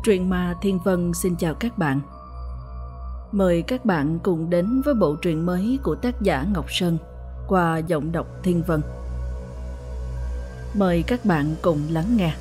Truyện ma Thiên Vân xin chào các bạn. Mời các bạn cùng đến với bộ truyện mới của tác giả Ngọc Sơn qua giọng đọc Thiên Vân. Mời các bạn cùng lắng nghe.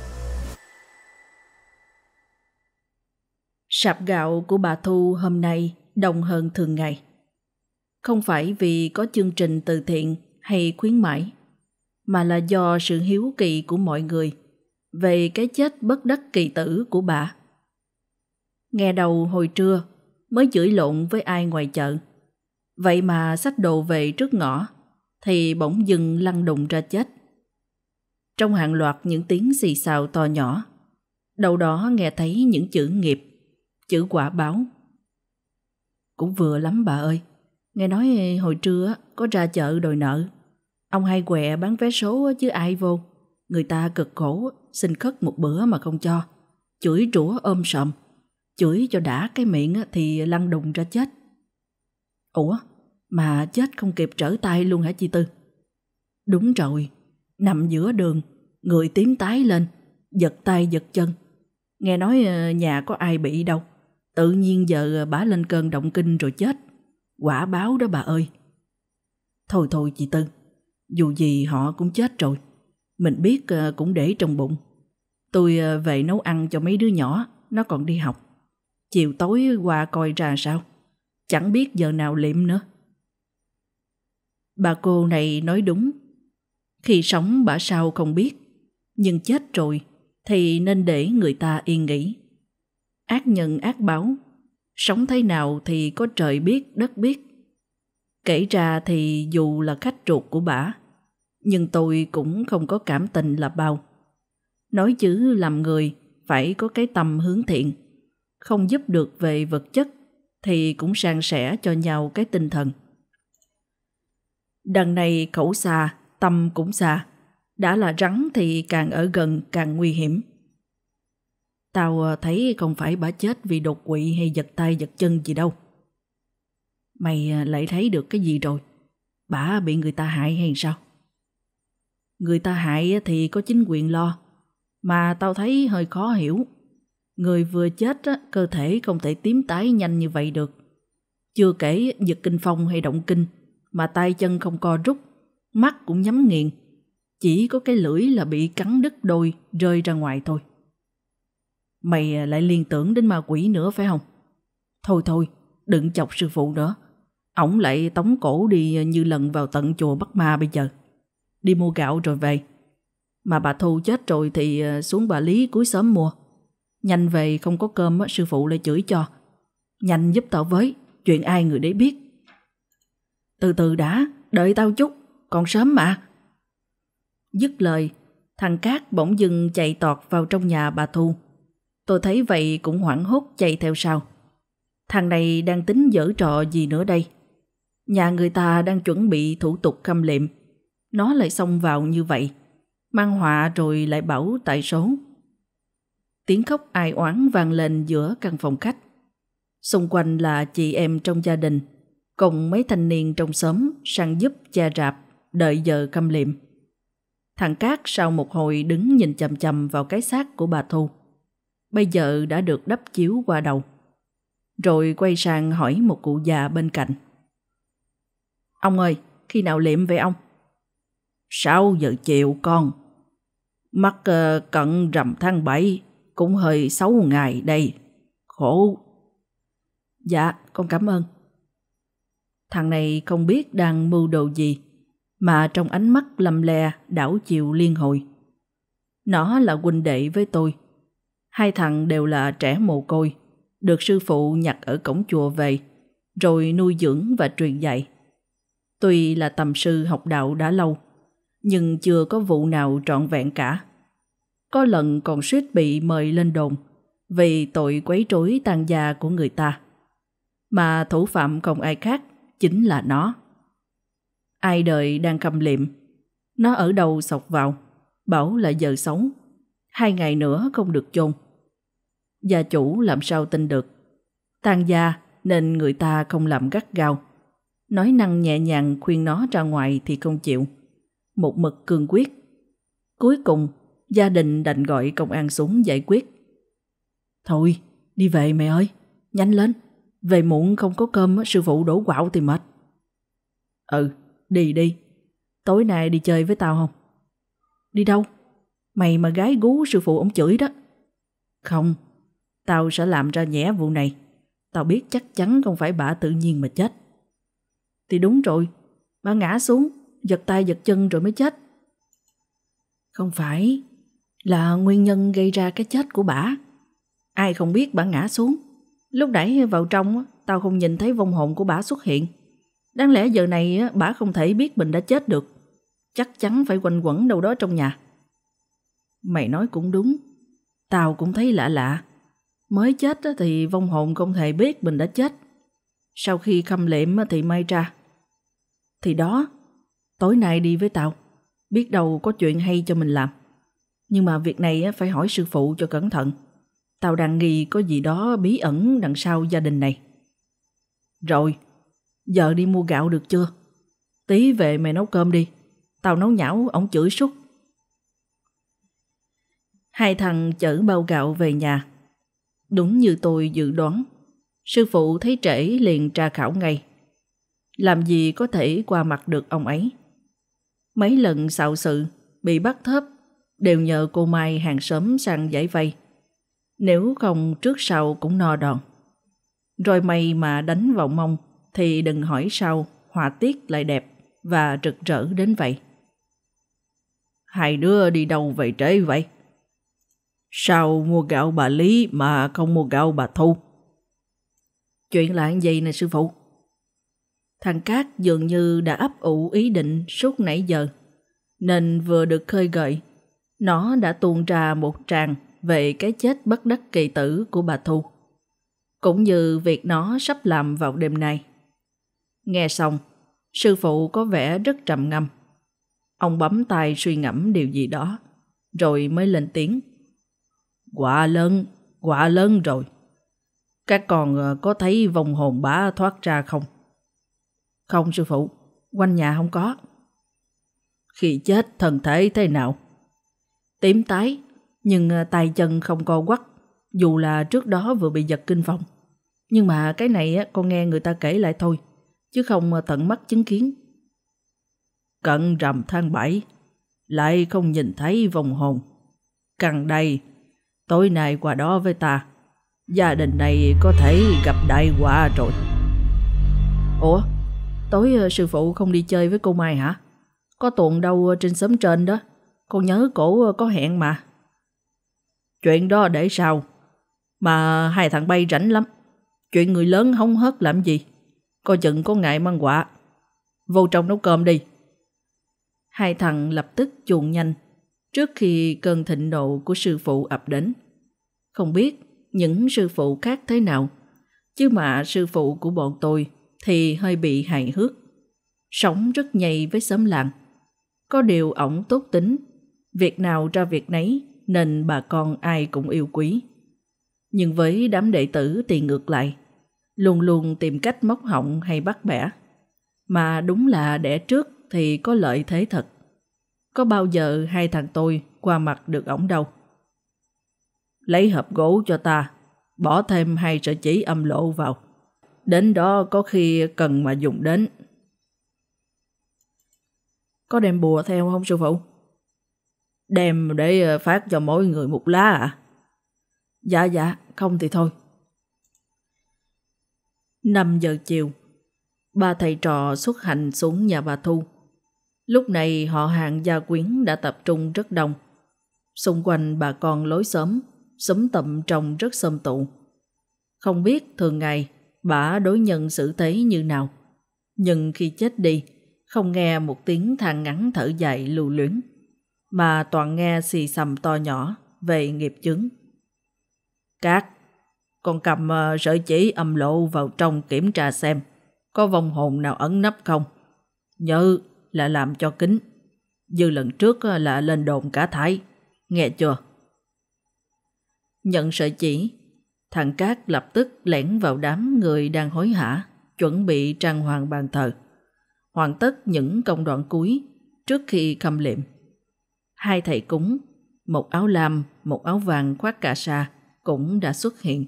Sạp gạo của bà Thu hôm nay đông hơn thường ngày. Không phải vì có chương trình từ thiện hay khuyến mãi, mà là do sự hiếu kỳ của mọi người về cái chết bất đắc kỳ tử của bà. Nghe đầu hồi trưa mới chửi lộn với ai ngoài chợ, vậy mà xách đồ về trước ngõ thì bỗng dưng lăn đùng ra chết. Trong hàng loạt những tiếng xì xào to nhỏ, đầu đó nghe thấy những chữ nghiệp, chữ quả báo. Cũng vừa lắm bà ơi. Nghe nói hồi trưa có ra chợ đòi nợ. Ông hai què bán vé số chứ ai vô. Người ta cực khổ, xin khất một bữa mà không cho. Chửi rủa ôm sòm. Chửi cho đã cái miệng thì lăn đùng ra chết. Ủa, mà chết không kịp trở tay luôn hả chị Tư? Đúng rồi, nằm giữa đường, người tím tái lên, giật tay giật chân. Nghe nói nhà có ai bị đâu. Tự nhiên giờ bả lên cơn động kinh rồi chết. Quả báo đó bà ơi. Thôi chị Tư, dù gì họ cũng chết rồi. Mình biết cũng để trong bụng. Tôi về nấu ăn cho mấy đứa nhỏ, nó còn đi học. Chiều tối qua coi ra sao. Chẳng biết giờ nào liệm nữa. Bà cô này nói đúng. Khi sống bả sao không biết, nhưng chết rồi thì nên để người ta yên nghỉ. Ác nhân ác báo, sống thế nào thì có trời biết đất biết. Kể ra thì dù là khách ruột của bả, nhưng tôi cũng không có cảm tình là bao. Nói chứ làm người phải có cái tâm hướng thiện. Không giúp được về vật chất thì cũng san sẻ cho nhau cái tinh thần. Đằng này khẩu xa, tâm cũng xa. Đã là rắn thì càng ở gần càng nguy hiểm. Tao thấy không phải bả chết vì đột quỵ hay giật tay giật chân gì đâu. Mày lại thấy được cái gì rồi? Bả bị người ta hại hay sao? Người ta hại thì có chính quyền lo. Mà tao thấy hơi khó hiểu. Người vừa chết cơ thể không thể tím tái nhanh như vậy được. Chưa kể giật kinh phong hay động kinh mà tay chân không co rút, mắt cũng nhắm nghiền. Chỉ có cái lưỡi là bị cắn đứt đôi rơi ra ngoài thôi. Mày lại liên tưởng đến ma quỷ nữa phải không? Thôi, đừng chọc sư phụ nữa. Ổng lại tống cổ đi như lần vào tận chùa bắt ma bây giờ. Đi mua gạo rồi về. Mà bà Thu chết rồi thì xuống bà Lý cuối xóm mua. Nhanh về không có cơm sư phụ lại chửi cho. Nhanh giúp tao với, chuyện ai người đấy biết. Từ từ đã, đợi tao chút, còn sớm mà. Dứt lời, thằng Cát bỗng dưng chạy tọt vào trong nhà bà Thu. Tôi thấy vậy cũng hoảng hốt chạy theo sau. Thằng này đang tính giở trò gì nữa đây? Nhà người ta đang chuẩn bị thủ tục khâm liệm, nó lại xông vào như vậy, mang họa rồi lại bảo tại số. Tiếng khóc ai oán vang lên giữa căn phòng khách. Xung quanh là chị em trong gia đình, cùng mấy thanh niên trong xóm săn giúp cha rạp, đợi giờ khâm liệm. Thằng Cát sau một hồi đứng nhìn chằm chằm vào cái xác của bà Thu. Bây giờ đã được đắp chiếu qua đầu. Rồi quay sang hỏi một cụ già bên cạnh. Ông ơi, khi nào liệm vậy ông? 6 giờ chiều con. Mắc cận rằm tháng 7, cũng hơi 6 ngày đây. Khổ. Dạ, con cảm ơn. Thằng này không biết đang mưu đồ gì, mà trong ánh mắt lầm le đảo chiều liên hồi. Nó là huynh đệ với tôi. Hai thằng đều là trẻ mồ côi, được sư phụ nhặt ở cổng chùa về, rồi nuôi dưỡng và truyền dạy. Tuy là tầm sư học đạo đã lâu, nhưng chưa có vụ nào trọn vẹn cả. Có lần còn suýt bị mời lên đồn vì tội quấy rối tang gia của người ta. Mà thủ phạm không ai khác, chính là nó. Ai đời đang khâm liệm, nó ở đâu xộc vào, bảo là giờ xấu, 2 ngày nữa không được chôn. Gia chủ làm sao tin được. Tang gia nên người ta không làm gắt gao. Nói năng nhẹ nhàng khuyên nó ra ngoài thì không chịu. Một mực cương quyết. Cuối cùng gia đình đành gọi công an xuống giải quyết. Thôi, đi về mẹ ơi, nhanh lên. Về muộn không có cơm, sư phụ đổ quạo thì mệt. Ừ, đi đi. Tối nay đi chơi với tao không? Đi đâu? Mày mà gái gú sư phụ ông chửi đó. Không, tao sẽ làm ra nhẽ vụ này. Tao biết chắc chắn không phải bà tự nhiên mà chết. Thì đúng rồi, bà ngã xuống, giật tay giật chân rồi mới chết. Không phải, là nguyên nhân gây ra cái chết của bà. Ai không biết bà ngã xuống. Lúc nãy vào trong, tao không nhìn thấy vong hồn của bà xuất hiện. Đáng lẽ giờ này bà không thể biết mình đã chết được. Chắc chắn phải quanh quẩn đâu đó trong nhà. Mày nói cũng đúng. Tao cũng thấy lạ lạ. Mới chết thì vong hồn không hề biết mình đã chết. Sau khi khâm liệm thì may ra. Thì đó, tối nay đi với tao. Biết đâu có chuyện hay cho mình làm. Nhưng mà việc này phải hỏi sư phụ cho cẩn thận. Tao đang nghi có gì đó bí ẩn đằng sau gia đình này. Rồi, giờ đi mua gạo được chưa? Tí về mày nấu cơm đi. Tao nấu nhão, ổng chửi suốt. Hai thằng chở bao gạo về nhà. Đúng như tôi dự đoán. Sư phụ thấy trễ liền tra khảo ngay. Làm gì có thể qua mặt được ông ấy. Mấy lần xạo sự, bị bắt thớp, đều nhờ cô Mai hàng xóm sang giải vây. Nếu không trước sau cũng no đòn. Rồi may mà đánh vào mông thì đừng hỏi sao họa tiết lại đẹp và rực rỡ đến vậy. Hai đứa đi đâu về trễ vậy? Sao mua gạo bà Lý mà không mua gạo bà Thu? Chuyện là gì nè sư phụ? Thằng Cát dường như đã ấp ủ ý định suốt nãy giờ, nên vừa được khơi gợi, nó đã tuôn ra một tràng về cái chết bất đắc kỳ tử của bà Thu, cũng như việc nó sắp làm vào đêm nay. Nghe xong, sư phụ có vẻ rất trầm ngâm. Ông bấm tay suy ngẫm điều gì đó, rồi mới lên tiếng. Quả lớn rồi. Các con có thấy vong hồn bả thoát ra không? Không sư phụ, quanh nhà không có. Khi chết thân thể thế nào? Tím tái, nhưng tay chân không co quắp, dù là trước đó vừa bị giật kinh phong. Nhưng mà cái này con nghe người ta kể lại thôi, chứ không tận mắt chứng kiến. Cận rằm tháng 7, lại không nhìn thấy vong hồn. Cằn đây, tối nay qua đó với ta. Gia đình này có thể gặp đại họa rồi. Ủa, tối sư phụ không đi chơi với cô Mai hả? Có tuần đâu trên xóm trên đó. Con nhớ cổ có hẹn mà. Chuyện đó để sau. Mà hai thằng bay rảnh lắm. Chuyện người lớn hóng hớt làm gì? Coi chừng có ngại mang họa. Vô trong nấu cơm đi. Hai thằng lập tức chuồn nhanh trước khi cơn thịnh nộ của sư phụ ập đến. Không biết những sư phụ khác thế nào, chứ mà sư phụ của bọn tôi thì hơi bị hài hước. Sống rất nhầy với xóm làng. Có điều ổng tốt tính, việc nào ra việc nấy nên bà con ai cũng yêu quý. Nhưng với đám đệ tử thì ngược lại, luôn luôn tìm cách móc họng hay bắt bẻ. Mà đúng là đẻ trước thì có lợi thế thật. Có bao giờ hai thằng tôi qua mặt được ổng đâu. Lấy hộp gỗ cho ta, bỏ thêm 2 sợi chỉ âm lộ vào. Đến đó có khi cần mà dùng đến. Có đem bùa theo không sư phụ? Đem để phát cho mỗi người một lá à? Dạ, không thì thôi. 5 giờ chiều, ba thầy trò xuất hành xuống nhà bà Thu. Lúc này họ hàng gia quyến đã tập trung rất đông. Xung quanh bà con lối xóm, xúm tụm trông rất xôm tụ. Không biết thường ngày bà đối nhân xử thế như nào, nhưng khi chết đi, không nghe một tiếng than ngắn thở dài lưu luyến, mà toàn nghe xì xầm to nhỏ về nghiệp chướng. Cát, con cầm sợi chỉ âm lộ vào trong kiểm tra xem có vong hồn nào ẩn nấp không. Nhớ là làm cho kín, như lần trước là lên đồn cả thải, nghe chưa? Nhận sợi chỉ, thằng Cát lập tức lẻn vào đám người đang hối hả, chuẩn bị trang hoàng bàn thờ, hoàn tất những công đoạn cuối trước khi khâm liệm. 2 thầy cúng, một áo lam, một áo vàng khoác cà sa, cũng đã xuất hiện.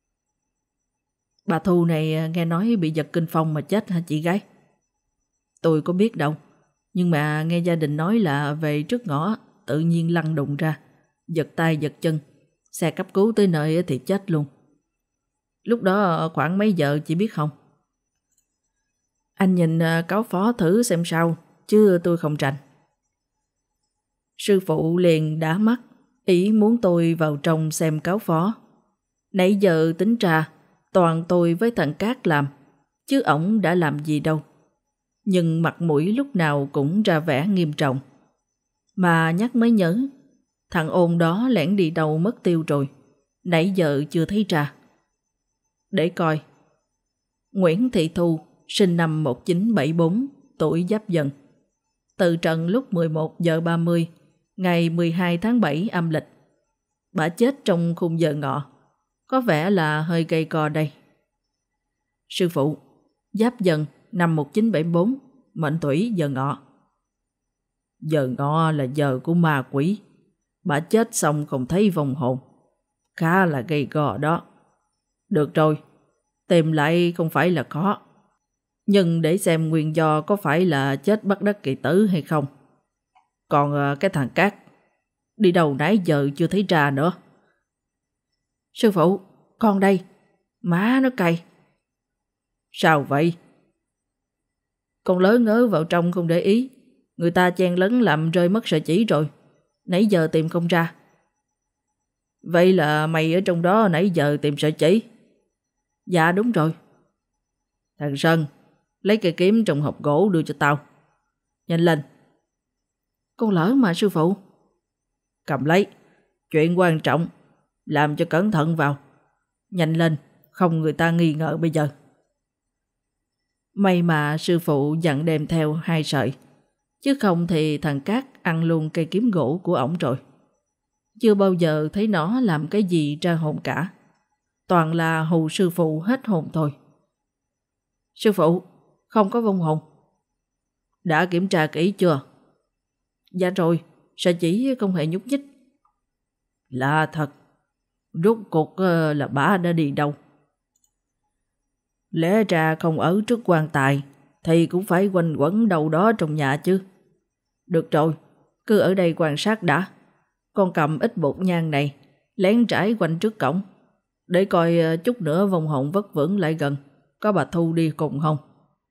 Bà Thu này nghe nói bị giật kinh phong mà chết hả chị gái? Tôi có biết đâu, nhưng mà nghe gia đình nói là về trước ngõ tự nhiên lăn đùng ra, giật tay giật chân, xe cấp cứu tới nơi thì chết luôn. Lúc đó khoảng mấy giờ chị biết không? Anh nhìn cáo phó thử xem sao, chứ tôi không rành. Sư phụ liền đá mắt, ý muốn tôi vào trong xem cáo phó. Nãy giờ tính ra toàn tôi với thằng Cát làm, chứ ổng đã làm gì đâu. Nhưng mặt mũi lúc nào cũng ra vẻ nghiêm trọng. Mà nhắc mới nhớ, thằng ôn đó lẻn đi đâu mất tiêu rồi, nãy giờ chưa thấy ra. Để coi. Nguyễn Thị Thu, sinh năm 1974, tuổi Giáp Dần. Từ trần lúc 11 giờ 30, ngày 12 tháng 7 âm lịch. Bà chết trong khung giờ ngọ, có vẻ là hơi gay co đây. Sư phụ, Giáp Dần, năm 1974, mệnh tuổi giờ ngọ. Giờ ngọ là giờ của ma quỷ. Bà chết xong không thấy vong hồn, khá là gay go đó. Được rồi, tìm lại không phải là khó, nhưng để xem nguyên do có phải là chết bất đắc kỳ tử hay không. Còn cái thằng Cát, đi đâu nãy giờ chưa thấy ra nữa. Sư phụ, con đây. Má nó cay. Sao vậy? Con lớn ngớ vào trong không để ý, người ta chen lấn làm rơi mất sợi chỉ rồi, nãy giờ tìm không ra. Vậy là mày ở trong đó nãy giờ tìm sợi chỉ? Dạ đúng rồi. Thằng Sơn, lấy cây kiếm trong hộp gỗ đưa cho tao. Nhanh lên. Con lỡ mà sư phụ. Cầm lấy, chuyện quan trọng, làm cho cẩn thận vào. Nhanh lên, không người ta nghi ngờ bây giờ. May mà sư phụ dặn đem theo 2 sợi, chứ không thì thằng Cát ăn luôn cây kiếm gỗ của ổng rồi. Chưa bao giờ thấy nó làm cái gì ra hồn cả, toàn là hù sư phụ hết hồn thôi. Sư phụ, không có vong hồn. Đã kiểm tra kỹ chưa? Dạ rồi, sợi chỉ không hề nhúc nhích. Lạ thật, rốt cuộc là bà đã đi đâu? Lẽ ra không ở trước quan tài thì cũng phải quanh quẩn đâu đó trong nhà chứ. Được rồi, cứ ở đây quan sát đã. Con cầm ít bột nhang này, lén trải quanh trước cổng, để coi chút nữa vong hồn vất vưởng lại gần, có bà Thu đi cùng không.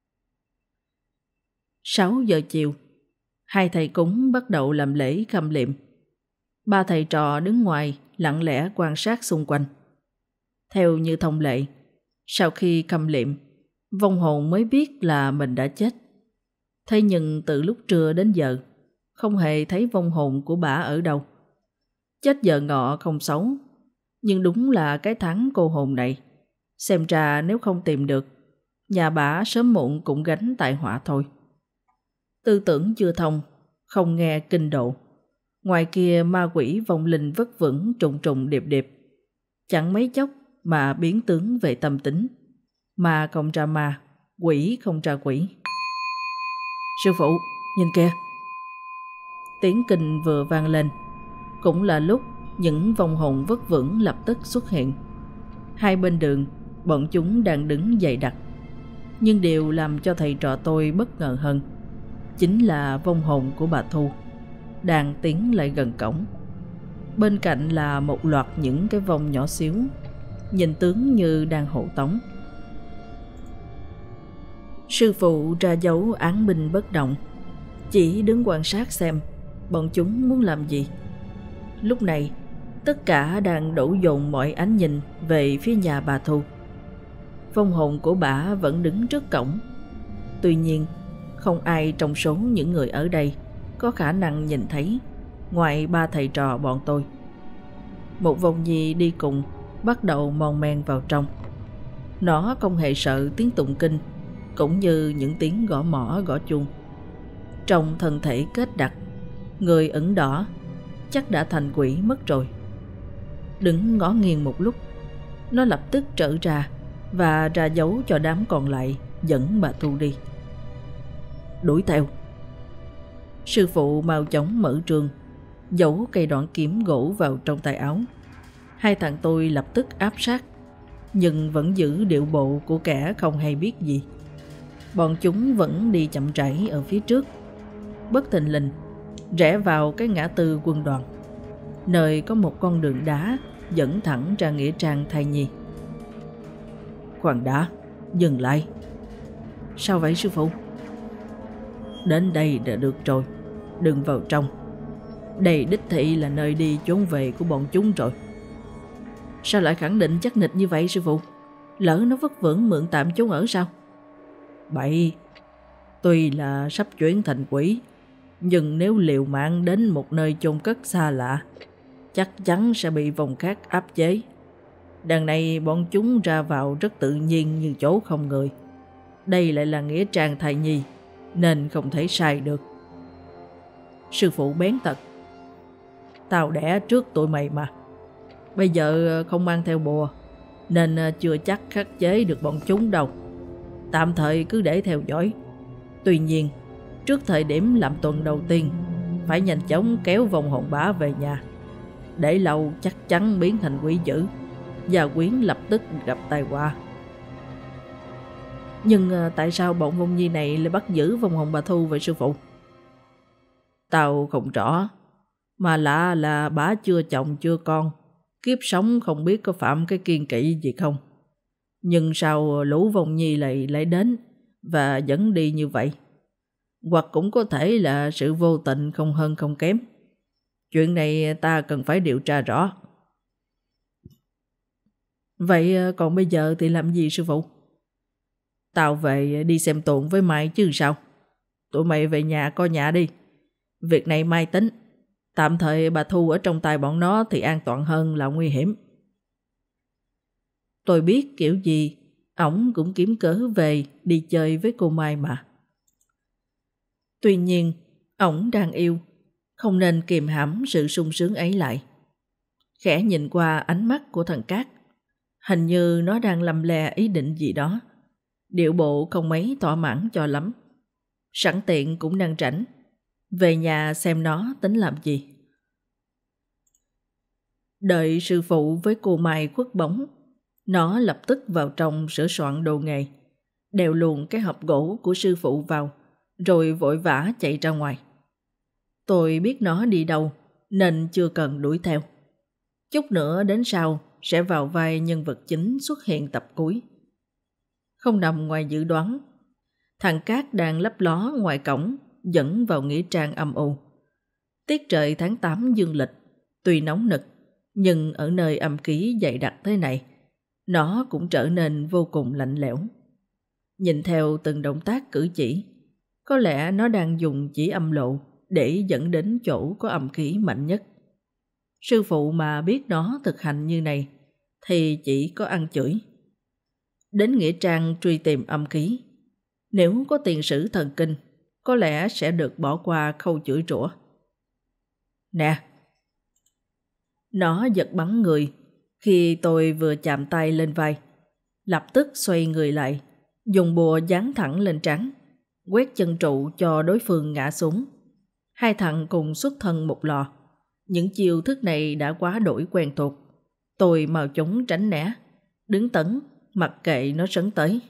6 giờ chiều, 2 thầy cúng bắt đầu làm lễ khâm liệm. 3 thầy trò đứng ngoài lặng lẽ quan sát xung quanh. Theo như thông lệ, sau khi khâm liệm, vong hồn mới biết là mình đã chết. Thế nhưng từ lúc trưa đến giờ, không hề thấy vong hồn của bà ở đâu. Chết giờ ngọ không xấu, nhưng đúng là cái thắng cô hồn này. Xem ra nếu không tìm được, nhà bà sớm muộn cũng gánh tai họa thôi. Tư tưởng chưa thông, không nghe kinh độ. Ngoài kia ma quỷ vong linh vất vưởng trùng trùng điệp điệp. Chẳng mấy chốc mà biến tướng về tâm tính. Ma không ra ma, quỷ không ra quỷ. Sư phụ, nhìn kìa. Tiếng kinh vừa vang lên, cũng là lúc những vong hồn vất vưởng lập tức xuất hiện. Hai bên đường, bọn chúng đang đứng dày đặc. Nhưng điều làm cho thầy trò tôi bất ngờ hơn chính là vong hồn của bà Thu đang tiến lại gần cổng. Bên cạnh là một loạt những cái vong nhỏ xíu, nhìn tướng như đang hộ tống. Sư phụ ra dấu án binh bất động, chỉ đứng quan sát xem bọn chúng muốn làm gì. Lúc này, tất cả đang đổ dồn mọi ánh nhìn về phía nhà bà Thu. Vong hồn của bà vẫn đứng trước cổng. Tuy nhiên, không ai trong số những người ở đây có khả năng nhìn thấy, ngoài 3 thầy trò bọn tôi. Một vong nhi đi cùng bắt đầu mon men vào trong. Nó không hề sợ tiếng tụng kinh, cũng như những tiếng gõ mõ gõ chuông. Trong thân thể kết đặc, người ửng đỏ, chắc đã thành quỷ mất rồi. Đứng ngó nghiêng một lúc, nó lập tức trở ra và ra dấu cho đám còn lại dẫn bà Thu đi. Đuổi theo. Sư phụ mau chóng mở trường, giấu cây đoạn kiếm gỗ vào trong tay áo. Hai thằng tôi lập tức áp sát, nhưng vẫn giữ điệu bộ của kẻ không hay biết gì. Bọn chúng vẫn đi chậm rãi ở phía trước. Bất thình lình rẽ vào cái ngã tư Quân Đoàn, nơi có một con đường đá dẫn thẳng ra nghĩa trang thai nhi. Khoan đã, dừng lại. Sao vậy sư phụ? Đến đây đã được rồi, đừng vào trong. Đây đích thị là nơi đi trốn về của bọn chúng rồi. Sao lại khẳng định chắc nịch như vậy sư phụ? Lỡ nó vất vưởng mượn tạm chốn ở sao? Bậy, tuy là sắp chuyển thành quỷ, nhưng nếu liều mạng đến một nơi chôn cất xa lạ, chắc chắn sẽ bị vong khác áp chế. Đằng này bọn chúng ra vào rất tự nhiên như chỗ không người. Đây lại là nghĩa trang thai nhi, nên không thể sai được. Sư phụ bén tật. Tao đẻ trước tụi mày mà. Bây giờ không mang theo bùa, nên chưa chắc khắc chế được bọn chúng đâu. Tạm thời cứ để theo dõi. Tuy nhiên, trước thời điểm làm tuần đầu tiên, phải nhanh chóng kéo vong hồn bả về nhà. Để lâu chắc chắn biến thành quỷ dữ, và Quyến lập tức gặp tai họa. Nhưng tại sao bọn vong nhi này lại bắt giữ vong hồn bà Thu vậy sư phụ? Tao không rõ, mà lạ là bả chưa chồng chưa con, kiếp sống không biết có phạm cái kiêng kỵ gì không. Nhưng sao lũ vong nhi lại đến và dẫn đi như vậy? Hoặc cũng có thể là sự vô tình không hơn không kém. Chuyện này ta cần phải điều tra rõ. Vậy còn bây giờ thì làm gì sư phụ? Tao về đi xem tuồng với Mai chứ sao. Tụi mày về nhà coi nhà đi. Việc này mai tính. Tạm thời bà Thu ở trong tay bọn nó thì an toàn hơn là nguy hiểm. Tôi biết kiểu gì ổng cũng kiếm cớ về đi chơi với cô Mai mà. Tuy nhiên, ổng đang yêu, không nên kìm hãm sự sung sướng ấy lại. Khẽ nhìn qua ánh mắt của thằng Cát, hình như nó đang lầm lè ý định gì đó. Điệu bộ không mấy thỏa mãn cho lắm. Sẵn tiện cũng đang rảnh, về nhà xem nó tính làm gì. Đợi sư phụ với cô Mai khuất bóng, nó lập tức vào trong sửa soạn đồ nghề, đeo luồn cái hộp gỗ của sư phụ vào, rồi vội vã chạy ra ngoài. Tôi biết nó đi đâu, nên chưa cần đuổi theo. Chút nữa đến sau sẽ vào vai nhân vật chính xuất hiện tập cuối. Không nằm ngoài dự đoán, thằng Cát đang lấp ló ngoài cổng dẫn vào nghĩa trang âm u. Tiết trời tháng 8 dương lịch, tuy nóng nực, nhưng ở nơi âm khí dày đặc thế này, nó cũng trở nên vô cùng lạnh lẽo. Nhìn theo từng động tác cử chỉ, có lẽ nó đang dùng chỉ âm lộ để dẫn đến chỗ có âm khí mạnh nhất. Sư phụ mà biết nó thực hành như này thì chỉ có ăn chửi. Đến nghĩa trang truy tìm âm khí, nếu có tiền sử thần kinh, có lẽ sẽ được bỏ qua khâu chửi rủa. Nè! Nó giật bắn người khi tôi vừa chạm tay lên vai, lập tức xoay người lại, dùng bùa giáng thẳng lên trán, quét chân trụ cho đối phương ngã xuống. Hai thằng cùng xuất thân một lò. Những chiêu thức này đã quá đổi quen thuộc. Tôi mau chóng tránh né, đứng tấn, mặc kệ nó sấn tới.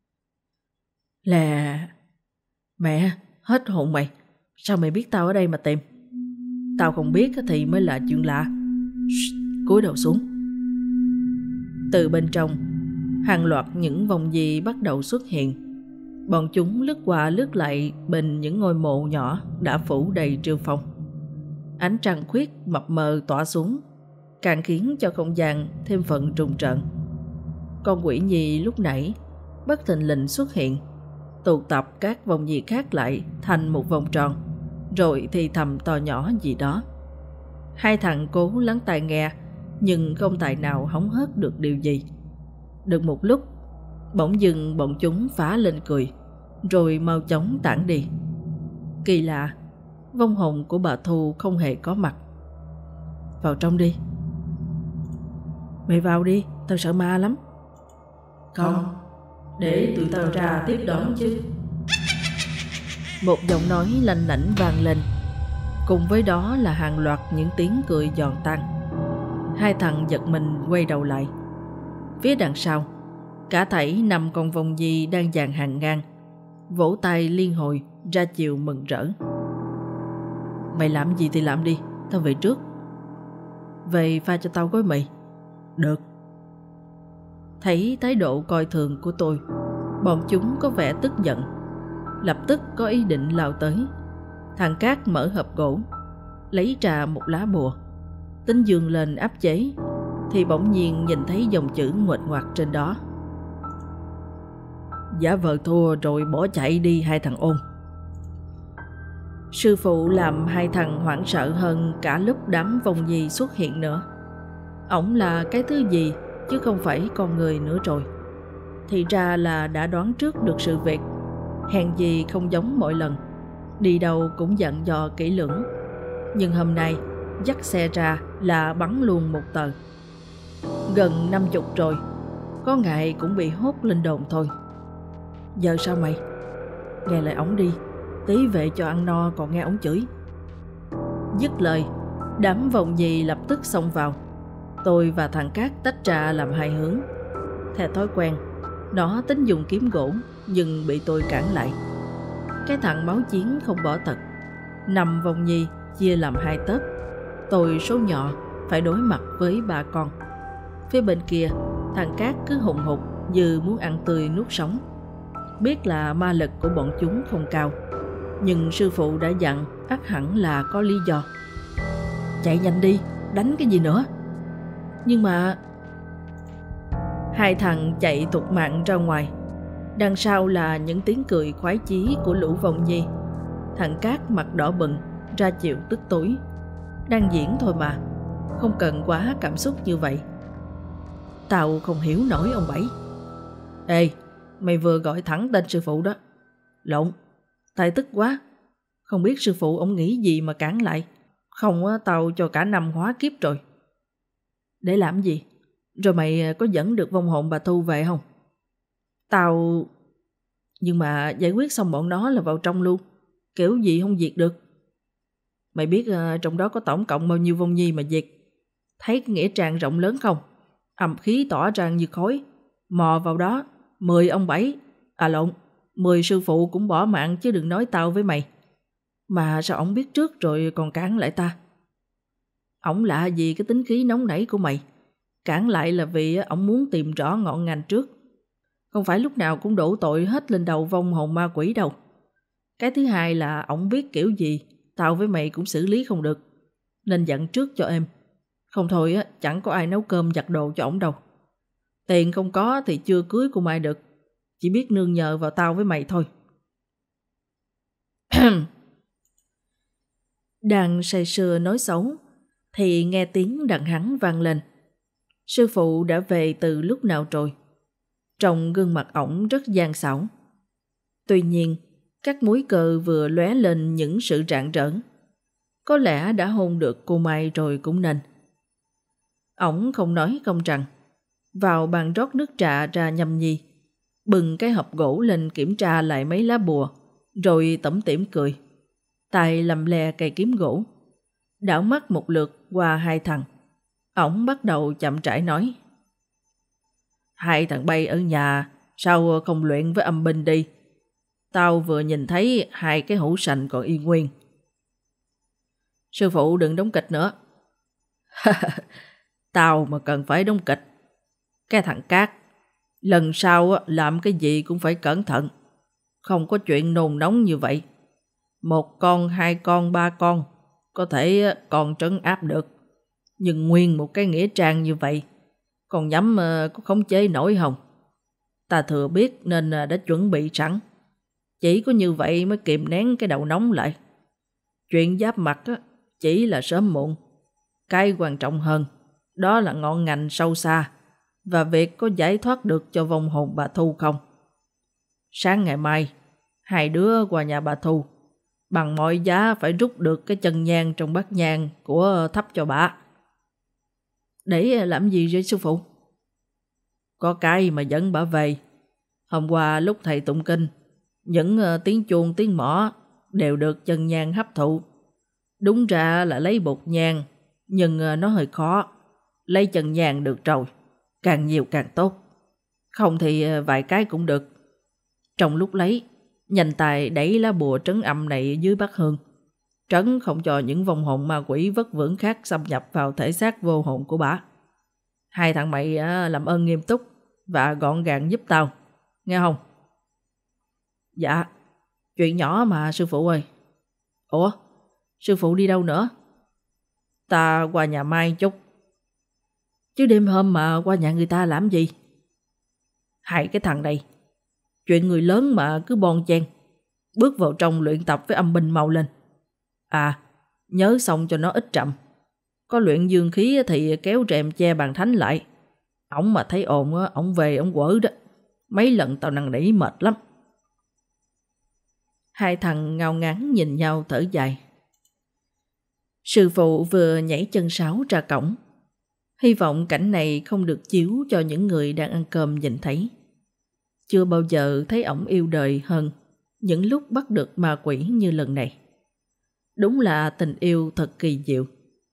Là... Mẹ, hết hồn mày. Sao mày biết tao ở đây mà tìm? Tao không biết thì mới là chuyện lạ. Cúi đầu xuống. Từ bên trong, hàng loạt những vong gì bắt đầu xuất hiện. Bọn chúng lướt qua lướt lại bên những ngôi mộ nhỏ đã phủ đầy rêu phong. Ánh trăng khuyết mập mờ tỏa xuống, càng khiến cho không gian thêm phần trùng trợn. Con quỷ nhi lúc nãy bất thình lình xuất hiện, tụ tập các vong nhi khác lại thành một vòng tròn, rồi thì thầm to nhỏ gì đó. Hai thằng cố lắng tai nghe, nhưng không tài nào hóng hớt được điều gì. Được một lúc, bỗng dưng bọn chúng phá lên cười, rồi mau chóng tản đi. Kỳ lạ, vong hồn của bà Thu không hề có mặt. Vào trong đi. Mày vào đi, tao sợ ma lắm. Không, để tụi tao ra tiếp đón chứ. Một giọng nói lanh lảnh vang lên, cùng với đó là hàng loạt những tiếng cười giòn tan. Hai thằng giật mình quay đầu lại. Phía đằng sau, cả thảy 5 con vong di đang dàn hàng ngang, vỗ tay liên hồi ra chiều mừng rỡ. Mày làm gì thì làm đi, tao về trước. Vậy pha cho tao gói mì. Được. Thấy thái độ coi thường của tôi, bọn chúng có vẻ tức giận, lập tức có ý định lao tới. Thằng Cát mở hộp gỗ, lấy ra một lá bùa, tính dương lên áp chế, thì bỗng nhiên nhìn thấy dòng chữ nguệch ngoạc trên đó: giả vờ thua rồi bỏ chạy đi hai thằng ôn. Sư phụ làm hai thằng hoảng sợ hơn cả lúc đám vong di xuất hiện nữa. Ổng là cái thứ gì chứ không phải con người nữa rồi. Thì ra là đã đoán trước được sự việc. Hèn gì không giống mọi lần, đi đâu cũng dặn dò kỹ lưỡng. Nhưng hôm nay dắt xe ra là bắn luôn một tờ. Gần 50 rồi, có ngày cũng bị hốt lên đồn thôi. Giờ sao mày? Nghe lời ổng đi, tí về cho ăn no còn nghe ổng chửi. Dứt lời, đám vong di lập tức xông vào. Tôi và thằng Cát tách ra làm hai hướng. Theo thói quen, nó tính dùng kiếm gỗ nhưng bị tôi cản lại. Cái thằng máu chiến không bỏ tật. 5 vong nhi chia làm 2 tớp. Tôi số nhỏ phải đối mặt với 3 con. Phía bên kia, thằng Cát cứ hùng hục như muốn ăn tươi nuốt sống. Biết là ma lực của bọn chúng không cao, nhưng sư phụ đã dặn ắt hẳn là có lý do. Chạy nhanh đi, đánh cái gì nữa? Nhưng mà... Hai thằng chạy thục mạng ra ngoài. Đằng sau là những tiếng cười khoái chí của lũ vong nhi. Thằng Cát mặt đỏ bừng, ra chiều tức tối. Đang diễn thôi mà, không cần quá cảm xúc như vậy. Tao không hiểu nổi ông Bảy. Ê, mày vừa gọi thẳng tên sư phụ đó. Lộn, tay tức quá. Không biết sư phụ ông nghĩ gì mà cản lại. Không á, tao cho cả năm hóa kiếp rồi. Để làm gì? Rồi mày có dẫn được vong hồn bà Thu về không? Tao... Nhưng mà giải quyết xong bọn nó là vào trong luôn. Kiểu gì không diệt được. Mày biết trong đó có tổng cộng bao nhiêu vong nhi mà diệt? Thấy cái nghĩa trang rộng lớn không? Âm khí tỏa ra như khói. Mò vào đó 10 ông Bảy, 10 sư phụ cũng bỏ mạng chứ đừng nói tao với mày. Mà sao ổng biết trước rồi còn cản lại ta? Ổng lạ gì cái tính khí nóng nảy của mày. Cản lại là vì ổng muốn tìm rõ ngọn ngành trước. Không phải lúc nào cũng đổ tội hết lên đầu vong hồn ma quỷ đâu. Cái thứ hai là ổng biết kiểu gì tao với mày cũng xử lý không được, nên dặn trước cho em. Không thôi chẳng có ai nấu cơm giặt đồ cho ổng đâu. Tiền không có thì chưa cưới cô Mai được, chỉ biết nương nhờ vào tao với mày thôi. Đang say sưa nói xấu thì nghe tiếng đằng hắn vang lên. Sư phụ đã về từ lúc nào rồi? Trong gương mặt ổng rất gian xảo. Tuy nhiên, các múi cờ vừa lóe lên những sự rạng rỡ. Có lẽ đã hôn được cô Mai rồi cũng nên. Ổng không nói không rằng, vào bàn rót nước trà ra nhâm nhi, bừng cái hộp gỗ lên kiểm tra lại mấy lá bùa, rồi tủm tỉm cười. Tay lầm le cây kiếm gỗ, đảo mắt một lượt qua hai thằng. Ổng bắt đầu chậm rãi nói: hai thằng bay ở nhà, sao không luyện với âm binh đi? Tao vừa nhìn thấy hai cái hũ sành còn y nguyên. Sư phụ đừng đóng kịch nữa. Tao mà cần phải đóng kịch. Cái thằng Cát, lần sau làm cái gì cũng phải cẩn thận. Không có chuyện nôn nóng như vậy. 1 con, 2 con, 3 con có thể còn trấn áp được. Nhưng nguyên một cái nghĩa trang như vậy, còn nhắm có khống chế nổi không? Ta thừa biết nên đã chuẩn bị sẵn. Chỉ có như vậy mới kìm nén cái đầu nóng lại. Chuyện giáp mặt chỉ là sớm muộn. Cái quan trọng hơn, đó là ngọn ngành sâu xa và việc có giải thoát được cho vong hồn bà Thu không. Sáng ngày mai, hai đứa qua nhà bà Thu, bằng mọi giá phải rút được cái chân nhang trong bát nhang của thắp cho bà. Để làm gì vậy sư phụ? Có cái mà dẫn bà về. Hôm qua lúc thầy tụng kinh, những tiếng chuông tiếng mõ đều được chân nhang hấp thụ. Đúng ra là lấy bột nhang, nhưng nó hơi khó. lấy chân nhang được rồi, càng nhiều càng tốt. Không thì vài cái cũng được. Trong lúc lấy, nhanh tay đẩy lá bùa trấn âm này dưới bát hương. Trấn không cho những vong hồn ma quỷ vất vưởng khác xâm nhập vào thể xác vô hồn của bả. Hai thằng mày làm ơn nghiêm túc và gọn gàng giúp tao, nghe không? Dạ, chuyện nhỏ mà sư phụ ơi. Ủa, sư phụ đi đâu nữa? Ta qua nhà Mai chút. Chứ đêm hôm mà qua nhà người ta làm gì? Hai cái thằng này, chuyện người lớn mà cứ bon chen. Bước vào trong luyện tập với âm binh mau lên. À, nhớ xong cho nó ít chậm. Có luyện dương khí thì kéo rèm che bàn thánh lại. Ổng mà thấy ồn, ổng về ổng quở đó. Mấy lần tao năn nỉ mệt lắm. Hai thằng ngao ngán nhìn nhau thở dài. Sư phụ vừa nhảy chân sáo ra cổng. Hy vọng cảnh này không được chiếu cho những người đang ăn cơm nhìn thấy. Chưa bao giờ thấy ổng yêu đời hơn những lúc bắt được ma quỷ như lần này. Đúng là tình yêu thật kỳ diệu.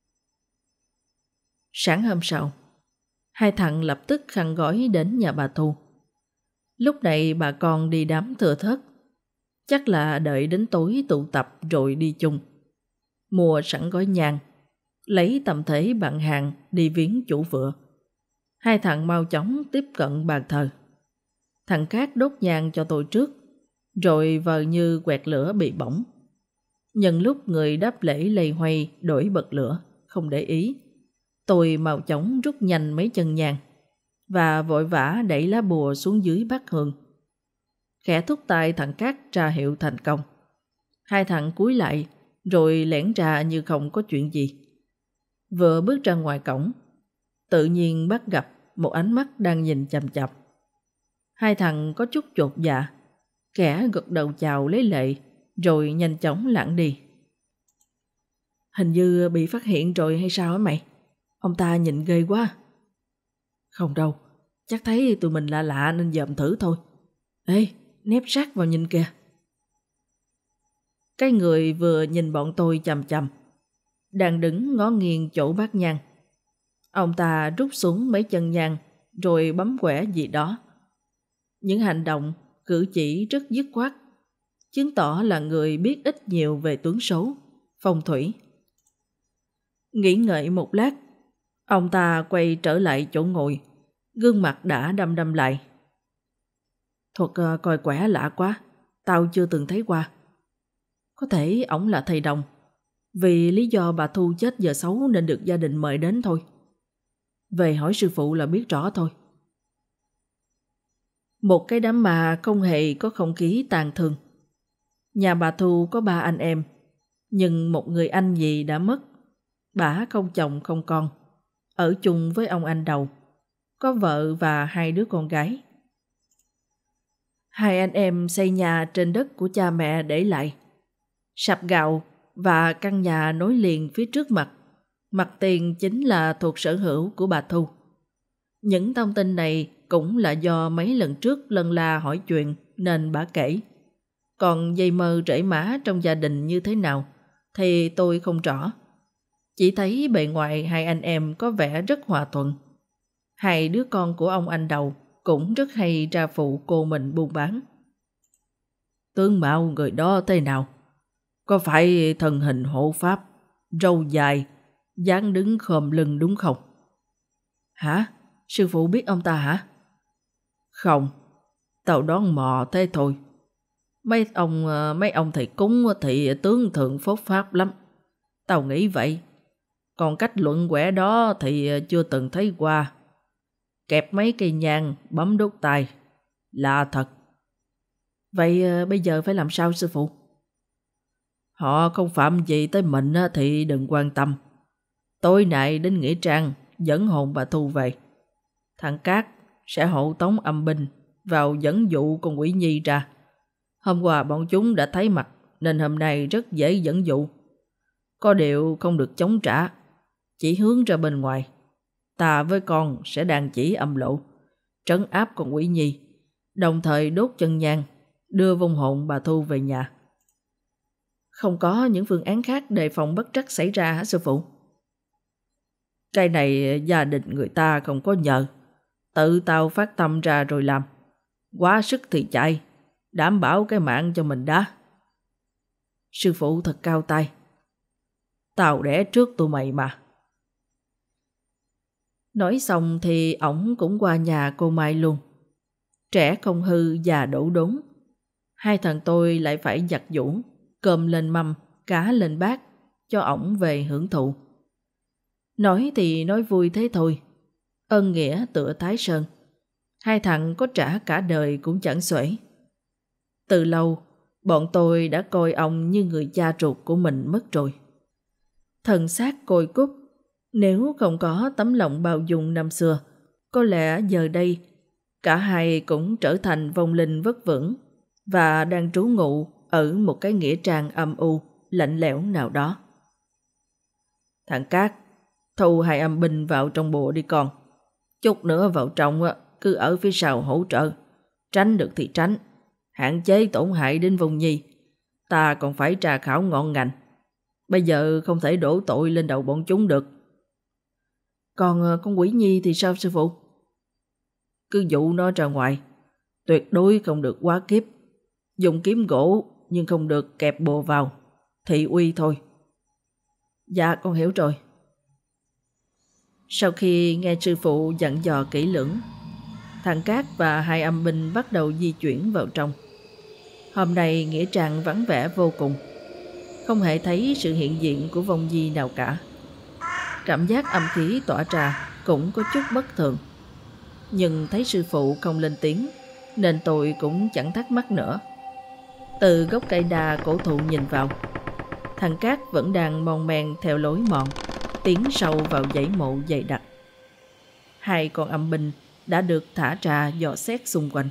Sáng hôm sau, hai thằng lập tức khăn gói đến nhà bà Thu. Lúc này bà con đi đám thừa thớt. Chắc là đợi đến tối tụ tập rồi đi chung. Mua sẵn gói nhang, lấy tầm thế bạn hàng đi viếng chủ vựa. Hai thằng mau chóng tiếp cận bàn thờ. Thằng Cát đốt nhang cho tôi trước, rồi vờ như quẹt lửa bị bỏng. Nhân lúc người đáp lễ lầy hoay đổi bật lửa, không để ý, tôi mau chóng rút nhanh mấy chân nhang và vội vã đẩy lá bùa xuống dưới bát hương. Khẽ thúc tay thằng Cát ra hiệu thành công. Hai thằng cúi lại rồi lẻn ra như không có chuyện gì. Vừa bước ra ngoài cổng, tự nhiên bắt gặp một ánh mắt đang nhìn chằm chằm. Hai thằng có chút chột dạ, kẻ gật đầu chào lấy lệ rồi nhanh chóng lảng đi. Hình như bị phát hiện rồi hay sao á mày? Ông ta nhìn ghê quá. Không đâu, chắc thấy tụi mình lạ lạ nên dòm thử thôi. Ê, nép sát vào nhìn kìa. Cái người vừa nhìn bọn tôi chằm chằm, đang đứng ngó nghiêng chỗ bát nhang. Ông ta rút xuống mấy chân nhang rồi bấm quẻ gì đó. Những hành động, cử chỉ rất dứt khoát, chứng tỏ là người biết ít nhiều về tướng số, phong thủy. Nghĩ ngợi một lát, ông ta quay trở lại chỗ ngồi, gương mặt đã đăm đăm lại. Thuật coi quẻ lạ quá, tao chưa từng thấy qua. Có thể ổng là thầy đồng, vì lý do bà Thu chết giờ xấu nên được gia đình mời đến thôi. Về hỏi sư phụ là biết rõ thôi. Một cái đám mà không hề có không khí tàn thương. Nhà bà Thu có 3 anh em, nhưng một người anh gì đã mất. Bả không chồng không con, ở chung với ông anh đầu, có vợ và 2 đứa con gái. 2 anh em xây nhà trên đất của cha mẹ để lại. Sạp gạo và căn nhà nối liền phía trước mặt tiền chính là thuộc sở hữu của bà Thu. Những thông tin này cũng là do mấy lần trước lân la hỏi chuyện nên bà kể. Còn dây mơ rễ mã trong gia đình như thế nào thì tôi không rõ. Chỉ thấy bề ngoài 2 anh em có vẻ rất hòa thuận. 2 đứa con của ông anh đầu cũng rất hay ra phụ cô mình buôn bán. Tướng mạo người đó thế nào? Có phải thần hình hộ pháp, râu dài, dáng đứng khom lưng đúng không? Hả? Sư phụ biết ông ta hả? Không, tao đoán mò thế thôi. Mấy ông thầy cúng thì tướng thượng phốt pháp lắm. Tao nghĩ vậy. Còn cách luận quẻ đó thì chưa từng thấy qua. Kẹp mấy cây nhang, bấm đốt tay. Lạ thật. Vậy bây giờ phải làm sao sư phụ? Họ không phạm gì tới mình thì đừng quan tâm. Tối nay đến nghĩa trang dẫn hồn bà Thu về. Thằng Cát sẽ hộ tống âm binh vào dẫn dụ con quỷ nhi ra. Hôm qua bọn chúng đã thấy mặt nên hôm nay rất dễ dẫn dụ. Có điều không được chống trả, chỉ hướng ra bên ngoài. Ta với con sẽ đàn chỉ âm lộ, trấn áp con quỷ nhi, đồng thời đốt chân nhang, đưa vong hồn bà Thu về nhà. Không có những phương án khác đề phòng bất trắc xảy ra hả sư phụ? Cái này gia đình người ta không có nhờ, tự tao phát tâm ra rồi làm. Quá sức thì chạy, đảm bảo cái mạng cho mình đã. Sư phụ thật cao tay. Tao đẻ trước tụi mày mà. Nói xong thì ổng cũng qua nhà cô Mai luôn. Trẻ không hư già đổ đốn. Hai thằng tôi lại phải giặt giũ, cơm lên mâm, cá lên bát, cho ổng về hưởng thụ. Nói thì nói vui thế thôi, ân nghĩa tựa Thái Sơn. Hai thằng có trả cả đời cũng chẳng xuể. Từ lâu, bọn tôi đã coi ông như người cha ruột của mình mất rồi. Thân xác côi cút, nếu không có tấm lòng bao dung năm xưa, có lẽ giờ đây cả hai cũng trở thành vong linh vất vưởng và đang trú ngụ ở một cái nghĩa trang âm u, lạnh lẽo nào đó. Thằng Cát, thu hai âm binh vào trong bộ đi con. Chút nữa vào trong cứ ở phía sau hỗ trợ, tránh được thì tránh, hạn chế tổn hại đến Vong Nhi. Ta còn phải tra khảo ngọn ngành, bây giờ không thể đổ tội lên đầu bọn chúng được. Còn con Quỷ Nhi thì sao sư phụ? Cứ dụ nó ra ngoài, tuyệt đối không được quá kiếp. Dùng kiếm gỗ nhưng không được kẹp bồ vào, thị uy thôi. Dạ con hiểu rồi. Sau khi nghe sư phụ dặn dò kỹ lưỡng, thằng Cát và hai âm binh bắt đầu di chuyển vào trong. Hôm nay nghĩa trang vắng vẻ vô cùng, không hề thấy sự hiện diện của Vong Nhi nào cả. Cảm giác âm khí tỏa ra cũng có chút bất thường. Nhưng thấy sư phụ không lên tiếng, nên tôi cũng chẳng thắc mắc nữa. Từ gốc cây đa cổ thụ nhìn vào, thằng Cát vẫn đang mon men theo lối mòn, tiến sâu vào dãy mộ dày đặc. Hai con âm binh đã được thả ra dò xét xung quanh.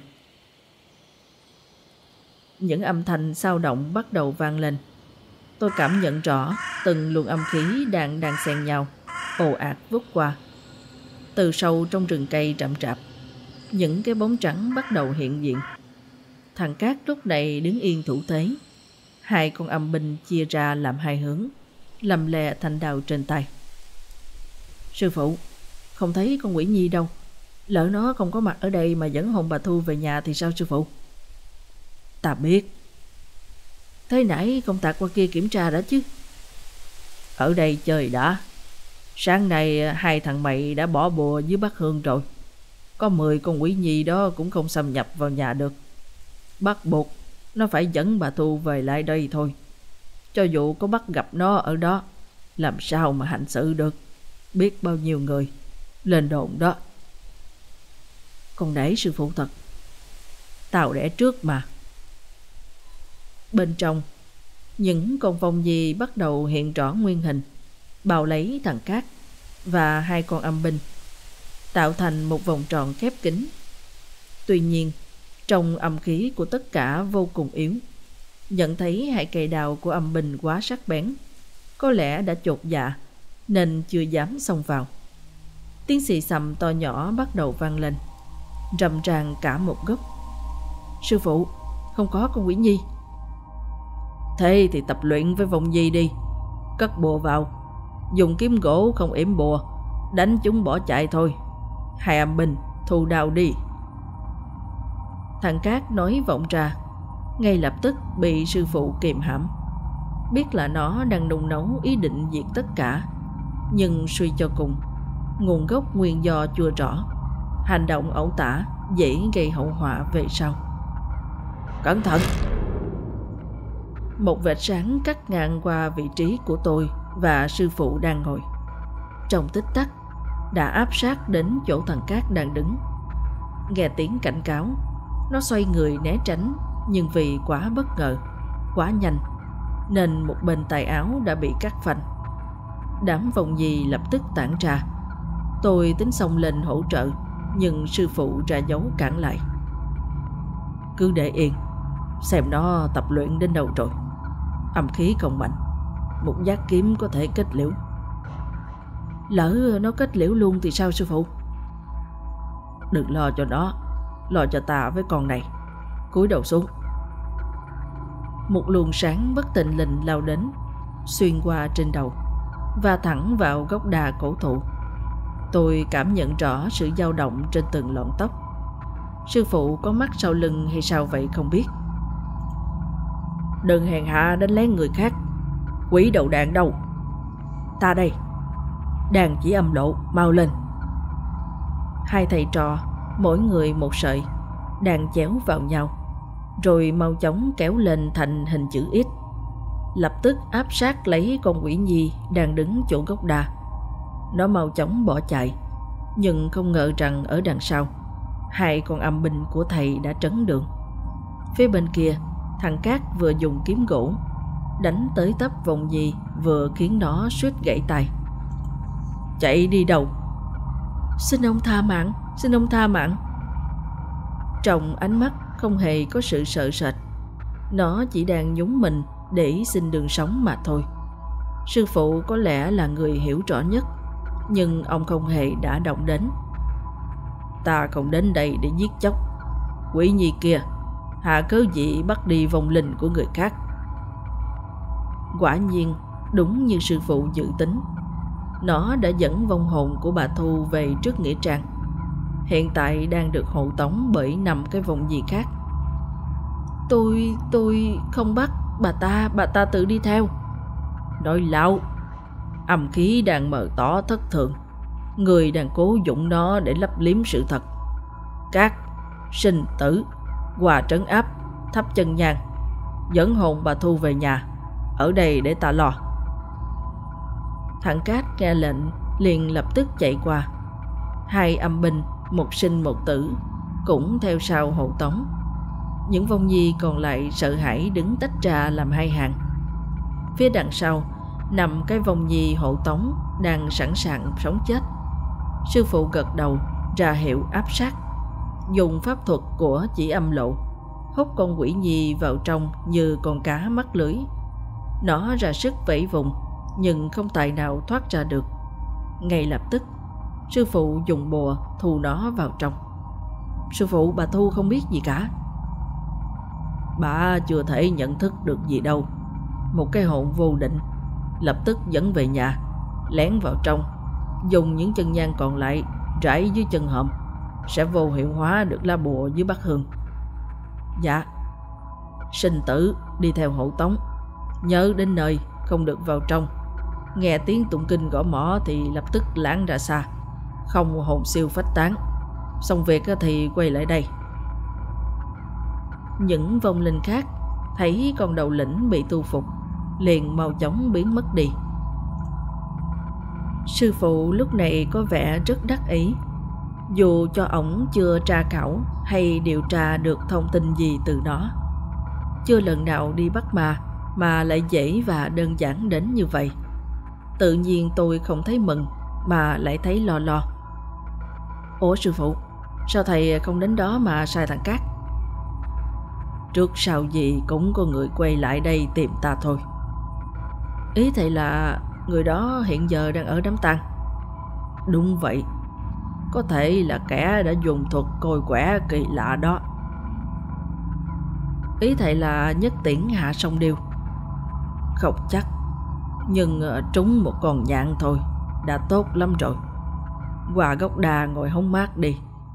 Những âm thanh xao động bắt đầu vang lên. Tôi cảm nhận rõ từng luồng âm khí đang xen nhau, ồ ạt vút qua. Từ sâu trong rừng cây rậm rạp, những cái bóng trắng bắt đầu hiện diện. Thằng Cát lúc này đứng yên thủ thế. Hai con âm binh chia ra làm hai hướng, lầm lè thanh đao trên tay. Sư phụ, không thấy con Quỷ Nhi đâu. Lỡ nó không có mặt ở đây mà dẫn hồn bà Thu về nhà thì sao sư phụ? Ta biết. Thế nãy công tạc qua kia kiểm tra đã chứ? Ở đây chơi đã. Sáng nay hai thằng mày đã bỏ bùa dưới bát hương rồi. Có 10 con Quỷ Nhi đó cũng không xâm nhập vào nhà được. Bắt buộc nó phải dẫn bà Thu về lại đây thôi. Cho dù có bắt gặp nó ở đó, làm sao mà hành sự được. Biết bao nhiêu người lên đồn đó. Con để sư phụ thật. Tao đẻ trước mà. Bên trong, những con Vong Nhi bắt đầu hiện rõ nguyên hình, bao lấy thằng Cát và hai con âm binh, tạo thành một vòng tròn khép kín. Tuy nhiên, trong âm khí của tất cả vô cùng yếu. Nhận thấy hai cây đao của âm binh quá sắc bén, có lẽ đã chột dạ nên chưa dám xông vào. Tiếng xì xầm to nhỏ bắt đầu vang lên, rầm ràng cả một góc. Sư phụ, không có con Quỷ Nhi. Thế thì tập luyện với Vong Nhi đi. Cất bùa vào, dùng kiếm gỗ không yểm bùa, đánh chúng bỏ chạy thôi. Hai âm binh thu đao đi. Thằng Cát nói vọng ra, ngay lập tức bị sư phụ kìm hãm. Biết là nó đang nung nấu ý định diệt tất cả, nhưng suy cho cùng, nguồn gốc nguyên do chưa rõ. Hành động ẩu tả dễ gây hậu họa về sau. Cẩn thận! Một vệt sáng cắt ngang qua vị trí của tôi và sư phụ đang ngồi. Trong tích tắc đã áp sát đến chỗ thằng Cát đang đứng. Nghe tiếng cảnh cáo, nó xoay người né tránh, nhưng vì quá bất ngờ, quá nhanh, nên một bên tay áo đã bị cắt phanh. Đám Vong Nhi lập tức tản ra. Tôi tính xông lên hỗ trợ, nhưng sư phụ ra dấu cản lại. Cứ để yên, xem nó tập luyện đến đâu rồi. Âm khí không mạnh, một nhát kiếm có thể kết liễu. Lỡ nó kết liễu luôn thì sao sư phụ? Đừng lo cho nó, lo cho ta với con này. Cúi đầu xuống. Một luồng sáng bất thình lình lao đến, xuyên qua trên đầu và thẳng vào gốc đa cổ thụ, Tôi cảm nhận rõ sự dao động trên từng lọn tóc. Sư phụ có mắt sau lưng hay sao vậy không biết. Đừng hèn hạ đánh lén người khác. Quỷ đầu đàn đâu? Ta đây. Đàn chỉ âm lộ, mau lên. Hai thầy trò, mỗi người một sợi, đàn chéo vào nhau, rồi mau chóng kéo lên thành hình chữ X. Lập tức áp sát lấy con quỷ nhi đang đứng chỗ gốc đa. Nó mau chóng bỏ chạy, nhưng không ngờ rằng ở đằng sau, hai con âm binh của thầy đã trấn đường. Phía bên kia, thằng Cát vừa dùng kiếm gỗ đánh tới tấp vòng nhi, vừa khiến nó suýt gãy tay. Chạy đi đâu? Xin ông tha mạng, xin ông tha mạng. Trong ánh mắt không hề có sự sợ sệt. Nó chỉ đang nhún mình để xin đường sống mà thôi. Sư phụ có lẽ là người hiểu rõ nhất, nhưng ông không hề đã động đến. Ta không đến đây để giết chóc. Quỷ nhi kia, hạ cớ gì bắt đi vong linh của người khác? Quả nhiên, đúng như sư phụ dự tính, nó đã dẫn vong hồn của bà Thu về trước nghĩa trang. Hiện tại đang được hộ tống bởi 5 cái vong nhi khác. Tôi không bắt bà ta tự đi theo. Nói láo. Âm khí đang mờ tỏ thất thường. Người đang cố dụng nó để lấp liếm sự thật. Cát, Sinh Tử, Hòa trấn áp, thắp chân nhang, dẫn hồn bà Thu về nhà. Ở đây để ta lo. Thằng Cát nghe lệnh liền lập tức chạy qua. Hai âm binh, một sinh một tử, cũng theo sau hộ tống. Những vong nhi còn lại sợ hãi đứng tách ra làm hai hàng. Phía đằng sau, 5 cái vong nhi hộ tống đang sẵn sàng sống chết. Sư phụ gật đầu ra hiệu áp sát, dùng pháp thuật của chỉ âm lộ, hút con quỷ nhi vào trong như con cá mắc lưới. Nó ra sức vẫy vùng, nhưng không tài nào thoát ra được. Ngay lập tức, sư phụ dùng bùa thu nó vào trong. Sư phụ, bà Thu không biết gì cả. Bà chưa thể nhận thức được gì đâu. Một cái hồn vô định lập tức dẫn về nhà, lén vào trong, dùng những chân nhang còn lại rải dưới chân hòm, sẽ vô hiệu hóa được lá bùa dưới bát hương. Dạ. Sinh Tử đi theo hộ tống, nhớ đến nơi không được vào trong. Nghe tiếng tụng kinh gõ mõ thì lập tức lảng ra xa, không hồn siêu phách tán. Xong việc thì quay lại đây. Những vong linh khác thấy con đầu lĩnh bị tu phục, liền mau chóng biến mất đi. Sư phụ lúc này có vẻ rất đắc ý. Dù cho ổng chưa tra khảo hay điều tra được thông tin gì từ nó, chưa lần nào đi bắt mà lại dễ và đơn giản đến như vậy. Tự nhiên tôi không thấy mừng mà lại thấy lo lo. Ủa sư phụ, sao thầy không đến đó mà sai thằng Cát? Trước sau gì cũng có người quay lại đây tìm ta thôi. Ý thầy là người đó hiện giờ đang ở đám tang? Đúng vậy. Có thể là kẻ đã dùng thuật coi quẻ kỳ lạ đó. Ý thầy là nhất tiễn hạ song điêu? Không chắc, nhưng trúng một con nhạn thôi đã tốt lắm rồi. Qua gốc đa ngồi hóng mát đi.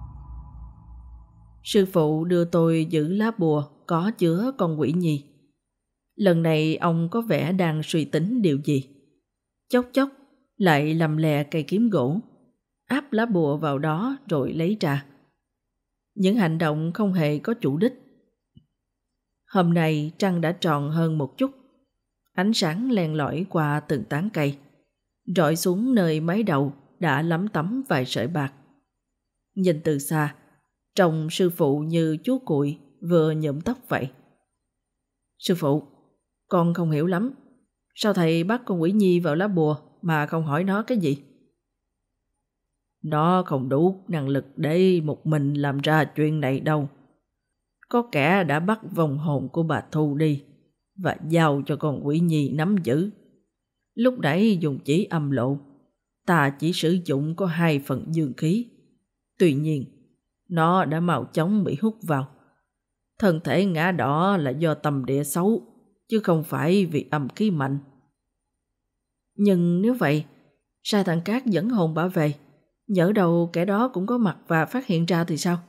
Sư phụ đưa tôi giữ lá bùa có chứa con quỷ nhi. Lần này ông có vẻ đang suy tính điều gì. Chốc chốc lại lầm lè cây kiếm gỗ, áp lá bùa vào đó rồi lấy ra. Những hành động không hề có chủ đích. Hôm nay trăng đã tròn hơn một chút. Ánh sáng len lỏi qua từng tán cây, rọi xuống nơi mái đầu đã lấm tấm vài sợi bạc. Nhìn từ xa, trông sư phụ như chú cuội vừa nhuộm tóc vậy. Sư phụ, con không hiểu lắm. Sao thầy bắt con quỷ nhi vào lá bùa mà không hỏi nó cái gì? Nó không đủ năng lực để một mình làm ra chuyện này đâu. Có kẻ đã bắt vong hồn của bà Thu đi và giao cho con quỷ nhi nắm giữ. Lúc nãy dùng chỉ âm lộ, ta chỉ sử dụng có 2 phần dương khí. Tuy nhiên, nó đã mau chóng bị hút vào. Thân thể ngã đỏ là do tâm địa xấu, chứ không phải vì âm khí mạnh. Nhưng nếu vậy, sao thằng Cát dẫn hồn bà về? Nhỡ đâu kẻ đó cũng có mặt và phát hiện ra thì sao?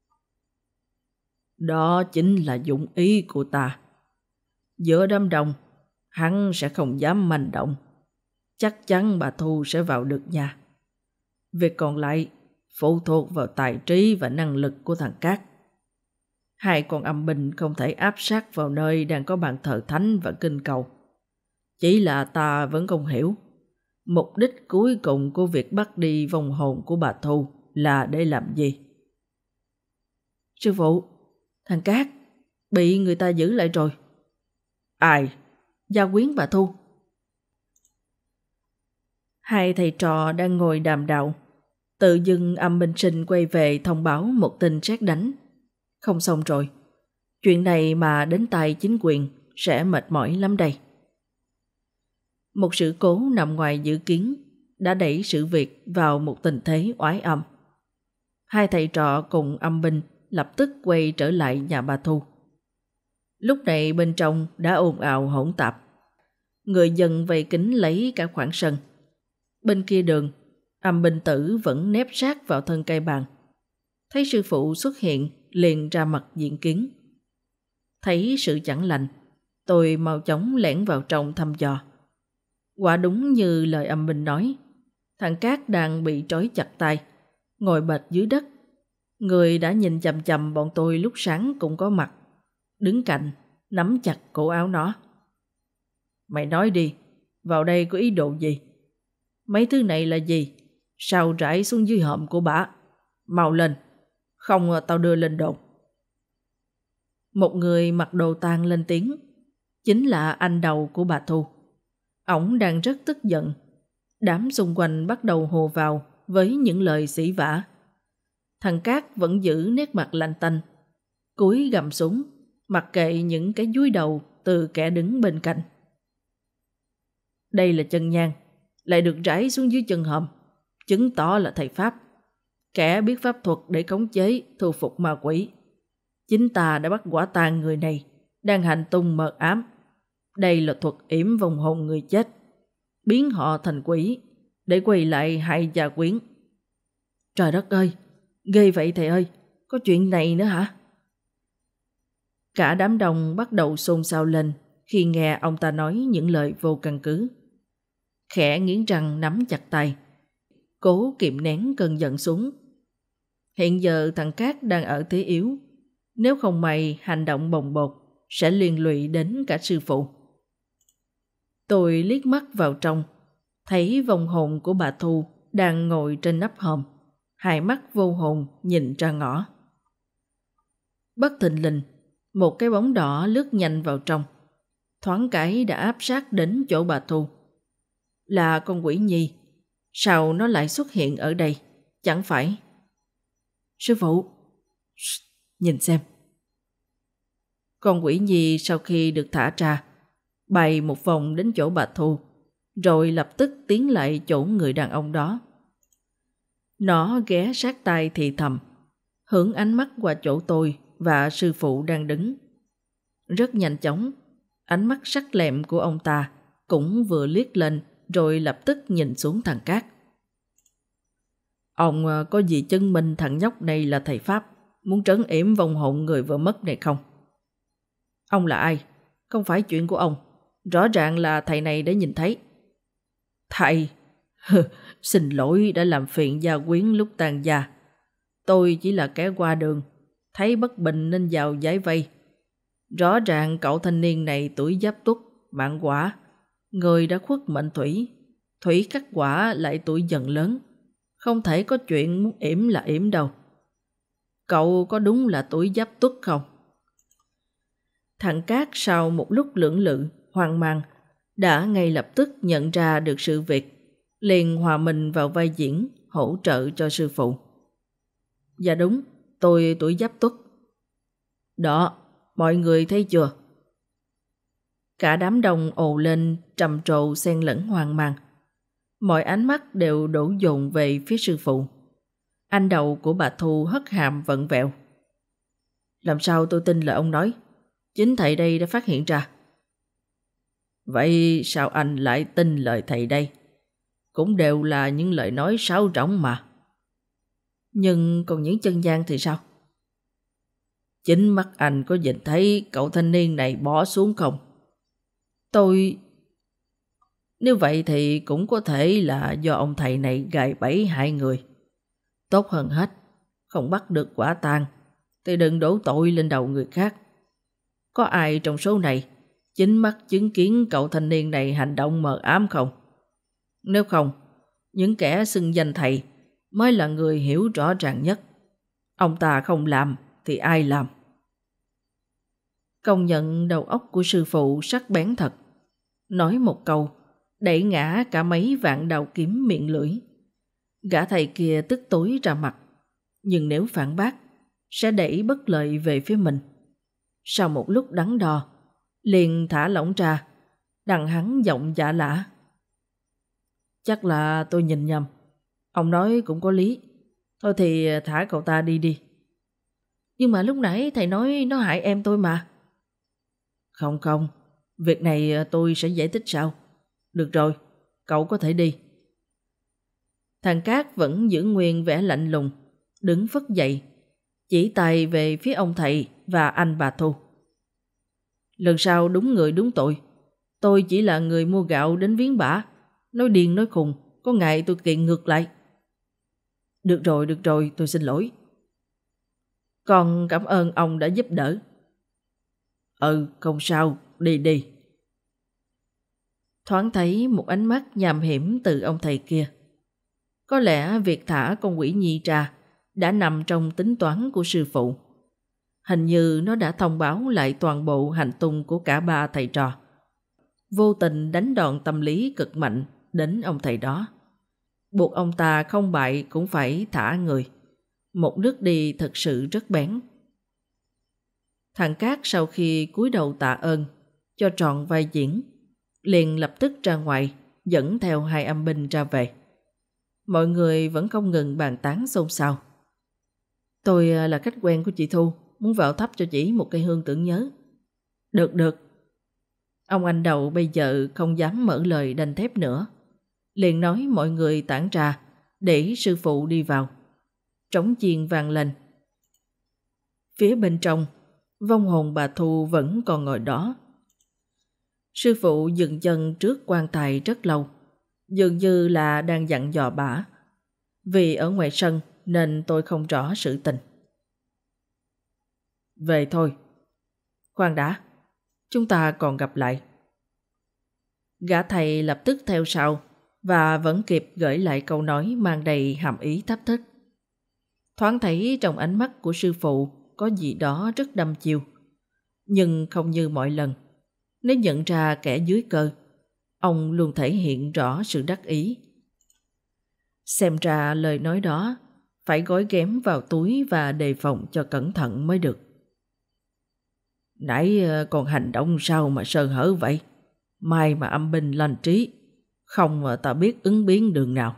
Đó chính là dụng ý của ta. Giữa đám đông, hắn sẽ không dám manh động. Chắc chắn bà Thu sẽ vào được nhà. Việc còn lại phụ thuộc vào tài trí và năng lực của thằng Cát. Hai con âm binh không thể áp sát vào nơi đang có bàn thờ thánh và kinh cầu. Chỉ là ta vẫn không hiểu mục đích cuối cùng của việc bắt đi vong hồn của bà Thu là để làm gì. Sư phụ, thằng Cát bị người ta giữ lại rồi. Ai? Gia quyến bà Thu. Hai thầy trò đang ngồi đàm đạo. Tự dưng âm binh sinh quay về thông báo một tin sét đánh. Không xong rồi. Chuyện này mà đến tay chính quyền sẽ mệt mỏi lắm đây. Một sự cố nằm ngoài dự kiến đã đẩy sự việc vào một tình thế oái âm. Hai thầy trò cùng âm binh lập tức quay trở lại nhà bà Thu. Lúc này bên trong đã ồn ào hỗn tạp. Người dân vây kín lấy cả khoảng sân. Bên kia đường, âm binh tử vẫn nép sát vào thân cây bàn. Thấy sư phụ xuất hiện liền ra mặt diện kiến. Thấy sự chẳng lành, tôi mau chóng lẻn vào trong thăm dò. Quả đúng như lời âm binh nói, thằng Cát đang bị trói chặt tay, ngồi bệt dưới đất. Người đã nhìn chằm chằm bọn tôi lúc sáng cũng có mặt, đứng cạnh, nắm chặt cổ áo nó. Mày nói đi, vào đây có ý đồ gì? Mấy thứ này là gì? Sao rải xuống dưới hòm của bà? Mau lên, không tao đưa lên đồn. Một người mặc đồ tang lên tiếng, chính là anh đầu của bà Thu. Ổng đang rất tức giận. Đám xung quanh bắt đầu hô vào với những lời sỉ vả. Thằng Cát vẫn giữ nét mặt lạnh tanh, cúi gằm xuống, mặc kệ những cái dúi đầu từ kẻ đứng bên cạnh. Đây là chân nhang, lại được rải xuống dưới chân hòm, chứng tỏ là thầy Pháp, kẻ biết pháp thuật để khống chế, thu phục ma quỷ. Chính ta đã bắt quả tang người này đang hành tung mờ ám. Đây là thuật yểm vong hồn người chết, biến họ thành quỷ để quay lại hại gia quyến. Trời đất ơi, ghê vậy thầy ơi, có chuyện này nữa hả? Cả đám đông bắt đầu xôn xao lên khi nghe ông ta nói những lời vô căn cứ. Khẽ nghiến răng nắm chặt tay, cố kiềm nén cơn giận xuống. Hiện giờ thằng Cát đang ở thế yếu, nếu không may hành động bồng bột sẽ liên lụy đến cả sư phụ. Tôi liếc mắt vào trong, thấy vong hồn của bà Thu đang ngồi trên nắp hòm, hai mắt vô hồn nhìn ra ngõ. Bất thình lình, một cái bóng đỏ lướt nhanh vào trong, thoáng cái đã áp sát đến chỗ bà Thu. Là con quỷ nhi, sao nó lại xuất hiện ở đây, chẳng phải? Sư phụ, nhìn xem. Con quỷ nhi sau khi được thả ra, bay một vòng đến chỗ bà Thu, rồi lập tức tiến lại chỗ người đàn ông đó. Nó ghé sát tai thì thầm, hướng ánh mắt qua chỗ tôi và sư phụ đang đứng. Rất nhanh chóng, ánh mắt sắc lẹm của ông ta cũng vừa liếc lên rồi lập tức nhìn xuống thằng Cát. Ông có gì chứng minh thằng nhóc này là thầy Pháp, muốn trấn yểm vong hồn người vừa mất này không? Ông là ai? Không phải chuyện của ông. Rõ ràng là thầy này đã nhìn thấy. Thầy? Xin lỗi đã làm phiền gia quyến lúc tàn gia. Tôi chỉ là kẻ qua đường, thấy bất bình nên vào giải vây. Rõ ràng cậu thanh niên này tuổi Giáp Tuất, mạng Quả, người đã khuất mệnh thủy. Thủy khắc Quả lại tuổi dần lớn, không thể có chuyện muốn yểm là yểm đâu. Cậu có đúng là tuổi Giáp Tuất không? Thằng Cát sau một lúc lưỡng lự, hoang mang, đã ngay lập tức nhận ra được sự việc, liền hòa mình vào vai diễn, hỗ trợ cho sư phụ. Dạ đúng, tôi tuổi Giáp Tuất. Đó, mọi người thấy chưa? Cả đám đông ồ lên trầm trồ xen lẫn hoang mang. Mọi ánh mắt đều đổ dồn về phía sư phụ. Anh đầu của bà Thu hất hàm vặn vẹo. Làm sao tôi tin lời ông nói? Chính thầy đây đã phát hiện ra. Vậy sao anh lại tin lời thầy đây? Cũng đều là những lời nói sáo rỗng mà. Nhưng còn những chân gian thì sao? Chính mắt anh có nhìn thấy cậu thanh niên này bỏ xuống không? Nếu vậy thì cũng có thể là do ông thầy này gài bẫy hại người. Tốt hơn hết, không bắt được quả tang thì đừng đổ tội lên đầu người khác. Có ai trong số này chính mắt chứng kiến cậu thanh niên này hành động mờ ám không? Nếu không, những kẻ xưng danh thầy mới là người hiểu rõ ràng nhất. Ông ta không làm thì ai làm? Công nhận đầu óc của sư phụ sắc bén thật. Nói một câu, đẩy ngã cả mấy vạn đao kiếm miệng lưỡi. Gã thầy kia tức tối ra mặt, nhưng nếu phản bác, sẽ đẩy bất lợi về phía mình. Sau một lúc đắn đo, liền thả lỏng ra, đằng hắn giọng giả lả. Chắc là tôi nhìn nhầm. Ông nói cũng có lý. Thôi thì thả cậu ta đi đi. Nhưng mà lúc nãy thầy nói nó hại em tôi mà. Không, việc này tôi sẽ giải thích sau. Được rồi, cậu có thể đi. Thằng Cát vẫn giữ nguyên vẻ lạnh lùng, đứng phất dậy, chỉ tay về phía ông thầy và anh bà Thu. Lần sau đúng người đúng tội. Tôi chỉ là người mua gạo đến viếng bả, nói điên nói khùng, có ngày tôi kiện ngược lại. Được rồi, tôi xin lỗi. Con cảm ơn ông đã giúp đỡ. Không sao, đi. Thoáng thấy một ánh mắt nham hiểm từ ông thầy kia. Có lẽ việc thả con quỷ nhi ra đã nằm trong tính toán của sư phụ. Hình như nó đã thông báo lại toàn bộ hành tung của cả ba thầy trò. Vô tình đánh đòn tâm lý cực mạnh đến ông thầy đó. Buộc ông ta không bại cũng phải thả người. Một nước đi thật sự rất bén. Thằng Cát sau khi cúi đầu tạ ơn, cho tròn vai diễn, liền lập tức ra ngoài, dẫn theo hai âm binh ra về. Mọi người vẫn không ngừng bàn tán xôn xao. Tôi là khách quen của chị Thu, muốn vào thắp cho chị một cây hương tưởng nhớ. Được. Ông anh đầu bây giờ không dám mở lời đanh thép nữa, liền nói mọi người tản ra để sư phụ đi vào. Trống chiên vang lên. Phía bên trong, vong hồn bà Thu vẫn còn ngồi đó. Sư phụ dừng chân trước quan tài rất lâu, dường như là đang dặn dò bả. Vì ở ngoài sân nên tôi không rõ sự tình. Về thôi. Khoan đã, chúng ta còn gặp lại. Gã thầy lập tức theo sau và vẫn kịp gửi lại câu nói mang đầy hàm ý thách thức. Thoáng thấy trong ánh mắt của sư phụ có gì đó rất đăm chiêu, nhưng không như mọi lần. Nếu nhận ra kẻ dưới cơ, ông luôn thể hiện rõ sự đắc ý. Xem ra lời nói đó phải gói ghém vào túi và đề phòng cho cẩn thận mới được. Nãy còn hành động sao mà sơ hở vậy? May mà âm binh lành trí, không mà ta biết ứng biến đường nào.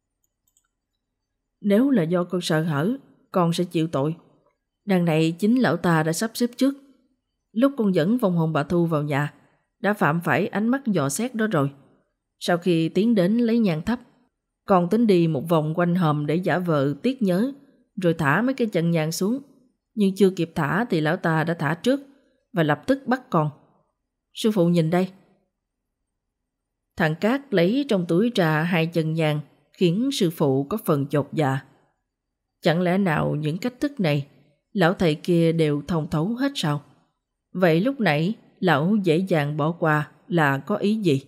Nếu là do con sợ hở, con sẽ chịu tội. Đằng này chính lão ta đã sắp xếp trước. Lúc con dẫn vong hồn bà Thu vào nhà, đã phạm phải ánh mắt dò xét đó rồi. Sau khi tiến đến lấy nhang thắp, con tính đi một vòng quanh hòm để giả vờ tiếc nhớ, rồi thả mấy cái chân nhang xuống. Nhưng chưa kịp thả thì lão ta đã thả trước và lập tức bắt con. Sư phụ nhìn đây. Thằng Cát lấy trong túi ra hai chân nhang, khiến sư phụ có phần chột dạ. Chẳng lẽ nào những cách thức này lão thầy kia đều thông thấu hết sao? Vậy lúc nãy lão dễ dàng bỏ qua là có ý gì?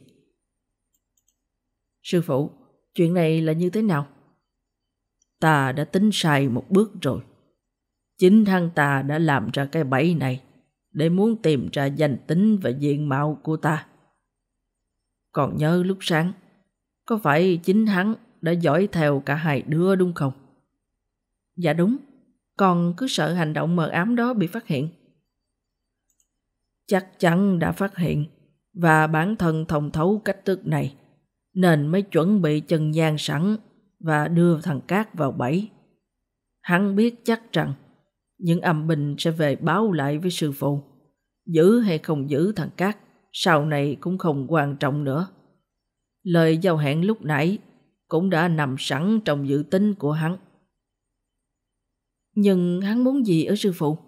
Sư phụ, chuyện này là như thế nào? Ta đã tính sai một bước rồi. Chính hắn ta đã làm ra cái bẫy này để muốn tìm ra danh tính và diện mạo của ta. Còn nhớ lúc sáng, có phải chính hắn đã dõi theo cả hai đứa đúng không? Dạ đúng, con cứ sợ hành động mờ ám đó bị phát hiện. Chắc chắn đã phát hiện, và bản thân thông thấu cách thức này, nên mới chuẩn bị chân nhang sẵn và đưa thằng Cát vào bẫy. Hắn biết chắc rằng những âm binh sẽ về báo lại với sư phụ. Giữ hay không giữ thằng Cát sau này cũng không quan trọng nữa. Lời giao hẹn lúc nãy cũng đã nằm sẵn trong dự tính của hắn. Nhưng hắn muốn gì ở sư phụ?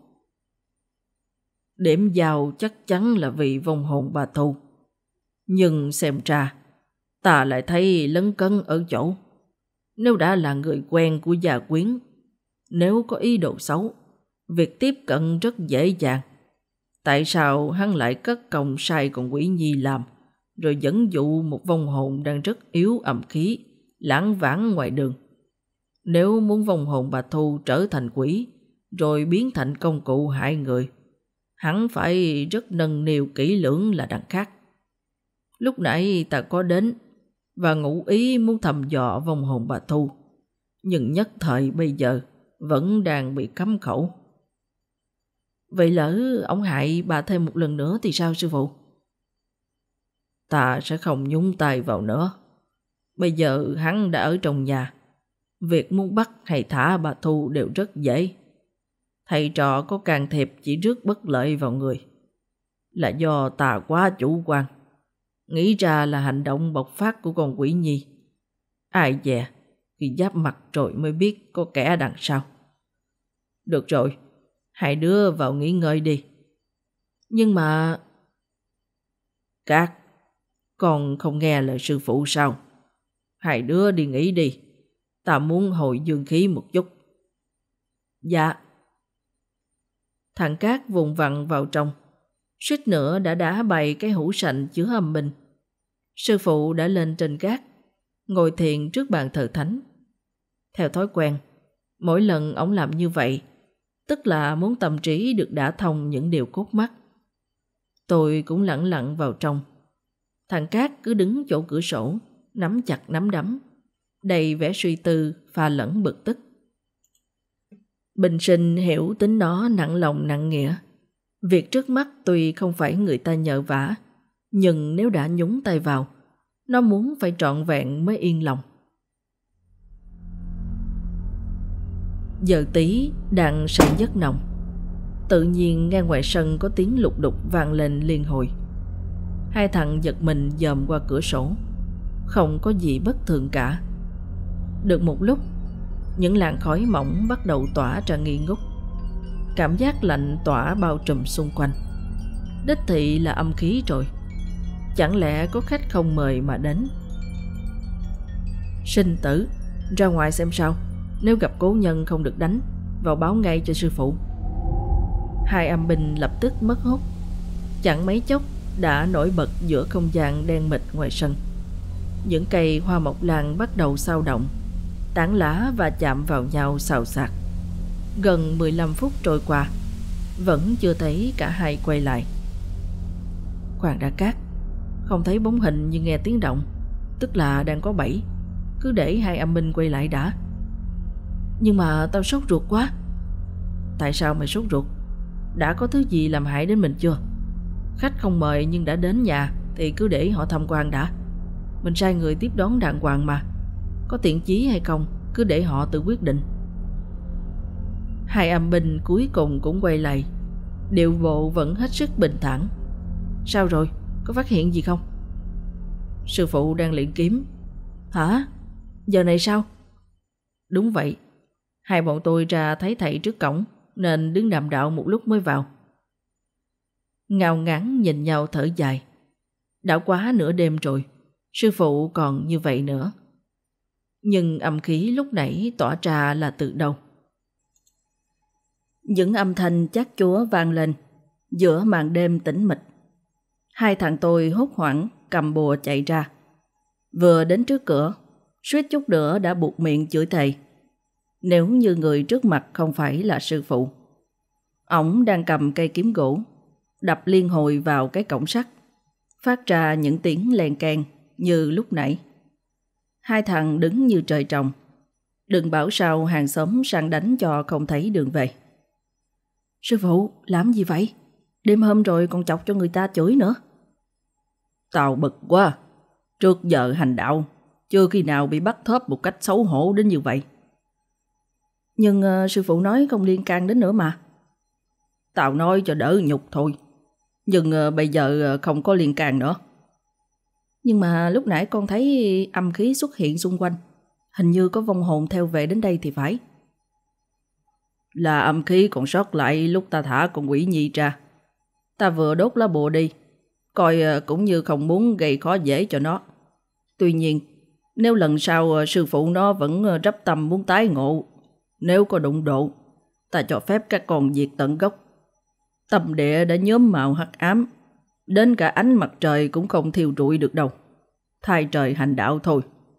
Điểm vào chắc chắn là vì vong hồn bà Thu. Nhưng xem ra, ta lại thấy lấn cấn ở chỗ. Nếu đã là người quen của gia quyến, nếu có ý đồ xấu, việc tiếp cận rất dễ dàng. Tại sao hắn lại cất công sai con quỷ nhi làm, rồi dẫn dụ một vong hồn đang rất yếu âm khí, lãng vãng ngoài đường? Nếu muốn vong hồn bà Thu trở thành quỷ, rồi biến thành công cụ hại người, hắn phải rất nâng niu kỹ lưỡng là đằng khác. Lúc nãy ta có đến và ngụ ý muốn thăm dò vong hồn bà Thu, nhưng nhất thời bây giờ vẫn đang bị cấm khẩu. Vậy lỡ ông hại bà thêm một lần nữa thì sao sư phụ? Ta sẽ không nhúng tay vào nữa. Bây giờ hắn đã ở trong nhà, việc muốn bắt hay thả bà Thu đều rất dễ. Thầy trò có can thiệp chỉ rước bất lợi vào người, là do ta quá chủ quan, nghĩ ra là hành động bộc phát của con quỷ nhi. Ai dè, khi giáp mặt rồi mới biết có kẻ đằng sau. Được rồi, hai đứa vào nghỉ ngơi đi. Nhưng mà... Các con không nghe lời sư phụ sao? Hai đứa đi nghỉ đi, ta muốn hồi dương khí một chút. Dạ. Thằng Cát vùng vằng vào trong, suýt nữa đã đá bày cái hũ sành chứa âm binh. Sư phụ đã lên trên gác, ngồi thiền trước bàn thờ thánh. Theo thói quen, mỗi lần ổng làm như vậy, tức là muốn tâm trí được đả thông những điều cốt mắt. Tôi cũng lẳng lặng vào trong. Thằng Cát cứ đứng chỗ cửa sổ, nắm chặt nắm đấm, đầy vẻ suy tư, pha lẫn bực tức. Bình sinh hiểu tính nó nặng lòng nặng nghĩa. Việc trước mắt tuy không phải người ta nhờ vả, nhưng nếu đã nhúng tay vào, nó muốn phải trọn vẹn mới yên lòng. Giờ tí đang say giấc nồng, tự nhiên nghe ngoài sân có tiếng lục đục vang lên liên hồi. Hai thằng giật mình dòm qua cửa sổ, không có gì bất thường cả. Được một lúc, những làn khói mỏng bắt đầu tỏa ra nghi ngút. Cảm giác lạnh tỏa bao trùm xung quanh. Đích thị là âm khí rồi. Chẳng lẽ có khách không mời mà đến? Sinh tử, ra ngoài xem sao. Nếu gặp cố nhân không được đánh, vào báo ngay cho sư phụ. Hai âm binh lập tức mất hút. Chẳng mấy chốc đã nổi bật giữa không gian đen mịt ngoài sân. Những cây hoa mộc lan bắt đầu xao động, tán lá và chạm vào nhau xào xạc. Gần 15 phút trôi qua, vẫn chưa thấy cả hai quay lại. Khoan đã Cát, không thấy bóng hình nhưng nghe tiếng động, tức là đang có bẫy. Cứ để hai âm binh quay lại đã. Nhưng mà tao sốt ruột quá. Tại sao mày sốt ruột? Đã có thứ gì làm hại đến mình chưa? Khách không mời nhưng đã đến nhà thì cứ để họ tham quan đã. Mình sai người tiếp đón đàng hoàng mà. Có tiện chí hay không cứ để họ tự quyết định. Hai âm binh cuối cùng cũng quay lại, điệu bộ vẫn hết sức bình thản. Sao rồi? Có phát hiện gì không? Sư phụ đang luyện kiếm. Hả? Giờ này sao? Đúng vậy. Hai bọn tôi ra thấy thầy trước cổng, nên đứng đàm đạo một lúc mới vào. Ngao ngán nhìn nhau thở dài. Đã quá nửa đêm rồi, sư phụ còn như vậy nữa. Nhưng âm khí lúc nãy tỏa ra là từ đâu? Những âm thanh chát chúa vang lên giữa màn đêm tĩnh mịch. Hai thằng tôi hốt hoảng cầm bùa chạy ra. Vừa đến trước cửa, suýt chút nữa đã buộc miệng chửi thề. Nếu như người trước mặt không phải là sư phụ. Ổng đang cầm cây kiếm gỗ, đập liên hồi vào cái cổng sắt, phát ra những tiếng len keng như lúc nãy. Hai thằng đứng như trời trồng. Đừng bảo sao hàng xóm sang đánh cho không thấy đường về. Sư phụ, làm gì vậy? Đêm hôm rồi còn chọc cho người ta chửi nữa. Tao bực quá. Trước giờ hành đạo, chưa khi nào bị bắt thóp một cách xấu hổ đến như vậy. Nhưng sư phụ nói không liên can đến nữa mà. Tao nói cho đỡ nhục thôi. Nhưng bây giờ không có liên can nữa. Nhưng mà lúc nãy con thấy âm khí xuất hiện xung quanh. Hình như có vong hồn theo về đến đây thì phải. Là âm khí còn sót lại lúc ta thả con quỷ nhi ra. Ta vừa đốt lá bùa đi, coi cũng như không muốn gây khó dễ cho nó. Tuy nhiên, nếu lần sau sư phụ nó vẫn rắp tâm muốn tái ngộ, nếu có đụng độ, ta cho phép các con diệt tận gốc. Tâm địa đã nhuốm màu hắc ám, đến cả ánh mặt trời cũng không thiêu rụi được đâu. Thay trời hành đạo thôi.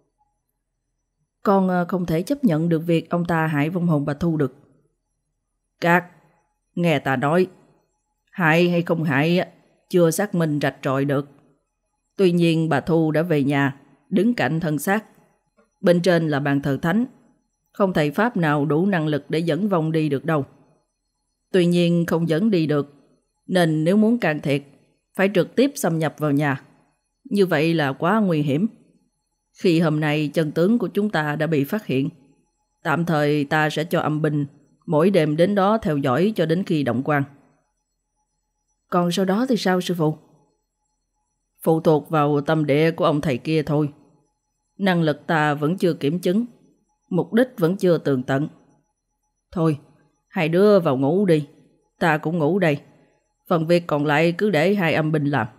Con không thể chấp nhận được việc ông ta hại vong hồn bà Thu được. Các, nghe ta nói, hại hay không hại chưa xác minh rạch ròi được. Tuy nhiên bà Thu đã về nhà, đứng cạnh thân xác. Bên trên là bàn thờ thánh, không thầy pháp nào đủ năng lực để dẫn vong đi được đâu. Tuy nhiên không dẫn đi được, nên nếu muốn can thiệp, phải trực tiếp xâm nhập vào nhà. Như vậy là quá nguy hiểm. Khi hôm nay chân tướng của chúng ta đã bị phát hiện, tạm thời ta sẽ cho âm binh mỗi đêm đến đó theo dõi cho đến khi động quan. Còn sau đó thì sao sư phụ? Phụ thuộc vào tâm địa của ông thầy kia thôi. Năng lực ta vẫn chưa kiểm chứng, mục đích vẫn chưa tường tận. Thôi, hai đứa vào ngủ đi, ta cũng ngủ đây. Phần việc còn lại cứ để hai âm binh làm.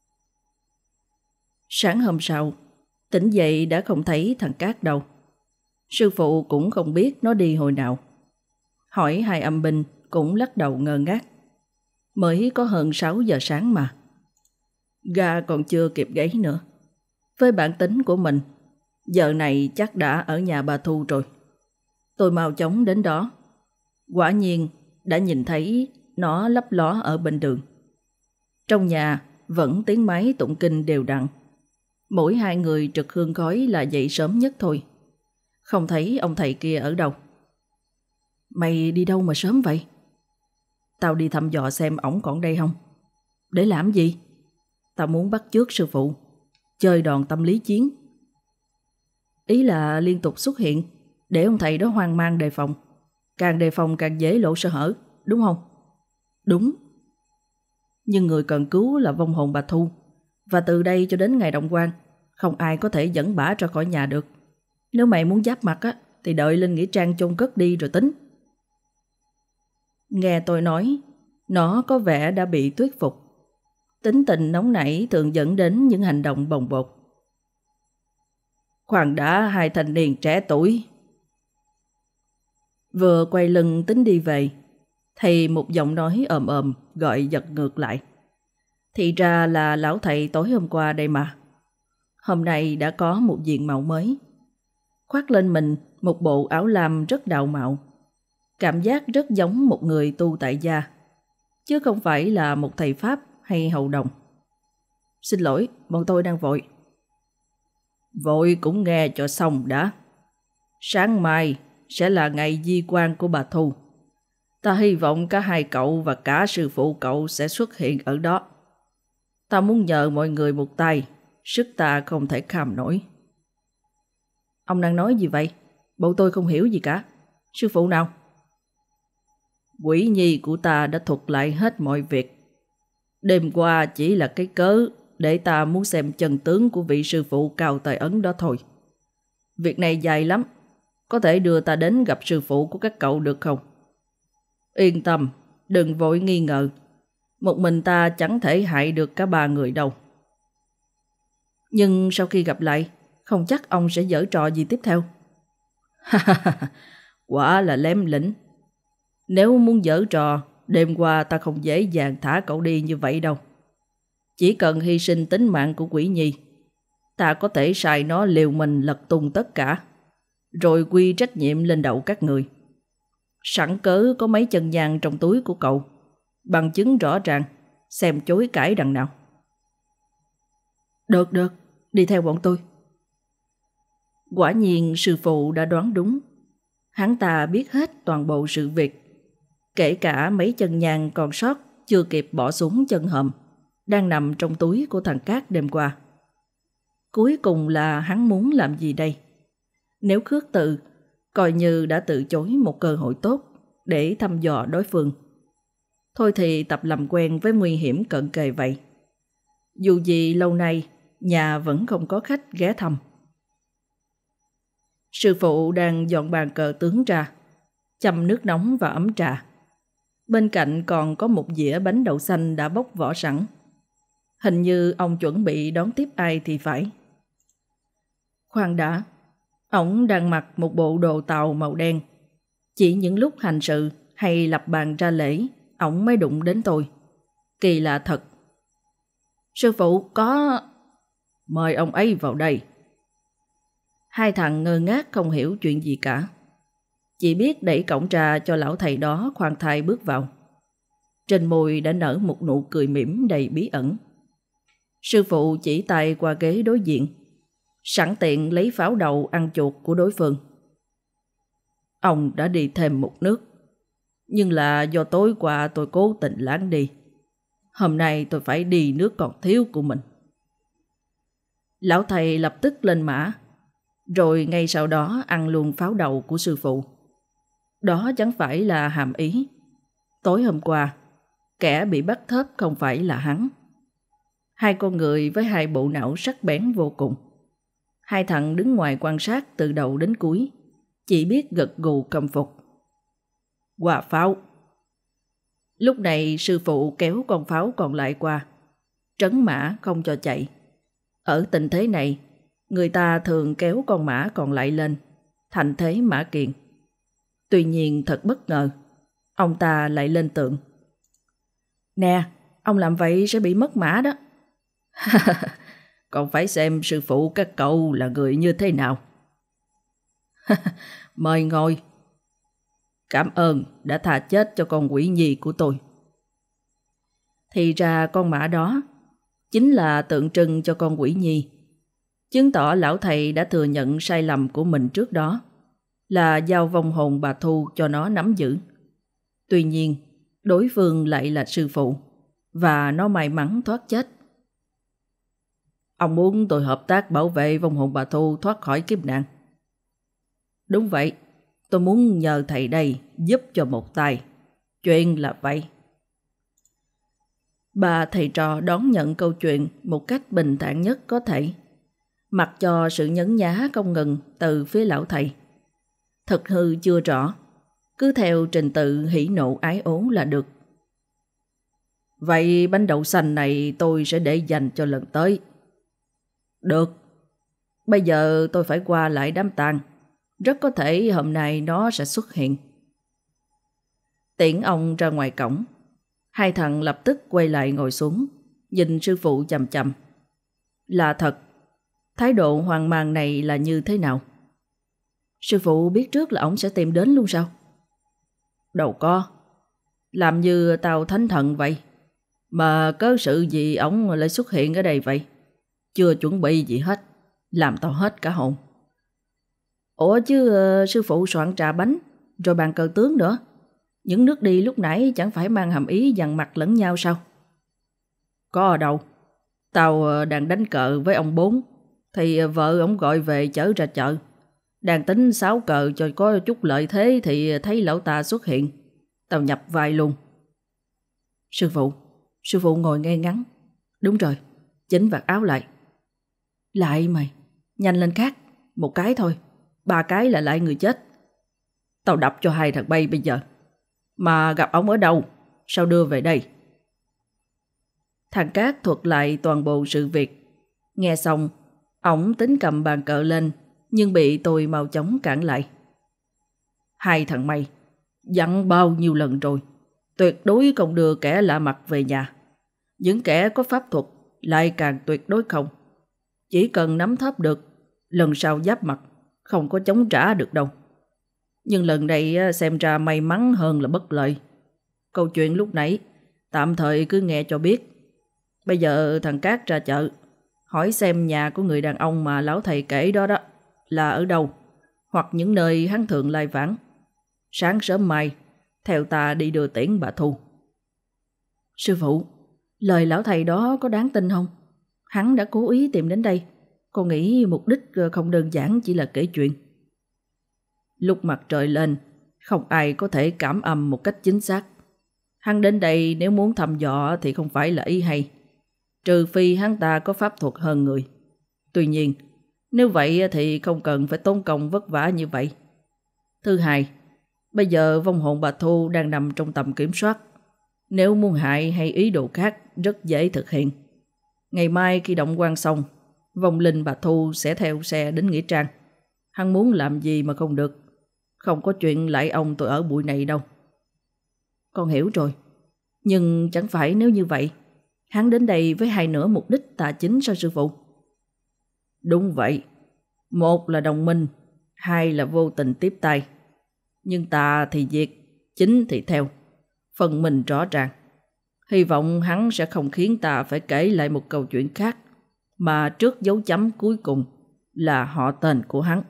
Sáng hôm sau, tỉnh dậy đã không thấy thằng Cát đâu. Sư phụ cũng không biết nó đi hồi nào. Hỏi hai âm binh cũng lắc đầu ngơ ngác. Mới có hơn 6 giờ sáng mà. Gà còn chưa kịp gáy nữa. Với bản tính của mình, giờ này chắc đã ở nhà bà Thu rồi. Tôi mau chóng đến đó. Quả nhiên đã nhìn thấy nó lấp ló ở bên đường. Trong nhà vẫn tiếng máy tụng kinh đều đặn. Mỗi hai người trực hương khói là dậy sớm nhất thôi. Không thấy ông thầy kia ở đâu. Mày đi đâu mà sớm vậy? Tao đi thăm dò xem ổng còn đây không. Để làm gì? Tao muốn bắt chước sư phụ, chơi đòn tâm lý chiến. Ý là liên tục xuất hiện, để ông thầy đó hoang mang đề phòng. Càng đề phòng càng dễ lộ sơ hở, đúng không? Đúng. Nhưng người cần cứu là vong hồn bà Thu. Và từ đây cho đến ngày động quan, không ai có thể dẫn bả ra khỏi nhà được. Nếu mày muốn giáp mặt á, thì đợi lên nghĩa trang chôn cất đi rồi tính. Nghe tôi nói, nó có vẻ đã bị thuyết phục. Tính tình nóng nảy thường dẫn đến những hành động bồng bột. Khoan đã, hai thanh niên trẻ tuổi. Vừa quay lưng tính đi về, thì một giọng nói ồm ồm gọi giật ngược lại. Thì ra là lão thầy tối hôm qua đây mà. Hôm nay đã có một diện mạo mới. Khoác lên mình một bộ áo lam rất đạo mạo. Cảm giác rất giống một người tu tại gia, chứ không phải là một thầy Pháp hay hầu đồng. Xin lỗi, bọn tôi đang vội. Vội cũng nghe cho xong đã. Sáng mai sẽ là ngày di quan của bà Thu. Ta hy vọng cả hai cậu và cả sư phụ cậu sẽ xuất hiện ở đó. Ta muốn nhờ mọi người một tay, sức ta không thể kham nổi. Ông đang nói gì vậy? Bọn tôi không hiểu gì cả. Sư phụ nào? Quỷ nhi của ta đã thuật lại hết mọi việc. Đêm qua chỉ là cái cớ để ta muốn xem chân tướng của vị sư phụ cao tài ấn đó thôi. Việc này dài lắm. Có thể đưa ta đến gặp sư phụ của các cậu được không? Yên tâm, đừng vội nghi ngờ. Một mình ta chẳng thể hại được cả ba người đâu. Nhưng sau khi gặp lại, không chắc ông sẽ giở trò gì tiếp theo. Quả là lém lĩnh. Nếu muốn giở trò, đêm qua ta không dễ dàng thả cậu đi như vậy đâu. Chỉ cần hy sinh tính mạng của quỷ nhi, ta có thể sai nó liều mình lật tung tất cả, rồi quy trách nhiệm lên đầu các người. Sẵn cớ có mấy chân nhang trong túi của cậu, bằng chứng rõ ràng, xem chối cãi đằng nào. Được, đi theo bọn tôi. Quả nhiên sư phụ đã đoán đúng. Hắn ta biết hết toàn bộ sự việc, kể cả mấy chân nhang còn sót chưa kịp bỏ xuống chân hầm, đang nằm trong túi của thằng Cát đêm qua. Cuối cùng là hắn muốn làm gì đây? Nếu khước từ, coi như đã từ chối một cơ hội tốt để thăm dò đối phương. Thôi thì tập làm quen với nguy hiểm cận kề vậy. Dù gì lâu nay, nhà vẫn không có khách ghé thăm. Sư phụ đang dọn bàn cờ tướng ra. châm nước nóng và ấm trà. Bên cạnh còn có một dĩa bánh đậu xanh đã bóc vỏ sẵn. Hình như ông chuẩn bị đón tiếp ai thì phải. Khoan đã, ổng đang mặc một bộ đồ tàu màu đen. Chỉ những lúc hành sự hay lập bàn ra lễ, ổng mới đụng đến tôi. Kỳ lạ thật. Sư phụ có... Mời ông ấy vào đây. Hai thằng ngơ ngác không hiểu chuyện gì cả. Chỉ biết đẩy cổng trà cho lão thầy đó khoan thai bước vào. Trên môi đã nở một nụ cười mỉm đầy bí ẩn. Sư phụ chỉ tay qua ghế đối diện, sẵn tiện lấy pháo đầu ăn chuột của đối phương. Ông đã đi thêm một nước, nhưng là do tối qua tôi cố tình lãng đi. Hôm nay tôi phải đi nước còn thiếu của mình. Lão thầy lập tức lên mã, rồi ngay sau đó ăn luôn pháo đầu của sư phụ. Đó chẳng phải là hàm ý tối hôm qua kẻ bị bắt thớp không phải là hắn. Hai con người với hai bộ não sắc bén vô cùng. Hai thằng đứng ngoài quan sát từ đầu đến cuối, chỉ biết gật gù khâm phục. Quả pháo. Lúc này sư phụ kéo con pháo còn lại qua, trấn mã không cho chạy. Ở tình thế này, người ta thường kéo con mã còn lại lên, thành thế mã kiện. Tuy nhiên thật bất ngờ, ông ta lại lên tượng. Nè, ông làm vậy sẽ bị mất mã đó. Còn phải xem sư phụ các cậu là người như thế nào. Mời ngồi. Cảm ơn đã thà chết cho con quỷ nhi của tôi. Thì ra con mã đó chính là tượng trưng cho con quỷ nhi, chứng tỏ lão thầy đã thừa nhận sai lầm của mình trước đó, là giao vong hồn bà Thu cho nó nắm giữ. Tuy nhiên, đối phương lại là sư phụ, và nó may mắn thoát chết. Ông muốn tôi hợp tác bảo vệ vong hồn bà Thu thoát khỏi kiếp nạn? Đúng vậy, tôi muốn nhờ thầy đây giúp cho một tay. Chuyện là vậy. Ba thầy trò đón nhận câu chuyện một cách bình thản nhất có thể, mặc cho sự nhấn nhá không ngừng từ phía lão thầy. Thật hư chưa rõ, cứ theo trình tự hỉ nộ ái ố là được. Vậy bánh đậu xanh này tôi sẽ để dành cho lần tới. Được. Bây giờ tôi phải qua lại đám tang. Rất có thể hôm nay nó sẽ xuất hiện. Tiễn ông ra ngoài cổng, hai thằng lập tức quay lại ngồi xuống, nhìn sư phụ chằm chằm. Là thật, thái độ hoang mang này là như thế nào? Sư phụ biết trước là ông sẽ tìm đến luôn sao? Đâu có. Làm như tao thánh thần vậy. Mà cớ sự gì ông lại xuất hiện ở đây vậy? Chưa chuẩn bị gì hết, làm tao hết cả hồn. Ủa chứ sư phụ soạn trà bánh, rồi bàn cờ tướng nữa. Những nước đi lúc nãy chẳng phải mang hàm ý dằn mặt lẫn nhau sao? Có ở đâu. Tao đang đánh cờ với ông Bốn, thì vợ ông gọi về chở ra chợ. Đang tính sáo cờ cho có chút lợi thế thì thấy lão ta xuất hiện. Tao nhập vai luôn. Sư phụ ngồi ngay ngắn. Đúng rồi, chỉnh vạt áo lại. Lại mày, nhanh lên khác. Một cái thôi, 3 cái là lại người chết. Tao đập cho hai thằng bay bây giờ. Mà gặp ông ở đâu? Sao đưa về đây? Thằng Cát thuật lại toàn bộ sự việc. Nghe xong, ổng tính cầm bàn cờ lên, nhưng bị tôi mau chóng cản lại. Hai thằng mày, dặn bao nhiêu lần rồi, tuyệt đối không đưa kẻ lạ mặt về nhà. Những kẻ có pháp thuật lại càng tuyệt đối không. Chỉ cần nắm thóp được, lần sau giáp mặt, không có chống trả được đâu. Nhưng lần này xem ra may mắn hơn là bất lợi. Câu chuyện lúc nãy tạm thời cứ nghe cho biết. Bây giờ thằng Cát ra chợ, hỏi xem nhà của người đàn ông mà lão thầy kể đó là ở đâu, hoặc những nơi hắn thường lai vãng. Sáng sớm mai theo ta đi đưa tiễn bà Thu. Sư phụ, lời lão thầy đó có đáng tin không? Hắn đã cố ý tìm đến đây. Con nghĩ mục đích không đơn giản chỉ là kể chuyện. Lúc mặt trời lên, không ai có thể cảm âm một cách chính xác. Hắn đến đây nếu muốn thăm dò thì không phải là ý hay, trừ phi hắn ta có pháp thuật hơn người. Tuy nhiên, nếu vậy thì không cần phải tốn công vất vả như vậy. Thứ hai, Bây giờ vong hồn bà Thu đang nằm trong tầm kiểm soát. Nếu muốn hại hay ý đồ khác rất dễ thực hiện. Ngày mai khi động quan xong, vong linh bà Thu sẽ theo xe đến Nghĩa Trang. Hắn muốn làm gì mà không được. Không có chuyện lại ông tôi ở bụi này đâu. Con hiểu rồi. Nhưng chẳng phải nếu như vậy, hắn đến đây với hai nửa mục đích tà chính sao sư phụ? Đúng vậy. Một là đồng minh, hai là vô tình tiếp tay. Nhưng tà thì diệt, chính thì theo. Phần mình rõ ràng. Hy vọng hắn sẽ không khiến ta phải kể lại một câu chuyện khác, mà trước dấu chấm cuối cùng là họ tên của hắn.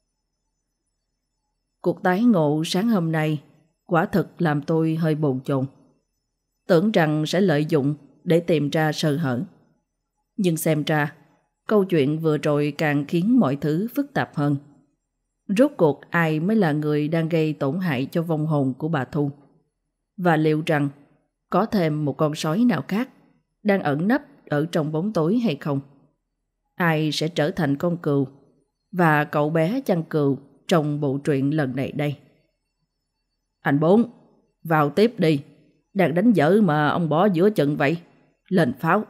Cuộc tái ngộ sáng hôm nay quả thực làm tôi hơi bồn chồn. Tưởng rằng sẽ lợi dụng để tìm ra sơ hở. Nhưng xem ra, câu chuyện vừa rồi càng khiến mọi thứ phức tạp hơn. Rốt cuộc ai mới là người đang gây tổn hại cho vong hồn của bà Thu? Và liệu rằng có thêm một con sói nào khác đang ẩn nấp ở trong bóng tối hay không? Ai sẽ trở thành con cừu và cậu bé chăn cừu trong bộ truyện lần này đây? Anh Bốn, vào tiếp đi. Đang đánh dở mà ông bỏ giữa chừng vậy. Lên pháo.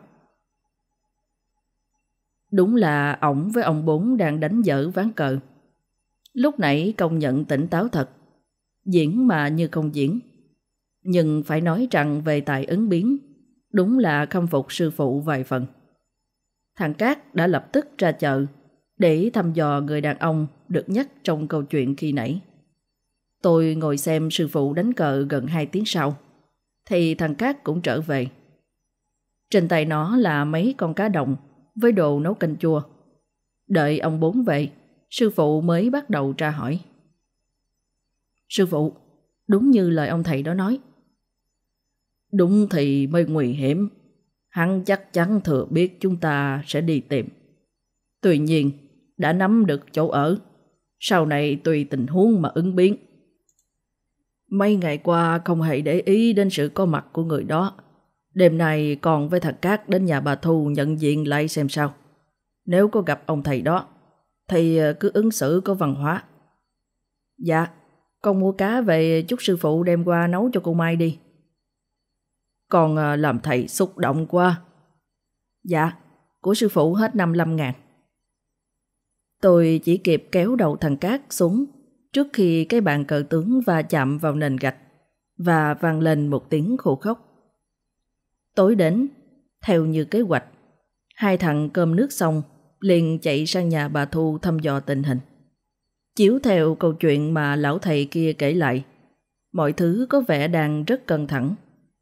Đúng là ổng với ông Bốn đang đánh dở ván cờ. Lúc nãy công nhận tỉnh táo thật. Diễn mà như không diễn. Nhưng phải nói rằng về tài ứng biến, đúng là khâm phục sư phụ vài phần. Thằng Cát đã lập tức ra chợ để thăm dò người đàn ông được nhắc trong câu chuyện khi nãy. Tôi ngồi xem sư phụ đánh cờ gần 2 tiếng sau, thì thằng Cát cũng trở về. Trên tay nó là mấy con cá đồng với đồ nấu canh chua. Đợi ông Bốn về, sư phụ mới bắt đầu tra hỏi. Sư phụ, đúng như lời ông thầy đó nói. Đúng thì mới nguy hiểm. Hắn chắc chắn thừa biết chúng ta sẽ đi tìm. Tuy nhiên, đã nắm được chỗ ở. Sau này tùy tình huống mà ứng biến. Mấy ngày qua không hề để ý đến sự có mặt của người đó. Đêm nay còn với thằng Cát đến nhà bà Thu nhận diện lại xem sao. Nếu có gặp ông thầy đó, thì cứ ứng xử có văn hóa. Dạ, con mua cá về chúc sư phụ đem qua nấu cho cô Mai đi. Con làm thầy xúc động quá. Dạ, của sư phụ hết 55.000. Tôi chỉ kịp kéo đầu thằng Cát xuống trước khi cái bàn cờ tướng va chạm vào nền gạch và vang lên một tiếng khô khốc. Tối đến, theo như kế hoạch, hai thằng cơm nước xong liền chạy sang nhà bà Thu thăm dò tình hình. Chiếu theo câu chuyện mà lão thầy kia kể lại, mọi thứ có vẻ đang rất căng thẳng.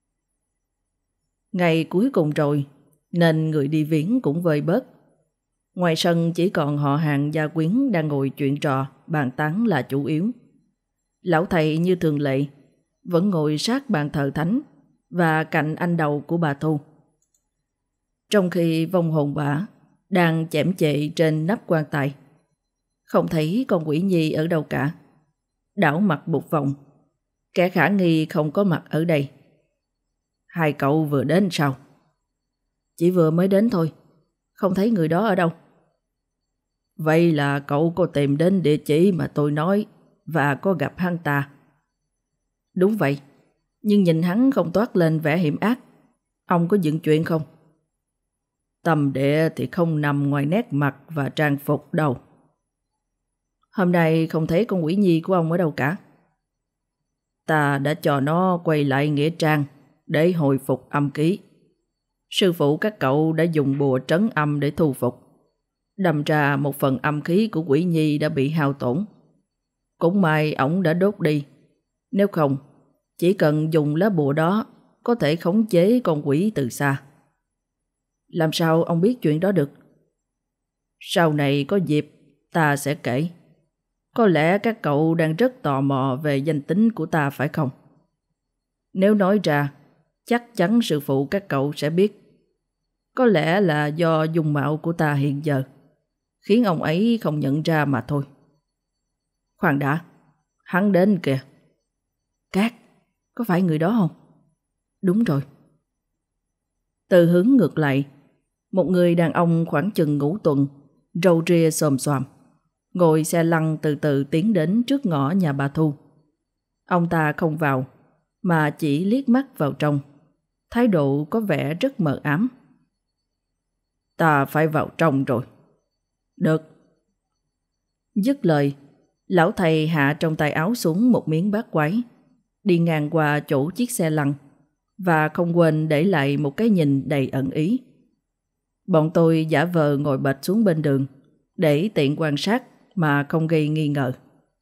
Ngày cuối cùng rồi, nên người đi viếng cũng vơi bớt. Ngoài sân chỉ còn họ hàng gia quyến đang ngồi chuyện trò, bàn tán là chủ yếu. Lão thầy như thường lệ, vẫn ngồi sát bàn thờ thánh và cạnh anh đầu của bà Thu. Trong khi vong hồn bà đang chễm chệ trên nắp quan tài. Không thấy con quỷ nhi ở đâu cả. Đảo mặt một vòng, kẻ khả nghi không có mặt ở đây. Hai cậu vừa đến sao? Chỉ vừa mới đến thôi, không thấy người đó ở đâu. Vậy là cậu có tìm đến địa chỉ mà tôi nói và có gặp hắn ta? Đúng vậy, nhưng nhìn hắn không toát lên vẻ hiểm ác. Ông có dựng chuyện không? Tâm địa thì không nằm ngoài nét mặt và trang phục đâu. Hôm nay không thấy con quỷ nhi của ông ở đâu cả. Ta đã cho nó quay lại nghĩa trang để hồi phục âm khí. Sư phụ các cậu đã dùng bùa trấn âm để thu phục. Đâm ra một phần âm khí của quỷ nhi đã bị hao tổn. Cũng may ổng đã đốt đi. Nếu không, chỉ cần dùng lá bùa đó có thể khống chế con quỷ từ xa. Làm sao ông biết chuyện đó được? Sau này có dịp ta sẽ kể. Có lẽ các cậu đang rất tò mò về danh tính của ta phải không? Nếu nói ra, chắc chắn sư phụ các cậu sẽ biết. Có lẽ là do dung mạo của ta hiện giờ khiến ông ấy không nhận ra mà thôi. Khoan đã, hắn đến kìa. Cát, có phải người đó không? Đúng rồi. Từ hướng ngược lại, một người đàn ông khoảng chừng ngũ tuần, râu ria xồm xoàm, ngồi xe lăn từ từ tiến đến trước ngõ nhà bà Thu. Ông ta không vào, mà chỉ liếc mắt vào trong. Thái độ có vẻ rất mờ ám. Ta phải vào trong rồi. Được. Dứt lời, lão thầy hạ trong tay áo xuống một miếng bát quái, đi ngang qua chỗ chiếc xe lăn, và không quên để lại một cái nhìn đầy ẩn ý. Bọn tôi giả vờ ngồi bệt xuống bên đường, để tiện quan sát mà không gây nghi ngờ.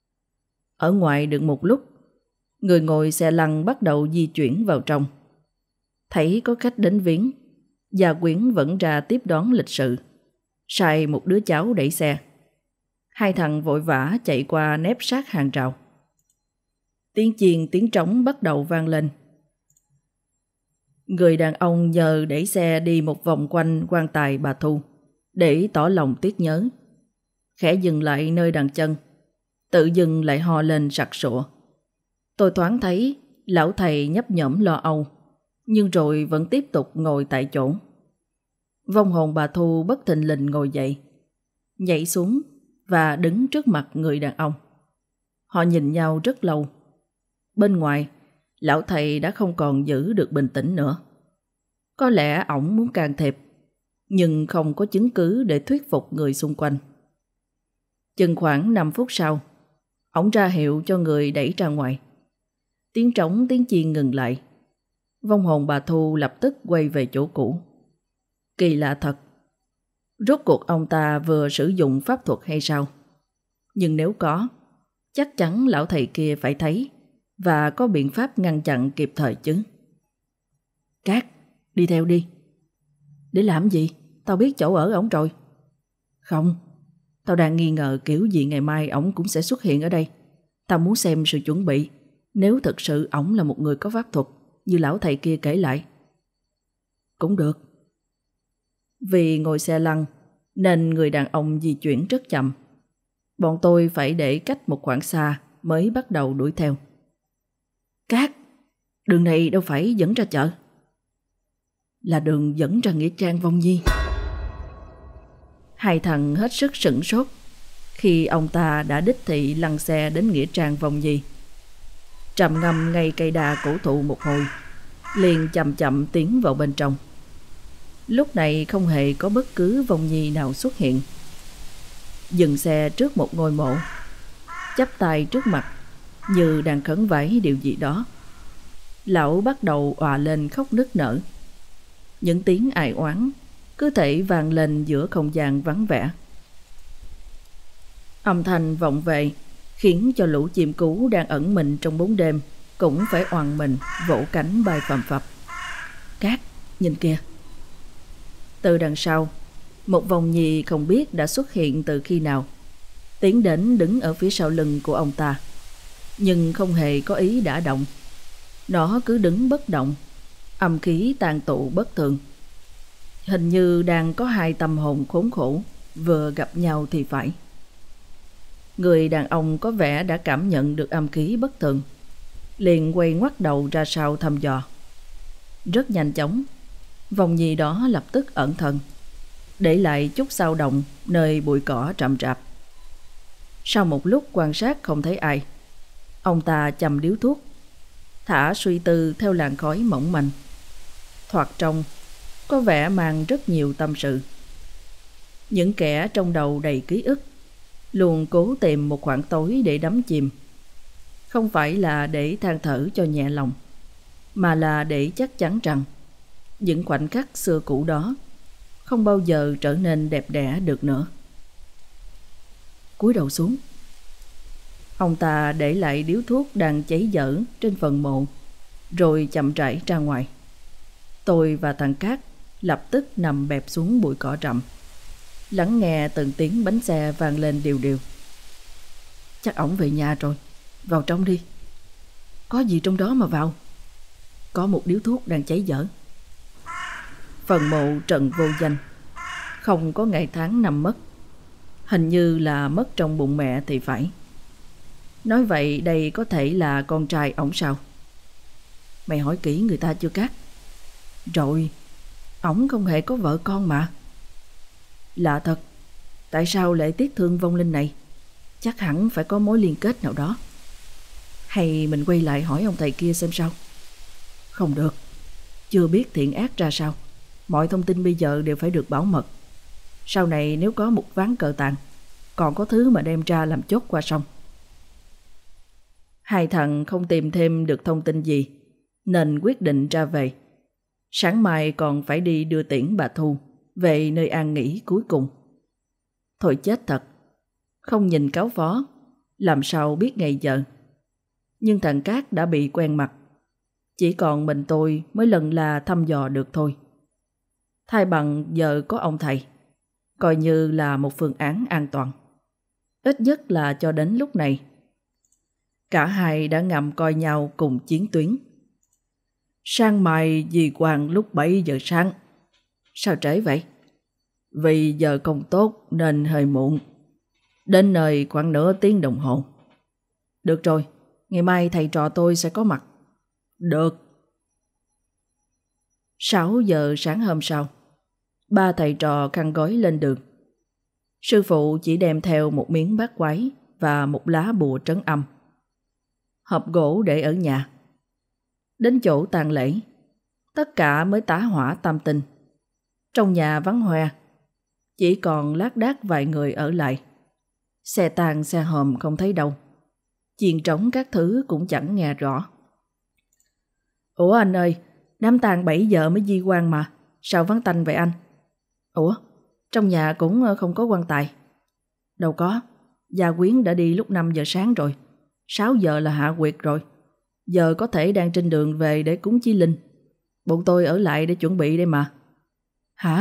Ở ngoài được một lúc, người ngồi xe lăn bắt đầu di chuyển vào trong. Thấy có khách đến viếng, gia quyến vẫn ra tiếp đón lịch sự, sai một đứa cháu đẩy xe. Hai thằng vội vã chạy qua nép sát hàng rào. Tiếng chiêng tiếng trống bắt đầu vang lên. Người đàn ông nhờ đẩy xe đi một vòng quanh quan tài bà Thu, để tỏ lòng tiếc nhớ. Khẽ dừng lại nơi đằng chân, tự dưng lại ho lên sặc sụa. Tôi thoáng thấy lão thầy nhấp nhổm lo âu, nhưng rồi vẫn tiếp tục ngồi tại chỗ. Vong hồn bà Thu bất thình lình ngồi dậy, nhảy xuống và đứng trước mặt người đàn ông. Họ nhìn nhau rất lâu. Bên ngoài, lão thầy đã không còn giữ được bình tĩnh nữa. Có lẽ ổng muốn can thiệp, nhưng không có chứng cứ để thuyết phục người xung quanh. Chừng khoảng 5 phút sau, ổng ra hiệu cho người đẩy ra ngoài. Tiếng trống tiếng chiêng ngừng lại. Vong hồn bà Thu lập tức quay về chỗ cũ. Kỳ lạ thật. Rốt cuộc ông ta vừa sử dụng pháp thuật hay sao? Nhưng nếu có, chắc chắn lão thầy kia phải thấy và có biện pháp ngăn chặn kịp thời chứ. Cát, đi theo đi. Để làm gì? Tao biết chỗ ở ổng rồi. Không, tao đang nghi ngờ kiểu gì ngày mai ổng cũng sẽ xuất hiện ở đây. Tao muốn xem sự chuẩn bị nếu thực sự ổng là một người có pháp thuật như lão thầy kia kể lại. Cũng được. Vì ngồi xe lăn nên người đàn ông di chuyển rất chậm. Bọn tôi phải để cách một khoảng xa mới bắt đầu đuổi theo. Cát, đường này đâu phải dẫn ra chợ. Là đường dẫn ra nghĩa trang Vong Nhi. Hai thằng hết sức sửng sốt khi ông ta đã đích thị lăn xe đến nghĩa trang Vong Nhi. Trầm ngâm ngay cây đa cổ thụ một hồi, liền chậm chậm tiến vào bên trong. Lúc này không hề có bất cứ Vong Nhi nào xuất hiện. Dừng xe trước một ngôi mộ, chắp tay trước mặt như đang khấn vái điều gì đó. Lão bắt đầu òa lên khóc nức nở. Những tiếng ai oán cứ thể vang lên giữa không gian vắng vẻ. Âm thanh vọng về khiến cho lũ chim cú đang ẩn mình trong bóng đêm cũng phải oằn mình vỗ cánh bay phầm phập. Cát, nhìn kìa. Từ đằng sau, một Vong Nhi không biết đã xuất hiện từ khi nào, tiến đến đứng ở phía sau lưng của ông ta, nhưng không hề có ý đả động. Nó cứ đứng bất động, âm khí tàn tụ bất thường. Hình như đang có hai tâm hồn khốn khổ vừa gặp nhau thì phải. Người đàn ông có vẻ đã cảm nhận được âm khí bất thường, liền quay ngoắt đầu ra sau thăm dò. Rất nhanh chóng, Vong Nhi đó lập tức ẩn thân, để lại chút sao động nơi bụi cỏ rậm rạp. Sau một lúc quan sát không thấy ai, ông ta châm điếu thuốc, thả suy tư theo làn khói mỏng manh. Thoạt trông có vẻ mang rất nhiều tâm sự. Những kẻ trong đầu đầy ký ức luôn cố tìm một khoảng tối để đắm chìm, không phải là để than thở cho nhẹ lòng, mà là để chắc chắn rằng những khoảnh khắc xưa cũ đó không bao giờ trở nên đẹp đẽ được nữa. Cúi đầu xuống, ông ta để lại điếu thuốc đang cháy dở trên phần mộ, rồi chậm rãi ra ngoài. Tôi và thằng Cát lập tức nằm bẹp xuống bụi cỏ rậm, lắng nghe từng tiếng bánh xe vang lên đều đều. Chắc ổng về nhà rồi, vào trong đi. Có gì trong đó mà vào? Có một điếu thuốc đang cháy dở. Phần mộ Trần vô danh, không có ngày tháng năm mất. Hình như là mất trong bụng mẹ thì phải. Nói vậy đây có thể là con trai ổng sao? Mày hỏi kỹ người ta chưa Cát? Rồi, ổng không hề có vợ con mà. Lạ thật, tại sao lại tiếc thương vong linh này? Chắc hẳn phải có mối liên kết nào đó. Hay mình quay lại hỏi ông thầy kia xem sao? Không được, chưa biết thiện ác ra sao. Mọi thông tin bây giờ đều phải được bảo mật. Sau này nếu có một ván cờ tàn, còn có thứ mà đem ra làm chốt qua sông. Hai thằng không tìm thêm được thông tin gì, nên quyết định ra về. Sáng mai còn phải đi đưa tiễn bà Thu về nơi an nghỉ cuối cùng. Thôi chết thật, không nhìn cáo phó, làm sao biết ngày giờ. Nhưng thằng Cát đã bị quen mặt, chỉ còn mình tôi mới lần là thăm dò được thôi. Thay bằng giờ có ông thầy, coi như là một phương án an toàn. Ít nhất là cho đến lúc này, cả hai đã ngầm coi nhau cùng chiến tuyến. Sang mai di quan lúc 7 giờ sáng. Sao trễ vậy? Vì giờ công tốt nên hơi muộn. Đến nơi khoảng nửa tiếng đồng hồ. Được rồi, ngày mai thầy trò tôi sẽ có mặt. Được. 6 giờ sáng hôm sau, ba thầy trò khăn gói lên đường. Sư phụ chỉ đem theo một miếng bát quái và một lá bùa trấn âm. Hộp gỗ để ở nhà. Đến chỗ tang lễ, tất cả mới tá hỏa tam tinh. Trong nhà vắng hoe, chỉ còn lác đác vài người ở lại. Xe tang xe hòm không thấy đâu. Chiền trống các thứ cũng chẳng nghe rõ. Ủa anh ơi, đám tang 7 giờ mới di quan mà, sao vắng tanh vậy anh? Ủa, trong nhà cũng không có quan tài. Đâu có, gia quyến đã đi lúc 5 giờ sáng rồi, 6 giờ là hạ quyệt rồi. Giờ có thể đang trên đường về để cúng chí linh. Bọn tôi ở lại để chuẩn bị đây mà. Hả?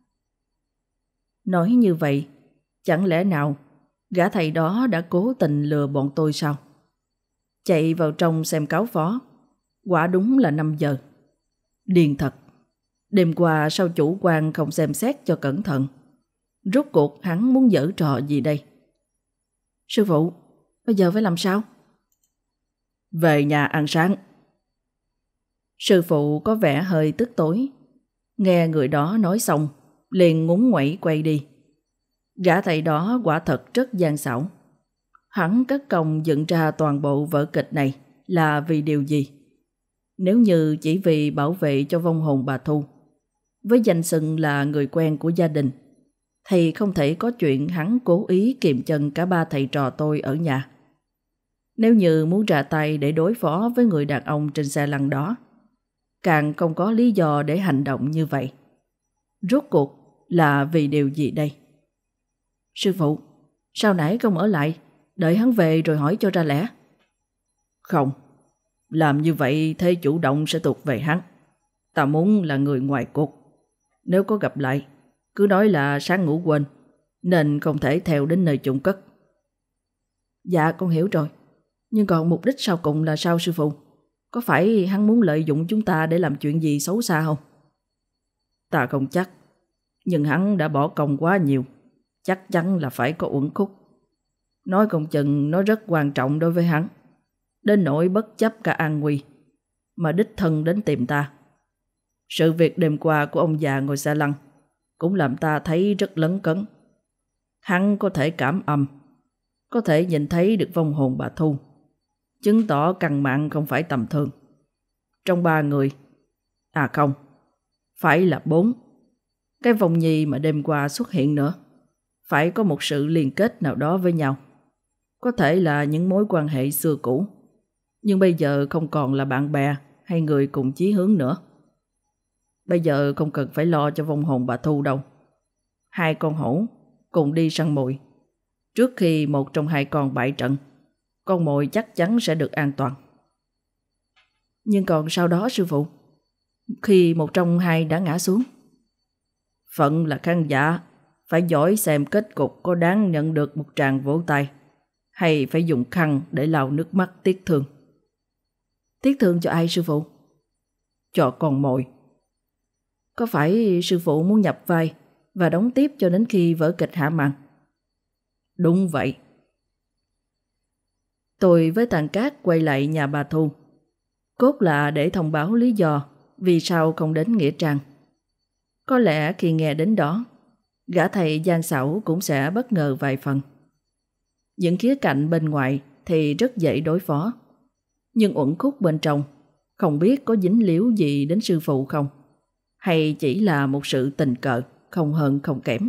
Nói như vậy, chẳng lẽ nào gã thầy đó đã cố tình lừa bọn tôi sao? Chạy vào trong xem cáo phó, quả đúng là 5 giờ. Điên thật. Đêm qua sao chủ quan không xem xét cho cẩn thận? Rốt cuộc hắn muốn giở trò gì đây? Sư phụ, bây giờ phải làm sao? Về nhà ăn sáng. Sư phụ có vẻ hơi tức tối. Nghe người đó nói xong, liền ngúng nguẩy quay đi. Gã thầy đó quả thật rất gian xảo. Hắn cất công dựng ra toàn bộ vở kịch này là vì điều gì? Nếu như chỉ vì bảo vệ cho vong hồn bà Thu, với danh xưng là người quen của gia đình, thì không thể có chuyện hắn cố ý kiềm chân cả ba thầy trò tôi ở nhà. Nếu như muốn ra tay để đối phó với người đàn ông trên xe lăn đó, càng không có lý do để hành động như vậy. Rốt cuộc là vì điều gì đây? Sư phụ, sao nãy không ở lại, đợi hắn về rồi hỏi cho ra lẽ? Không, làm như vậy thế chủ động sẽ thuộc về hắn. Ta muốn là người ngoài cuộc. Nếu có gặp lại, cứ nói là sáng ngủ quên, nên không thể theo đến nơi chôn cất. Dạ con hiểu rồi. Nhưng còn mục đích sau cùng là sao sư phụ? Có phải hắn muốn lợi dụng chúng ta để làm chuyện gì xấu xa không? Ta không chắc. Nhưng hắn đã bỏ công quá nhiều, chắc chắn là phải có uẩn khúc. Nói không chừng nó rất quan trọng đối với hắn, đến nỗi bất chấp cả an nguy mà đích thân đến tìm ta. Sự việc đêm qua của ông già ngồi xe lăn cũng làm ta thấy rất lấn cấn. Hắn có thể cảm âm, có thể nhìn thấy được vong hồn bà Thu, chứng tỏ căn mạng không phải tầm thường. Trong 3 người, à không, phải là 4, cái vong nhi mà đêm qua xuất hiện nữa, phải có một sự liên kết nào đó với nhau. Có thể là những mối quan hệ xưa cũ, nhưng bây giờ không còn là bạn bè hay người cùng chí hướng nữa. Bây giờ không cần phải lo cho vong hồn bà Thu đâu. 2 con hổ cùng đi săn mồi. Trước khi một trong 2 con bại trận, con mồi chắc chắn sẽ được an toàn. Nhưng còn sau đó sư phụ, khi một trong 2 đã ngã xuống? Phận là khán giả, phải giỏi xem kết cục có đáng nhận được một tràng vỗ tay, hay phải dùng khăn để lau nước mắt tiếc thương. Tiếc thương cho ai sư phụ? Cho con mồi. Có phải sư phụ muốn nhập vai và đóng tiếp cho đến khi vở kịch hạ màn? Đúng vậy. Tôi với thằng Cát quay lại nhà bà Thu, cốt là để thông báo lý do vì sao không đến nghĩa trang. Có lẽ khi nghe đến đó, gã thầy gian xảo cũng sẽ bất ngờ vài phần. Những khía cạnh bên ngoài thì rất dễ đối phó, Nhưng uẩn khúc bên trong, không biết có dính líu gì đến sư phụ không, hay chỉ là một sự tình cờ, không hơn không kém.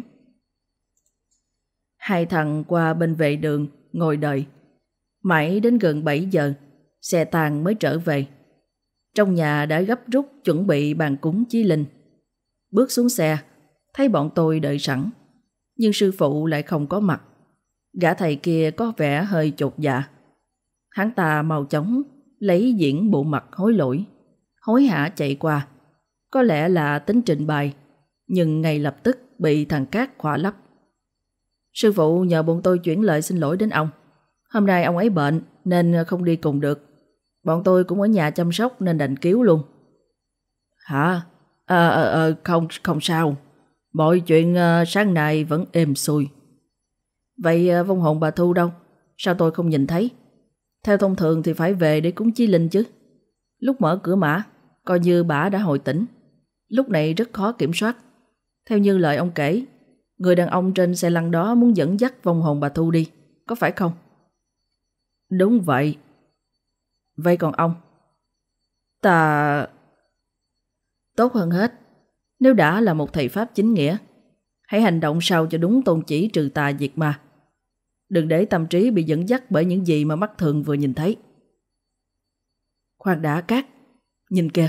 Hai thằng qua bên vệ đường ngồi đợi. Mãi đến gần 7 giờ, xe tang mới trở về. Trong nhà đã gấp rút chuẩn bị bàn cúng Chí Linh. Bước xuống xe, thấy bọn tôi đợi sẵn, nhưng sư phụ lại không có mặt. Gã thầy kia có vẻ hơi chột dạ. Hắn ta mau chóng lấy diễn bộ mặt hối lỗi, hối hả chạy qua. Có lẽ là tính trình bày, nhưng ngay lập tức bị thằng Cát khỏa lấp. Sư phụ nhờ bọn tôi chuyển lời xin lỗi đến ông. Hôm nay ông ấy bệnh nên không đi cùng được. Bọn tôi cũng ở nhà chăm sóc nên đành cứu luôn. Hả? Không sao. Mọi chuyện sáng nay vẫn êm xuôi. Vậy vong hồn bà Thu đâu? Sao tôi không nhìn thấy? Theo thông thường thì phải về để cúng Chí Linh chứ. Lúc mở cửa mã, coi như bả đã hồi tỉnh. Lúc này rất khó kiểm soát. Theo như lời ông kể, người đàn ông trên xe lăn đó muốn dẫn dắt vong hồn bà Thu đi, có phải không? Đúng vậy. Vậy còn ông? Ta... Tốt hơn hết, nếu đã là một thầy Pháp chính nghĩa, hãy hành động sao cho đúng tôn chỉ trừ tà diệt ma. Đừng để tâm trí bị dẫn dắt bởi những gì mà mắt thường vừa nhìn thấy. Khoan đã Cát, nhìn kìa.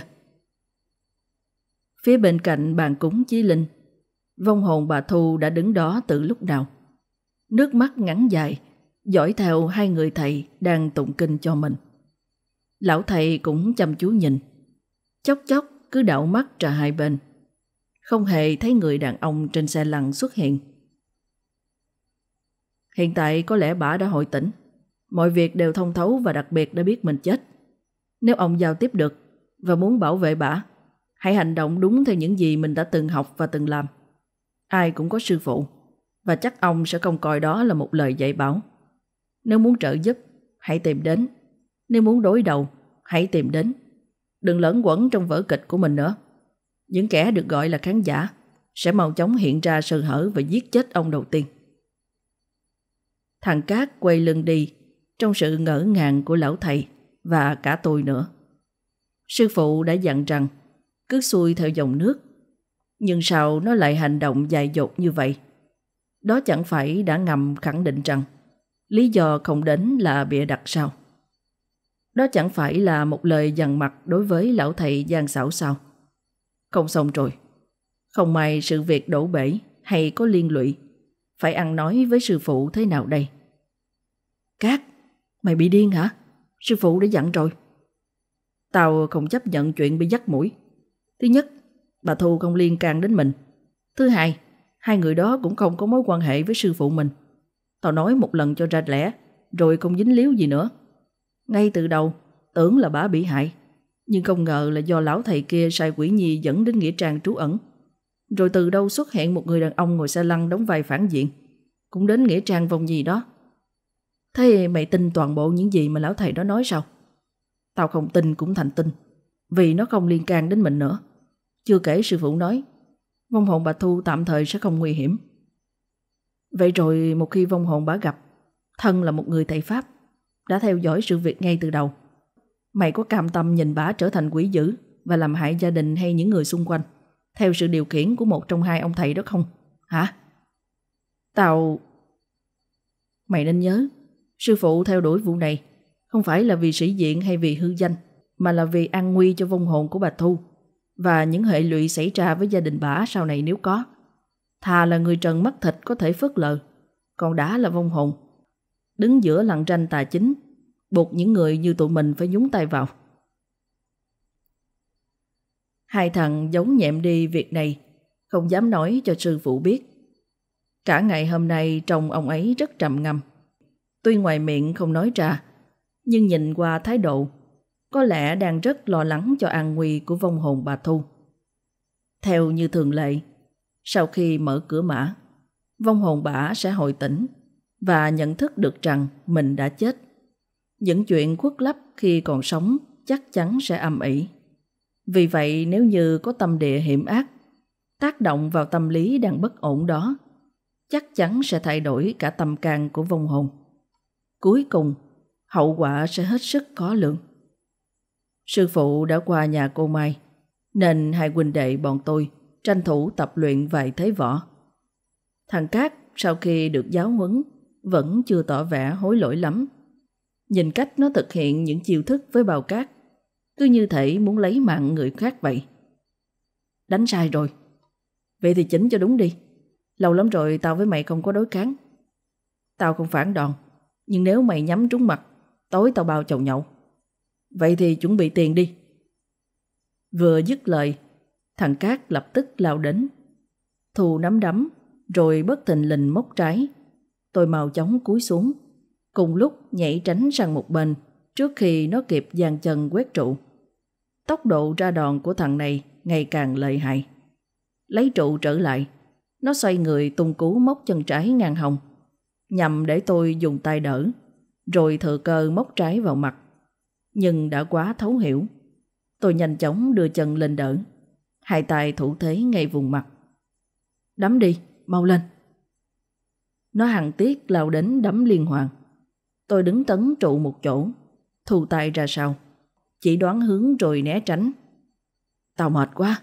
Phía bên cạnh bàn cúng Chí Linh, vong hồn bà Thu đã đứng đó từ lúc nào. Nước mắt ngắn dài, dõi theo hai người thầy đang tụng kinh cho mình. Lão thầy cũng chăm chú nhìn, chốc chốc cứ đảo mắt ra hai bên, không hề thấy người đàn ông trên xe lăn xuất hiện. Hiện tại có lẽ bả đã hồi tỉnh, mọi việc đều thông thấu và đặc biệt đã biết mình chết. Nếu ông giao tiếp được và muốn bảo vệ bả, hãy hành động đúng theo những gì mình đã từng học và từng làm. Ai cũng có sư phụ, và chắc ông sẽ không coi đó là một lời dạy bảo. Nếu muốn trợ giúp, hãy tìm đến. Nếu muốn đối đầu, hãy tìm đến. Đừng lẫn quẩn trong vở kịch của mình nữa. Những kẻ được gọi là khán giả sẽ mau chóng hiện ra sơ hở và giết chết ông đầu tiên. Thằng Cát quay lưng đi trong sự ngỡ ngàng của lão thầy và cả tôi nữa. Sư phụ đã dặn rằng cứ xuôi theo dòng nước, nhưng sao nó lại hành động dại dột như vậy? Đó chẳng phải đã ngầm khẳng định rằng lý do không đến là bịa đặt sao? Đó chẳng phải là một lời dằn mặt đối với lão thầy gian xảo sao? Không xong rồi. Không may sự việc đổ bể hay có liên lụy, phải ăn nói với sư phụ thế nào đây? Cát, mày bị điên hả? Sư phụ đã dặn rồi. Tao không chấp nhận chuyện bị dắt mũi. Thứ nhất, bà Thu không liên can đến mình. Thứ hai, hai người đó cũng không có mối quan hệ với sư phụ mình. Tao nói một lần cho ra lẽ, rồi không dính líu gì nữa. Ngay từ đầu, tưởng là bả bị hại, nhưng không ngờ là do lão thầy kia sai quỷ nhi dẫn đến nghĩa trang trú ẩn. Rồi từ đâu xuất hiện một người đàn ông ngồi xe lăn đóng vai phản diện, cũng đến nghĩa trang vong nhi đó. Thế mày tin toàn bộ những gì mà lão thầy đó nói sao? Tao không tin cũng thành tin, vì nó không liên can đến mình nữa. Chưa kể sư phụ nói vong hồn bà Thu tạm thời sẽ không nguy hiểm. Vậy rồi một khi vong hồn bà gặp, thân là một người thầy Pháp đã theo dõi sự việc ngay từ đầu, mày có cam tâm nhìn bả trở thành quỷ dữ và làm hại gia đình hay những người xung quanh theo sự điều khiển của một trong hai ông thầy đó không? Hả? Mày nên nhớ, sư phụ theo đuổi vụ này không phải là vì sĩ diện hay vì hư danh, mà là vì an nguy cho vong hồn của bà Thu và những hệ lụy xảy ra với gia đình bả sau này nếu có. Thà là người trần mắt thịt có thể phớt lờ, còn đã là vong hồn đứng giữa lằn ranh tà chính, buộc những người như tụi mình phải nhúng tay vào. Hai thằng giấu nhẹm đi việc này, không dám nói cho sư phụ biết. Cả ngày hôm nay trông ông ấy rất trầm ngâm. Tuy ngoài miệng không nói ra, nhưng nhìn qua thái độ, có lẽ đang rất lo lắng cho an nguy của vong hồn bà Thu. Theo như thường lệ, sau khi mở cửa mã, vong hồn bà sẽ hồi tỉnh và nhận thức được rằng mình đã chết. Những chuyện khuất lấp khi còn sống chắc chắn sẽ âm ỉ. Vì vậy nếu như có tâm địa hiểm ác tác động vào tâm lý đang bất ổn đó, chắc chắn sẽ thay đổi cả tâm can của vong hồn. Cuối cùng, hậu quả sẽ hết sức khó lường. Sư phụ đã qua nhà cô Mai, nên hai huynh đệ bọn tôi tranh thủ tập luyện vài thế võ. Thằng Cát sau khi được giáo huấn vẫn chưa tỏ vẻ hối lỗi lắm. Nhìn cách nó thực hiện những chiêu thức với Bao Cát, cứ như thể muốn lấy mạng người khác vậy. Đánh sai rồi. Vậy thì chỉnh cho đúng đi. Lâu lắm rồi tao với mày không có đối kháng. Tao không phản đòn, nhưng nếu mày nhắm trúng mặt, tối tao bao chầu nhậu. Vậy thì chuẩn bị tiền đi. Vừa dứt lời, thằng Cát lập tức lao đến. Thu nắm đấm, rồi bất thình lình móc trái. Tôi mau chóng cúi xuống, cùng lúc nhảy tránh sang một bên trước khi nó kịp giang chân quét trụ. Tốc độ ra đòn của thằng này ngày càng lợi hại. Lấy trụ trở lại, nó xoay người tung cú móc chân trái ngang hông, nhằm để tôi dùng tay đỡ, rồi thừa cơ móc trái vào mặt. Nhưng đã quá thấu hiểu. Tôi nhanh chóng đưa chân lên đỡ, hai tay thủ thế ngay vùng mặt. Đấm đi, mau lên. Nó hằng tiếc lao đến đấm liên hoàn. Tôi đứng tấn trụ một chỗ, thu tay ra sau, chỉ đoán hướng rồi né tránh. Tao mệt quá.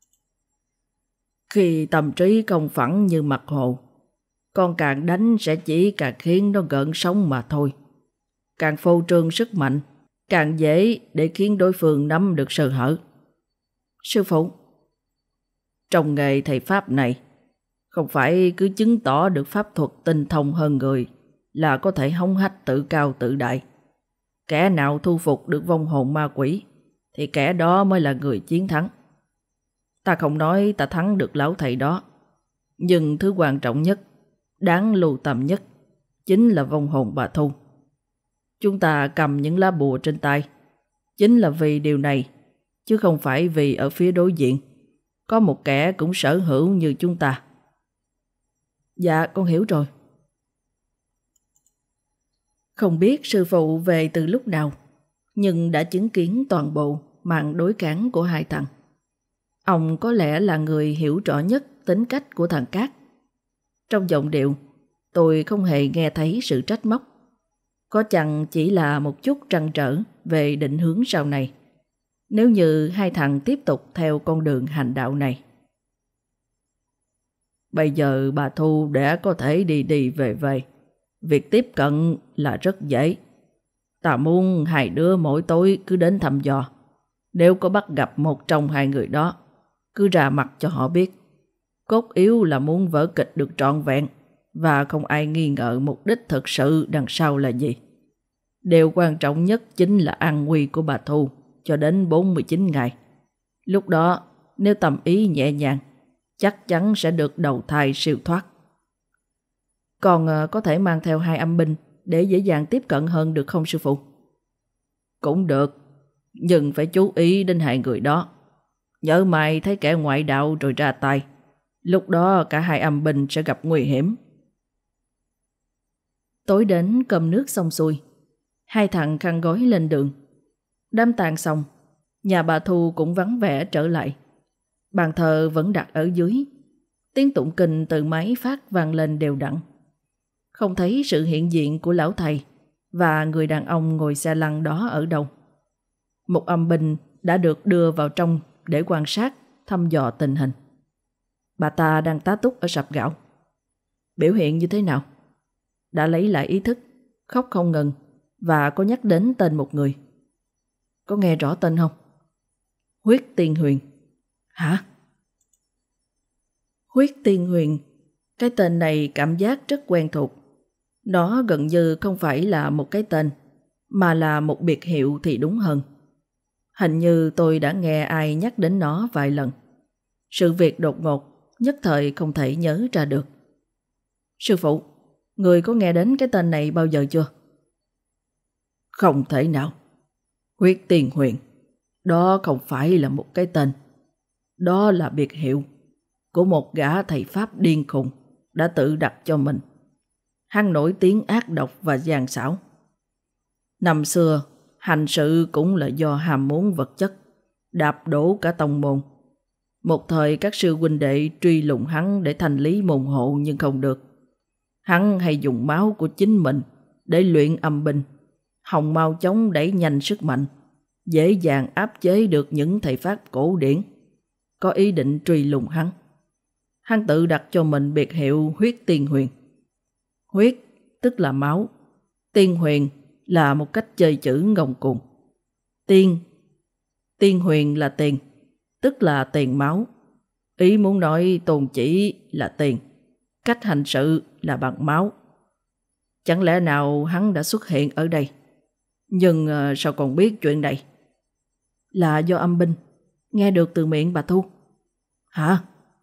Khi tâm trí không phẳng như mặt hồ, con càng đánh sẽ chỉ càng khiến nó gợn sóng mà thôi. Càng phô trương sức mạnh, càng dễ để khiến đối phương nắm được sơ hở. Sư phụ, trong nghề thầy Pháp này, không phải cứ chứng tỏ được pháp thuật tinh thông hơn người là có thể hống hách tự cao tự đại. Kẻ nào thu phục được vong hồn ma quỷ thì kẻ đó mới là người chiến thắng. Ta không nói ta thắng được lão thầy đó, nhưng thứ quan trọng nhất, đáng lưu tâm nhất, chính là vong hồn bà Thu. Chúng ta cầm những lá bùa trên tay chính là vì điều này, chứ không phải vì ở phía đối diện có một kẻ cũng sở hữu như chúng ta. Dạ, con hiểu rồi. Không biết sư phụ về từ lúc nào, nhưng đã chứng kiến toàn bộ màn đối kháng của hai thằng. Ông có lẽ là người hiểu rõ nhất tính cách của thằng Cát. Trong giọng điệu, tôi không hề nghe thấy sự trách móc. Có chăng chỉ là một chút trăn trở về định hướng sau này, nếu như hai thằng tiếp tục theo con đường hành đạo này. Bây giờ bà Thu đã có thể đi về. Việc tiếp cận là rất dễ. Ta muốn hai đứa mỗi tối cứ đến thăm dò. Nếu có bắt gặp một trong hai người đó, cứ ra mặt cho họ biết. Cốt yếu là muốn vở kịch được trọn vẹn và không ai nghi ngờ mục đích thực sự đằng sau là gì. Điều quan trọng nhất chính là an nguy của bà Thu cho đến 49 ngày. Lúc đó, nếu tâm ý nhẹ nhàng, chắc chắn sẽ được đầu thai siêu thoát. Còn có thể mang theo hai âm binh để dễ dàng tiếp cận hơn được không sư phụ? Cũng được, nhưng phải chú ý đến hai người đó. Nhớ mày thấy kẻ ngoại đạo rồi ra tay, lúc đó cả hai âm binh sẽ gặp nguy hiểm. Tối đến cơm nước xong xuôi, hai thằng khăn gói lên đường. Đám tang xong, nhà bà Thu cũng vắng vẻ trở lại. Bàn thờ vẫn đặt ở dưới, tiếng tụng kinh từ máy phát vang lên đều đặn. Không thấy sự hiện diện của lão thầy và người đàn ông ngồi xe lăn đó ở đâu. Một âm binh đã được đưa vào trong để quan sát, thăm dò tình hình. Bà ta đang tá túc ở sạp gạo. Biểu hiện như thế nào? Đã lấy lại ý thức, khóc không ngừng và có nhắc đến tên một người. Có nghe rõ tên không? Huyết Tiên Huyền. Hả? Huyết Tiên Huyền. Cái tên này cảm giác rất quen thuộc. Nó gần như không phải là một cái tên, mà là một biệt hiệu thì đúng hơn. Hình như tôi đã nghe ai nhắc đến nó vài lần. Sự việc đột ngột, nhất thời không thể nhớ ra được. Sư phụ, người có nghe đến cái tên này bao giờ chưa? Không thể nào. Huyết Tiên Huyền, đó không phải là một cái tên. Đó là biệt hiệu của một gã thầy Pháp điên khùng đã tự đặt cho mình. Hắn nổi tiếng ác độc và gian xảo. Năm xưa, hành sự cũng là do ham muốn vật chất, đạp đổ cả tông môn. Một thời các sư huynh đệ truy lùng hắn để thành lý môn hộ nhưng không được. Hắn hay dùng máu của chính mình để luyện âm binh, hòng mau chóng đẩy nhanh sức mạnh, dễ dàng áp chế được những thầy Pháp cổ điển có ý định truy lùng hắn. Hắn tự đặt cho mình biệt hiệu Huyết Tiên Huyền. Huyết tức là máu, Tiên Huyền là một cách chơi chữ ngông cuồng. Tiên Huyền là tiền, tức là tiền máu. Ý muốn nói tôn chỉ là tiền, cách hành sự là bằng máu. Chẳng lẽ nào hắn đã xuất hiện ở đây? Nhưng sao còn biết chuyện này? Là do âm binh, nghe được từ miệng bà Thu. Hả?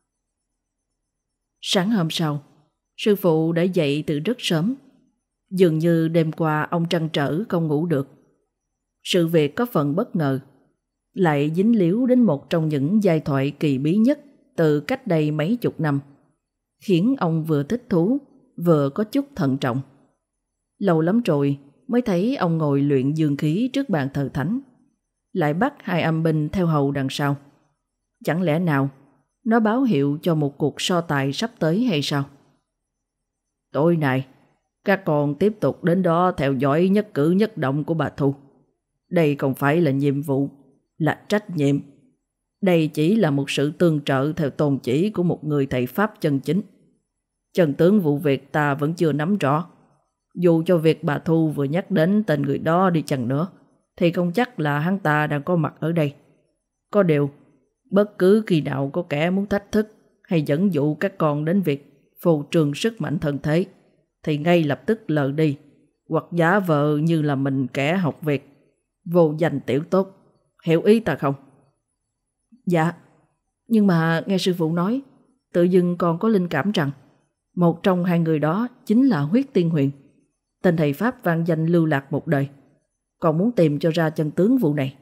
Sáng hôm sau, sư phụ đã dậy từ rất sớm. Dường như đêm qua ông trăn trở không ngủ được. Sự việc có phần bất ngờ, lại dính líu đến một trong những giai thoại kỳ bí nhất từ cách đây mấy chục năm, khiến ông vừa thích thú, vừa có chút thận trọng. Lâu lắm rồi mới thấy ông ngồi luyện dương khí trước bàn thờ thánh, lại bắt hai âm binh theo hầu đằng sau. Chẳng lẽ nào nó báo hiệu cho một cuộc so tài sắp tới hay sao? Tối nay, các con tiếp tục đến đó theo dõi nhất cử nhất động của bà Thu. Đây không phải là nhiệm vụ, là trách nhiệm. Đây chỉ là một sự tương trợ theo tôn chỉ của một người thầy Pháp chân chính. Chân tướng vụ việc ta vẫn chưa nắm rõ. Dù cho việc bà Thu vừa nhắc đến tên người đó đi chăng nữa, thì không chắc là hắn ta đang có mặt ở đây. Có điều, bất cứ khi nào có kẻ muốn thách thức hay dẫn dụ các con đến việc phô trương sức mạnh thân thế, thì ngay lập tức lờ đi, hoặc giả vờ như là mình kẻ học việc, vô danh tiểu tốt. Hiểu ý ta không? Dạ, nhưng mà nghe sư phụ nói, tự dưng con có linh cảm rằng một trong hai người đó chính là Huyết Tiên Huyền, tên thầy Pháp vang danh lưu lạc một đời. Con muốn tìm cho ra chân tướng vụ này.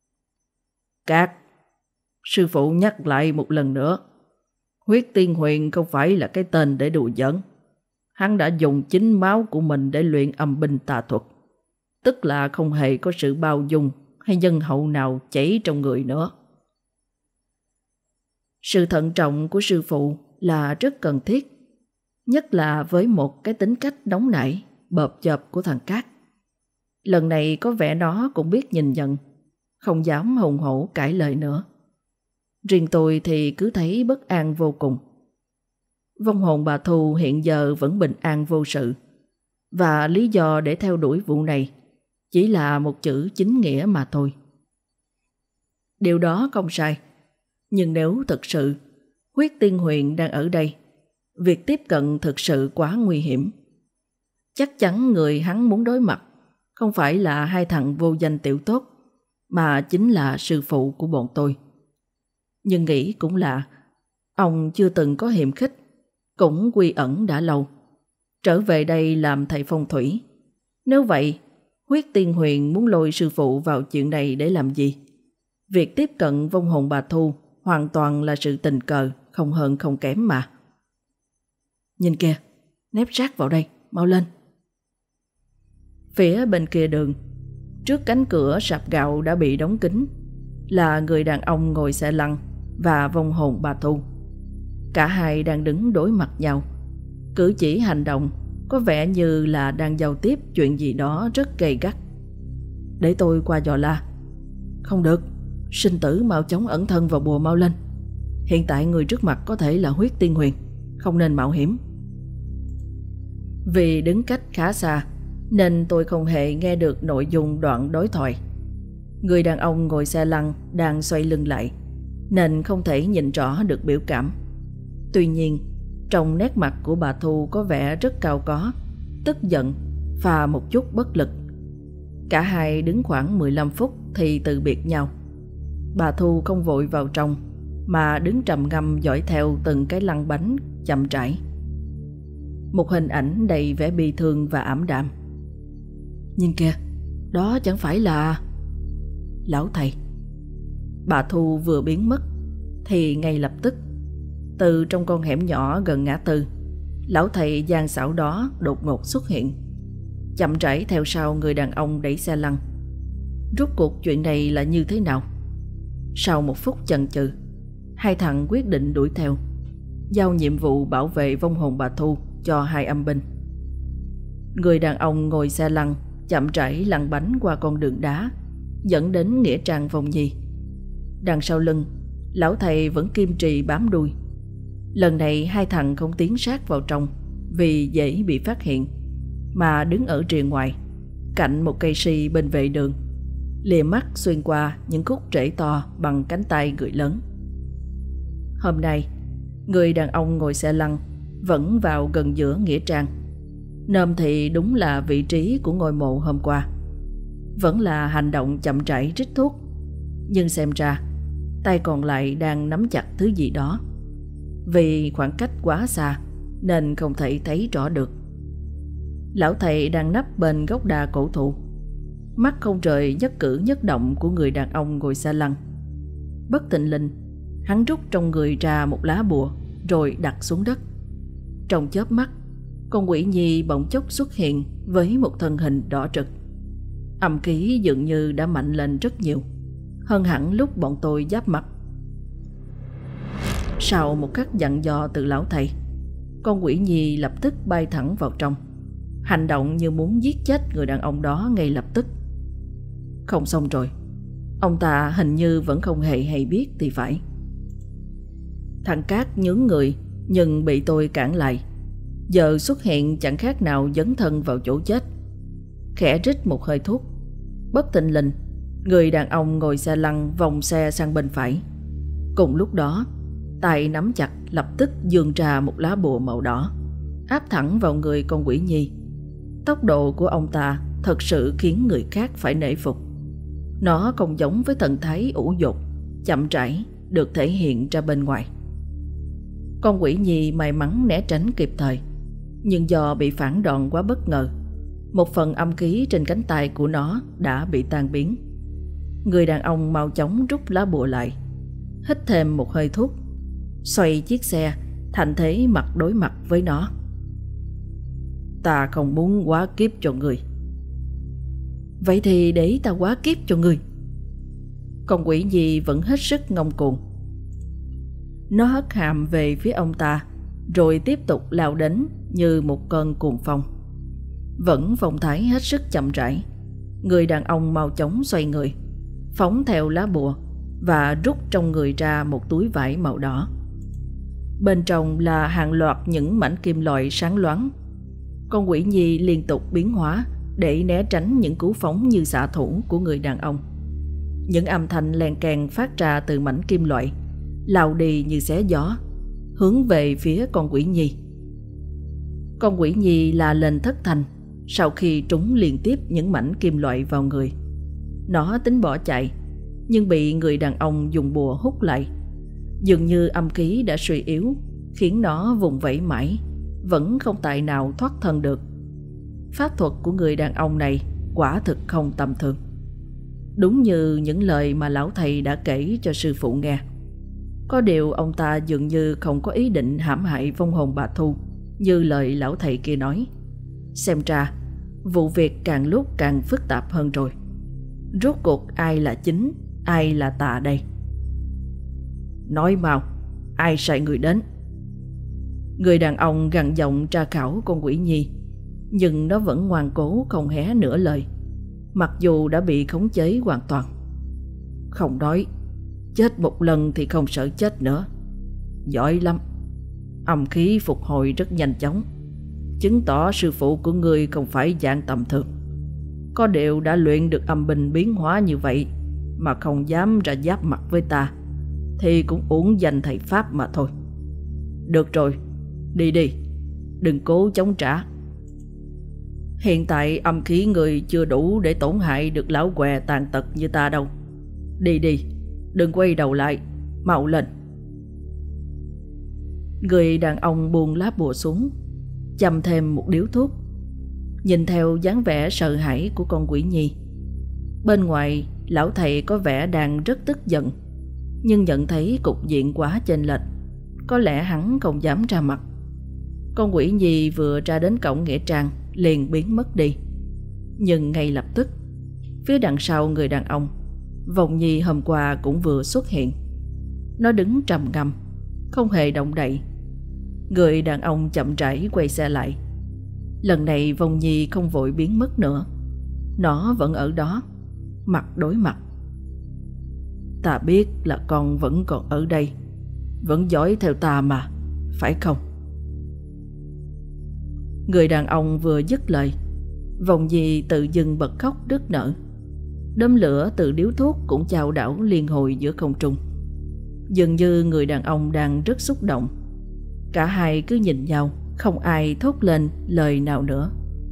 Sư phụ nhắc lại một lần nữa, Huyết Tiên Huyền không phải là cái tên để đùa giỡn. Hắn đã dùng chính máu của mình để luyện âm binh tà thuật, tức là không hề có sự bao dung hay nhân hậu nào chảy trong người nữa. Sự thận trọng của sư phụ là rất cần thiết, nhất là với một cái tính cách nóng nảy, bợp chợp của thằng Cát. Lần này có vẻ nó cũng biết nhìn nhận, không dám hùng hổ cãi lời nữa. Riêng tôi thì cứ thấy bất an vô cùng. Vong hồn bà Thu hiện giờ vẫn bình an vô sự, và lý do để theo đuổi vụ này chỉ là một chữ chính nghĩa mà thôi. Điều đó không sai, nhưng nếu thực sự Huyết Tiên Huyền đang ở đây, việc tiếp cận thực sự quá nguy hiểm. Chắc chắn người hắn muốn đối mặt không phải là hai thằng vô danh tiểu tốt, mà chính là sư phụ của bọn tôi. Nhưng nghĩ cũng lạ, ông chưa từng có hiềm khích, cũng quy ẩn đã lâu, trở về đây làm thầy phong thủy. Nếu vậy, Huyết Tiên Huyền muốn lôi sư phụ vào chuyện này để làm gì? Việc tiếp cận vong hồn bà Thu hoàn toàn là sự tình cờ, không hơn không kém mà. Nhìn kìa, nép sát vào đây, mau lên. Phía bên kia đường, trước cánh cửa sạp gạo đã bị đóng kín, là người đàn ông ngồi xe lăn và vong hồn bà Thu. Cả hai đang đứng đối mặt nhau, cử chỉ hành động có vẻ như là đang giao tiếp chuyện gì đó rất gay gắt. Để tôi qua dò la. Không được, sinh tử mau chóng ẩn thân vào bùa mau lên. Hiện tại người trước mặt có thể là Huyết Tiên Huyền, không nên mạo hiểm. Vì đứng cách khá xa nên tôi không hề nghe được nội dung đoạn đối thoại. Người đàn ông ngồi xe lăn đang xoay lưng lại, nên không thể nhìn rõ được biểu cảm. Tuy nhiên, trong nét mặt của bà Thu có vẻ rất cao có, tức giận, pha một chút bất lực. Cả hai đứng khoảng 15 phút thì từ biệt nhau. Bà Thu không vội vào trong, mà đứng trầm ngâm dõi theo từng cái lăn bánh chậm rãi. Một hình ảnh đầy vẻ bi thương và ảm đạm. Nhìn kìa, đó chẳng phải là lão thầy. Bà Thu vừa biến mất thì ngay lập tức, từ trong con hẻm nhỏ gần ngã tư, lão thầy gian xảo đó đột ngột xuất hiện, chậm rãi theo sau người đàn ông đẩy xe lăn. Rốt cuộc chuyện này là như thế nào? Sau một phút chần chừ, hai thằng quyết định đuổi theo, giao nhiệm vụ bảo vệ vong hồn bà Thu cho hai âm binh. Người đàn ông ngồi xe lăn chậm rãi lăn bánh qua con đường đá, dẫn đến nghĩa trang Vong Nhi. Đằng sau lưng, lão thầy vẫn kiên trì bám đuôi. Lần này hai thằng không tiến sát vào trong vì dễ bị phát hiện, mà đứng ở rìa ngoài, cạnh một cây si bên vệ đường, lìa mắt xuyên qua những khúc rễ to bằng cánh tay người lớn. Hôm nay, người đàn ông ngồi xe lăn vẫn vào gần giữa nghĩa trang. Nôm thì đúng là vị trí của ngôi mộ hôm qua. Vẫn là hành động chậm rãi rít thuốc, nhưng xem ra tay còn lại đang nắm chặt thứ gì đó. Vì khoảng cách quá xa nên không thể thấy rõ được. Lão thầy đang nấp bên gốc đa cổ thụ, mắt không rời nhất cử nhất động của người đàn ông ngồi xe lăn. Bất thình lình, hắn rút trong người ra một lá bùa rồi đặt xuống đất. Trong chớp mắt, con quỷ nhi bỗng chốc xuất hiện với một thân hình đỏ rực. Âm khí dường như đã mạnh lên rất nhiều, hơn hẳn lúc bọn tôi giáp mặt. Sau một khắc dặn dò từ lão thầy, con quỷ nhi lập tức bay thẳng vào trong, hành động như muốn giết chết người đàn ông đó ngay lập tức. Không xong rồi, ông ta hình như vẫn không hề hay biết thì phải. Thằng Cát nhướng người nhưng bị tôi cản lại. Giờ xuất hiện chẳng khác nào dấn thân vào chỗ chết. Khẽ rít một hơi thuốc, bất thình lình, người đàn ông ngồi xe lăn vòng xe sang bên phải. Cùng lúc đó, tay nắm chặt lập tức giương ra một lá bùa màu đỏ, áp thẳng vào người con quỷ nhi. Tốc độ của ông ta thật sự khiến người khác phải nể phục. Nó không giống với thần thái ủ dột, chậm rãi được thể hiện ra bên ngoài. Con quỷ nhi may mắn né tránh kịp thời, nhưng do bị phản đòn quá bất ngờ, một phần âm khí trên cánh tay của nó đã bị tan biến. Người đàn ông mau chóng rút lá bùa lại, hít thêm một hơi thuốc, xoay chiếc xe thành thế mặt đối mặt với nó. Ta không muốn hóa kiếp cho người. Vậy thì để ta hóa kiếp cho người. Con quỷ nhi vẫn hết sức ngông cuồng. Nó hất hàm về phía ông ta, rồi tiếp tục lao đến như một cơn cuồng phong. Vẫn phong thái hết sức chậm rãi, người đàn ông mau chóng xoay người, phóng theo lá bùa và rút trong người ra một túi vải màu đỏ. Bên trong là hàng loạt những mảnh kim loại sáng loáng. Con quỷ nhi liên tục biến hóa để né tránh những cú phóng như xạ thủ của người đàn ông. Những âm thanh len keng phát ra từ mảnh kim loại lao đi như xé gió, hướng về phía con quỷ nhi. Con quỷ nhi la lên thất thanh sau khi trúng liên tiếp những mảnh kim loại vào người. Nó tính bỏ chạy, nhưng bị người đàn ông dùng bùa hút lại. Dường như âm khí đã suy yếu, khiến nó vùng vẫy mãi, vẫn không tài nào thoát thân được. Pháp thuật của người đàn ông này quả thực không tầm thường. Đúng như những lời mà lão thầy đã kể cho sư phụ nghe. Có điều ông ta dường như không có ý định hãm hại vong hồn bà Thu như lời lão thầy kia nói. Xem ra vụ việc càng lúc càng phức tạp hơn rồi. Rốt cuộc ai là chính, ai là tà đây? Nói mau, ai sai người đến? Người đàn ông gằn giọng tra khảo con quỷ nhi, nhưng nó vẫn ngoan cố không hé nửa lời, mặc dù đã bị khống chế hoàn toàn. Không nói, chết một lần thì không sợ chết nữa. Giỏi lắm. Âm khí phục hồi rất nhanh chóng, chứng tỏ sư phụ của ngươi không phải dạng tầm thường. Có điều đã luyện được âm binh biến hóa như vậy mà không dám ra giáp mặt với ta thì cũng uổng danh thầy Pháp mà thôi. Được rồi, đi đi, đừng cố chống trả. Hiện tại âm khí người chưa đủ để tổn hại được lão què tàn tật như ta đâu. Đi đi, đừng quay đầu lại, mau lên. Người đàn ông buông lá bùa xuống, châm thêm một điếu thuốc. Nhìn theo dáng vẻ sợ hãi của con quỷ nhi, bên ngoài lão thầy có vẻ đang rất tức giận, nhưng nhận thấy cục diện quá chênh lệch, có lẽ hắn không dám ra mặt. Con quỷ nhi vừa ra đến cổng nghĩa trang liền biến mất đi. Nhưng ngay lập tức, phía đằng sau người đàn ông, Vong Nhi hôm qua cũng vừa xuất hiện. Nó đứng trầm ngâm, không hề động đậy. Người đàn ông chậm rãi quay xe lại. Lần này Vong Nhi không vội biến mất nữa. Nó vẫn ở đó, mặt đối mặt. Ta biết là con vẫn còn ở đây, vẫn dõi theo ta mà, phải không? Người đàn ông vừa dứt lời, Vòng Di tự dưng bật khóc nức nở. Đốm lửa từ điếu thuốc cũng chao đảo liên hồi giữa không trung. Dường như người đàn ông đang rất xúc động. Cả hai cứ nhìn nhau, không ai thốt lên lời nào nữa.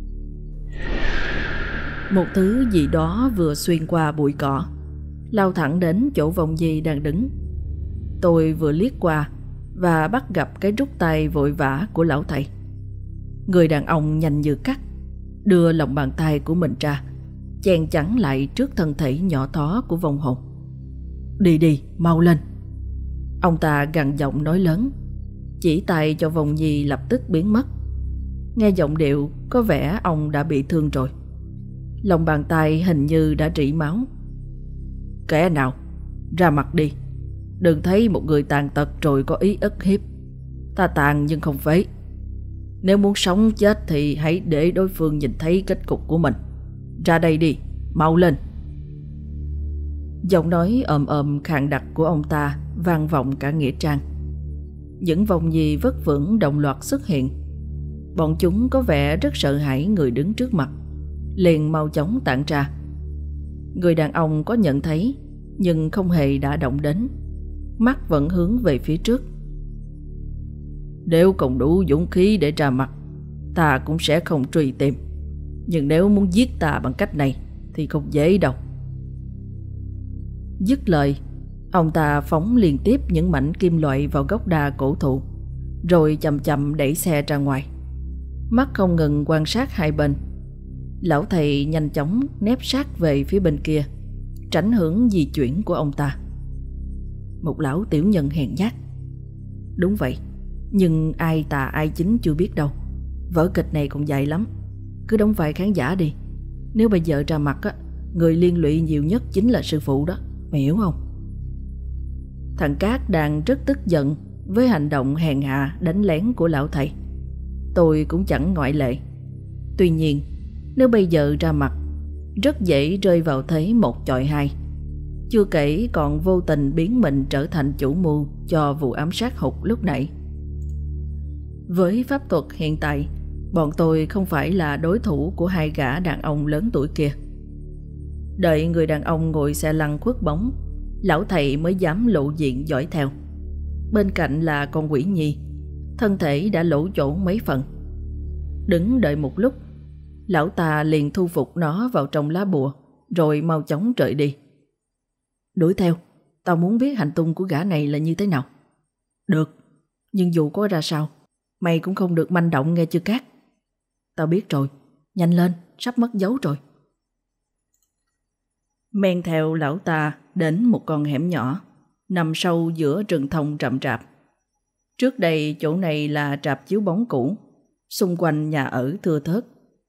Một thứ gì đó vừa xuyên qua bụi cỏ, lao thẳng đến chỗ Vòng Di đang đứng. Tôi vừa liếc qua và bắt gặp cái rút tay vội vã của lão thầy. Người đàn ông nhanh như cắt đưa lòng bàn tay của mình ra, chen chắn lại trước thân thể nhỏ thó của vong hồn. Đi đi, mau lên. Ông ta gằn giọng nói lớn, chỉ tay cho Vòng Di lập tức biến mất. Nghe giọng điệu có vẻ ông đã bị thương rồi. Lòng bàn tay hình như đã rỉ máu. Kẻ nào, ra mặt đi. Đừng thấy một người tàn tật rồi có ý ức hiếp. Ta tàn nhưng không phế. Nếu muốn sống chết thì hãy để đối phương nhìn thấy kết cục của mình. Ra đây đi, mau lên. Giọng nói ồm ồm khàn đặc của ông ta vang vọng cả nghĩa trang. Những vong nhi vất vưởng đồng loạt xuất hiện. Bọn chúng có vẻ rất sợ hãi người đứng trước mặt, liền mau chóng tản ra. Người đàn ông có nhận thấy nhưng không hề đã động đến, mắt vẫn hướng về phía trước. Nếu còn đủ dũng khí để ra mặt, ta cũng sẽ không truy tìm. Nhưng nếu muốn giết ta bằng cách này thì không dễ đâu. Dứt lời, ông ta phóng liên tiếp những mảnh kim loại vào gốc đa cổ thụ, rồi chậm chậm đẩy xe ra ngoài. Mắt không ngừng quan sát hai bên. Lão thầy nhanh chóng nép sát về phía bên kia, tránh hướng di chuyển của ông ta. Một lão tiểu nhân hèn nhát. Đúng vậy, nhưng ai tà ai chính chưa biết đâu. Vở kịch này còn dài lắm. Cứ đóng vai khán giả đi. Nếu bây giờ ra mặt á, người liên lụy nhiều nhất chính là sư phụ đó. Mày hiểu không? Thằng Cát đang rất tức giận với hành động hèn hạ đánh lén của lão thầy. Tôi cũng chẳng ngoại lệ. Tuy nhiên, nếu bây giờ ra mặt, rất dễ rơi vào thế một chọi hai. Chưa kể còn vô tình biến mình trở thành chủ mưu cho vụ ám sát Hụt lúc nãy. Với pháp thuật hiện tại, bọn tôi không phải là đối thủ của hai gã đàn ông lớn tuổi kia. Đợi người đàn ông ngồi xe lăn khuất bóng, lão thầy mới dám lộ diện dõi theo. Bên cạnh là con quỷ nhi, thân thể đã lỗ chỗ mấy phần. Đứng đợi một lúc, lão ta liền thu phục nó vào trong lá bùa, rồi mau chóng rời đi. Đuổi theo, tao muốn biết hành tung của gã này là như thế nào. Được, nhưng dù có ra sao, mày cũng không được manh động nghe chưa Cát. Tao biết rồi, nhanh lên, sắp mất dấu rồi. Men theo lão ta đến một con hẻm nhỏ, nằm sâu giữa rừng thông rậm rạp. Trước đây chỗ này là rạp chiếu bóng cũ, xung quanh nhà ở thưa thớt.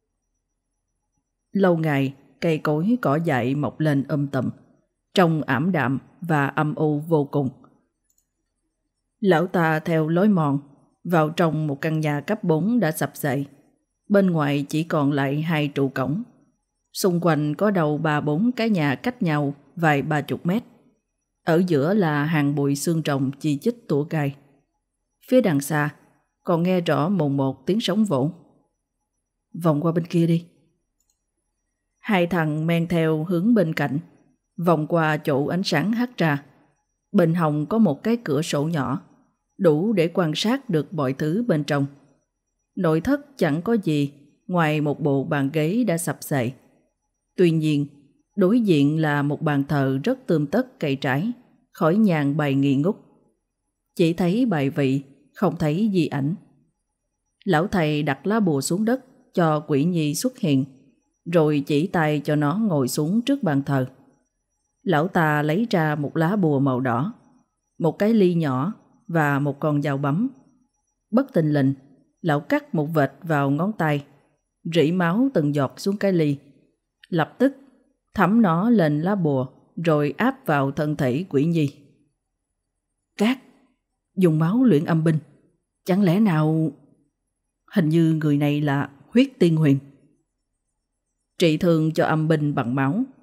Lâu ngày, cây cối cỏ dại mọc lên tùm, trông ảm đạm và âm u vô cùng. Lão ta theo lối mòn vào trong một căn nhà cấp 4 đã sập xệ. Bên ngoài chỉ còn lại 2 trụ cổng. Xung quanh có đầu 3-4 cái nhà cách nhau vài 30 mét. Ở giữa là hàng bụi xương rồng chi chít tủa gai. Phía đằng xa còn nghe rõ mồn một tiếng sóng vỗ. Vòng qua bên kia đi. Hai thằng men theo hướng bên cạnh, vòng qua chỗ ánh sáng hắt ra. Bên hông có một cái cửa sổ nhỏ, đủ để quan sát được mọi thứ bên trong. Nội thất chẳng có gì ngoài một bộ bàn ghế đã sập xệ. Tuy nhiên, đối diện là một bàn thờ rất tươm tất cây trái, khói nhang bày nghi ngút. Chỉ thấy bài vị, không thấy di ảnh. Lão thầy đặt lá bùa xuống đất cho quỷ nhi xuất hiện, rồi chỉ tay cho nó ngồi xuống trước bàn thờ. Lão ta lấy ra một lá bùa màu đỏ, một cái ly nhỏ và một con dao bấm. Bất thình lình, lão cắt một vệt vào ngón tay, rỉ máu từng giọt xuống cái ly. Lập tức thấm nó lên lá bùa, rồi áp vào thân thể quỷ nhi. Cát, dùng máu luyện âm binh. Chẳng lẽ nào... Hình như người này là Huyết Tiên Huyền. Trị thương cho âm binh bằng máu.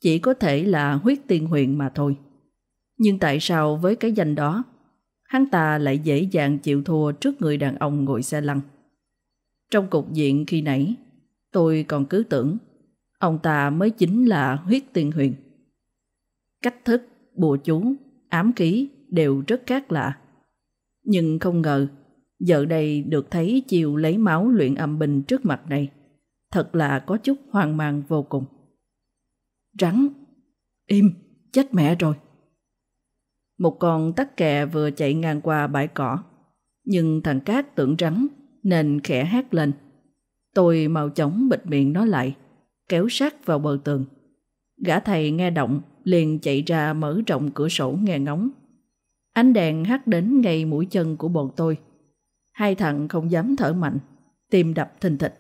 chỉ có thể là Huyết Tiên Huyền mà thôi. Nhưng tại sao với cái danh đó, hắn ta lại dễ dàng chịu thua trước người đàn ông ngồi xe lăn? Trong cục diện khi nãy, tôi còn cứ tưởng ông ta mới chính là Huyết Tiên Huyền. Cách thức, bùa chú, ám khí đều rất khác lạ. Nhưng không ngờ, giờ đây được thấy chiều lấy máu luyện âm binh trước mặt này, thật là có chút hoang mang vô cùng. Rắn! Im! Chết mẹ rồi! Một con tắc kè vừa chạy ngang qua bãi cỏ, nhưng thằng Cát tưởng rắn nên khẽ hét lên. Tôi mau chóng bịt miệng nó lại, kéo sát vào bờ tường. Gã thầy nghe động liền chạy ra mở rộng cửa sổ nghe ngóng. Ánh đèn hắt đến ngay mũi chân của bọn tôi. Hai thằng không dám thở mạnh, tim đập thình thịch.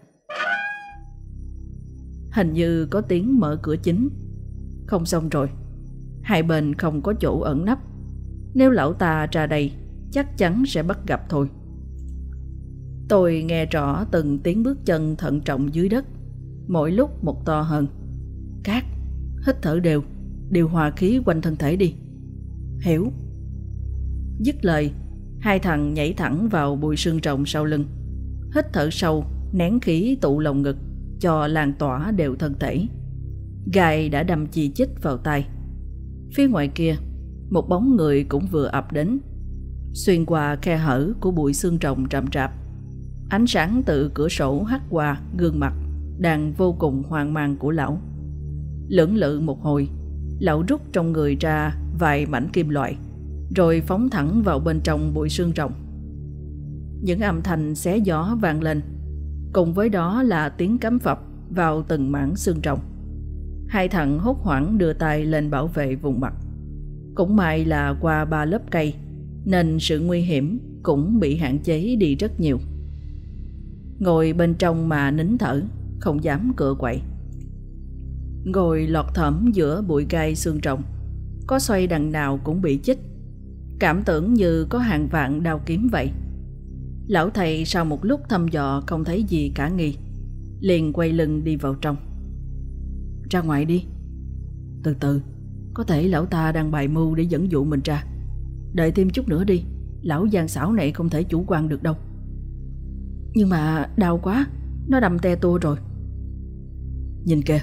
Hình như có tiếng mở cửa chính. Không xong rồi, hai bên không có chỗ ẩn nấp. Nếu lão ta ra đây, chắc chắn sẽ bắt gặp thôi. Tôi nghe rõ từng tiếng bước chân thận trọng dưới đất, mỗi lúc một to hơn. Cát, hít thở đều, điều hòa khí quanh thân thể đi. Hiểu. Dứt lời, hai thằng nhảy thẳng vào bụi sương rồng sau lưng, hít thở sâu, nén khí tụ lồng ngực cho lan tỏa đều thân thể. Gai đã đâm chi chít vào tai. Phía ngoài kia, một bóng người cũng vừa ập đến. Xuyên qua khe hở của bụi sương rồng rậm rạp, ánh sáng từ cửa sổ hắt qua gương mặt đang vô cùng hoang mang của lão. Lưỡng lự một hồi, lão rút trong người ra vài mảnh kim loại, rồi phóng thẳng vào bên trong bụi sương rồng. Những âm thanh xé gió vang lên, cùng với đó là tiếng cắm phập vào từng mảng xương rồng. Hai thằng hốt hoảng đưa tay lên bảo vệ vùng mặt. Cũng may là qua 3 lớp cây, nên sự nguy hiểm cũng bị hạn chế đi rất nhiều. Ngồi bên trong mà nín thở, không dám cựa quậy. Ngồi lọt thỏm giữa bụi gai xương rồng, có xoay đằng nào cũng bị chích, cảm tưởng như có hàng vạn đao kiếm vậy. Lão thầy sau một lúc thăm dò không thấy gì cả nghi, liền quay lưng đi vào trong. Ra ngoài đi. Từ từ, có thể lão ta đang bày mưu để dẫn dụ mình ra. Đợi thêm chút nữa đi, lão gian xảo này không thể chủ quan được đâu. Nhưng mà đau quá, nó đâm te tua rồi. Nhìn kìa.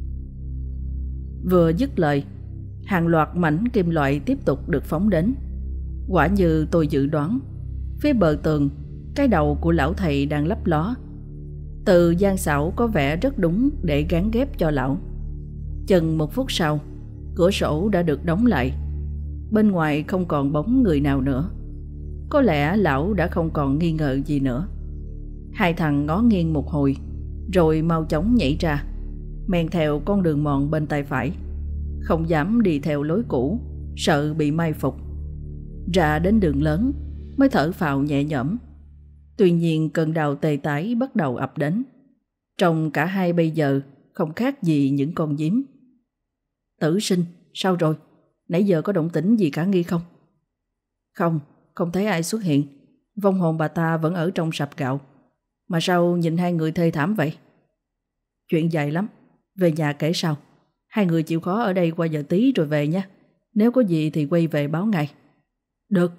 Vừa dứt lời, hàng loạt mảnh kim loại tiếp tục được phóng đến. Quả như tôi dự đoán, phía bờ tường, cái đầu của lão thầy đang lấp ló. Từ gian xảo có vẻ rất đúng để gán ghép cho lão. Chừng 1 phút sau, cửa sổ đã được đóng lại. Bên ngoài không còn bóng người nào nữa. Có lẽ lão đã không còn nghi ngờ gì nữa. Hai thằng ngó nghiêng một hồi, rồi mau chóng nhảy ra, men theo con đường mòn bên tay phải. Không dám đi theo lối cũ, sợ bị mai phục. Ra đến đường lớn mới thở phào nhẹ nhõm. Tuy nhiên cơn đau tê tái bắt đầu ập đến. Trông cả hai bây giờ không khác gì những con nhím. Tử Sinh, sao rồi? Nãy giờ có động tĩnh gì khả nghi không? Không, không thấy ai xuất hiện. Vong hồn bà ta vẫn ở trong sạp gạo. Mà sao nhìn hai người thê thảm vậy? Chuyện dài lắm, về nhà kể sau. Hai người chịu khó ở đây qua giờ tí rồi về nha. Nếu có gì thì quay về báo ngay. Được.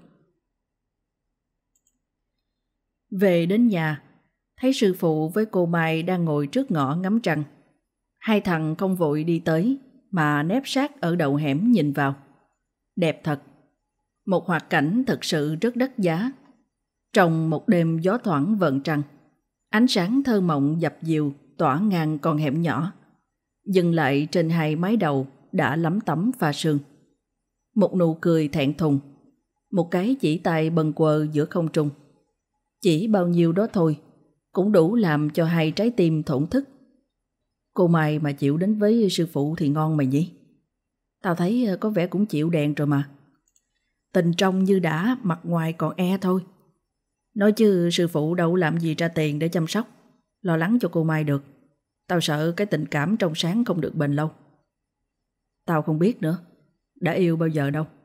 Về đến nhà, thấy sư phụ với cô Mai đang ngồi trước ngõ ngắm trăng. Hai thằng không vội đi tới, mà nép sát ở đầu hẻm nhìn vào. Đẹp thật. Một hoạt cảnh thật sự rất đắt giá. Trong một đêm gió thoảng vầng trăng, ánh sáng thơ mộng dập dìu tỏa ngang con hẻm nhỏ, dừng lại trên hai mái đầu đã lấm tấm pha sương. Một nụ cười thẹn thùng, một cái chỉ tay bần quơ giữa không trung. Chỉ bao nhiêu đó thôi cũng đủ làm cho hai trái tim thổn thức. Cô Mai mà chịu đến với sư phụ thì ngon mày nhỉ? Tao thấy có vẻ cũng chịu đèn rồi mà. Tình trong như đã, mặt ngoài còn e thôi. Nói chứ sư phụ đâu làm gì ra tiền để chăm sóc, lo lắng cho cô Mai được. Tao sợ cái tình cảm trong sáng không được bền lâu. Tao không biết nữa, đã yêu bao giờ đâu.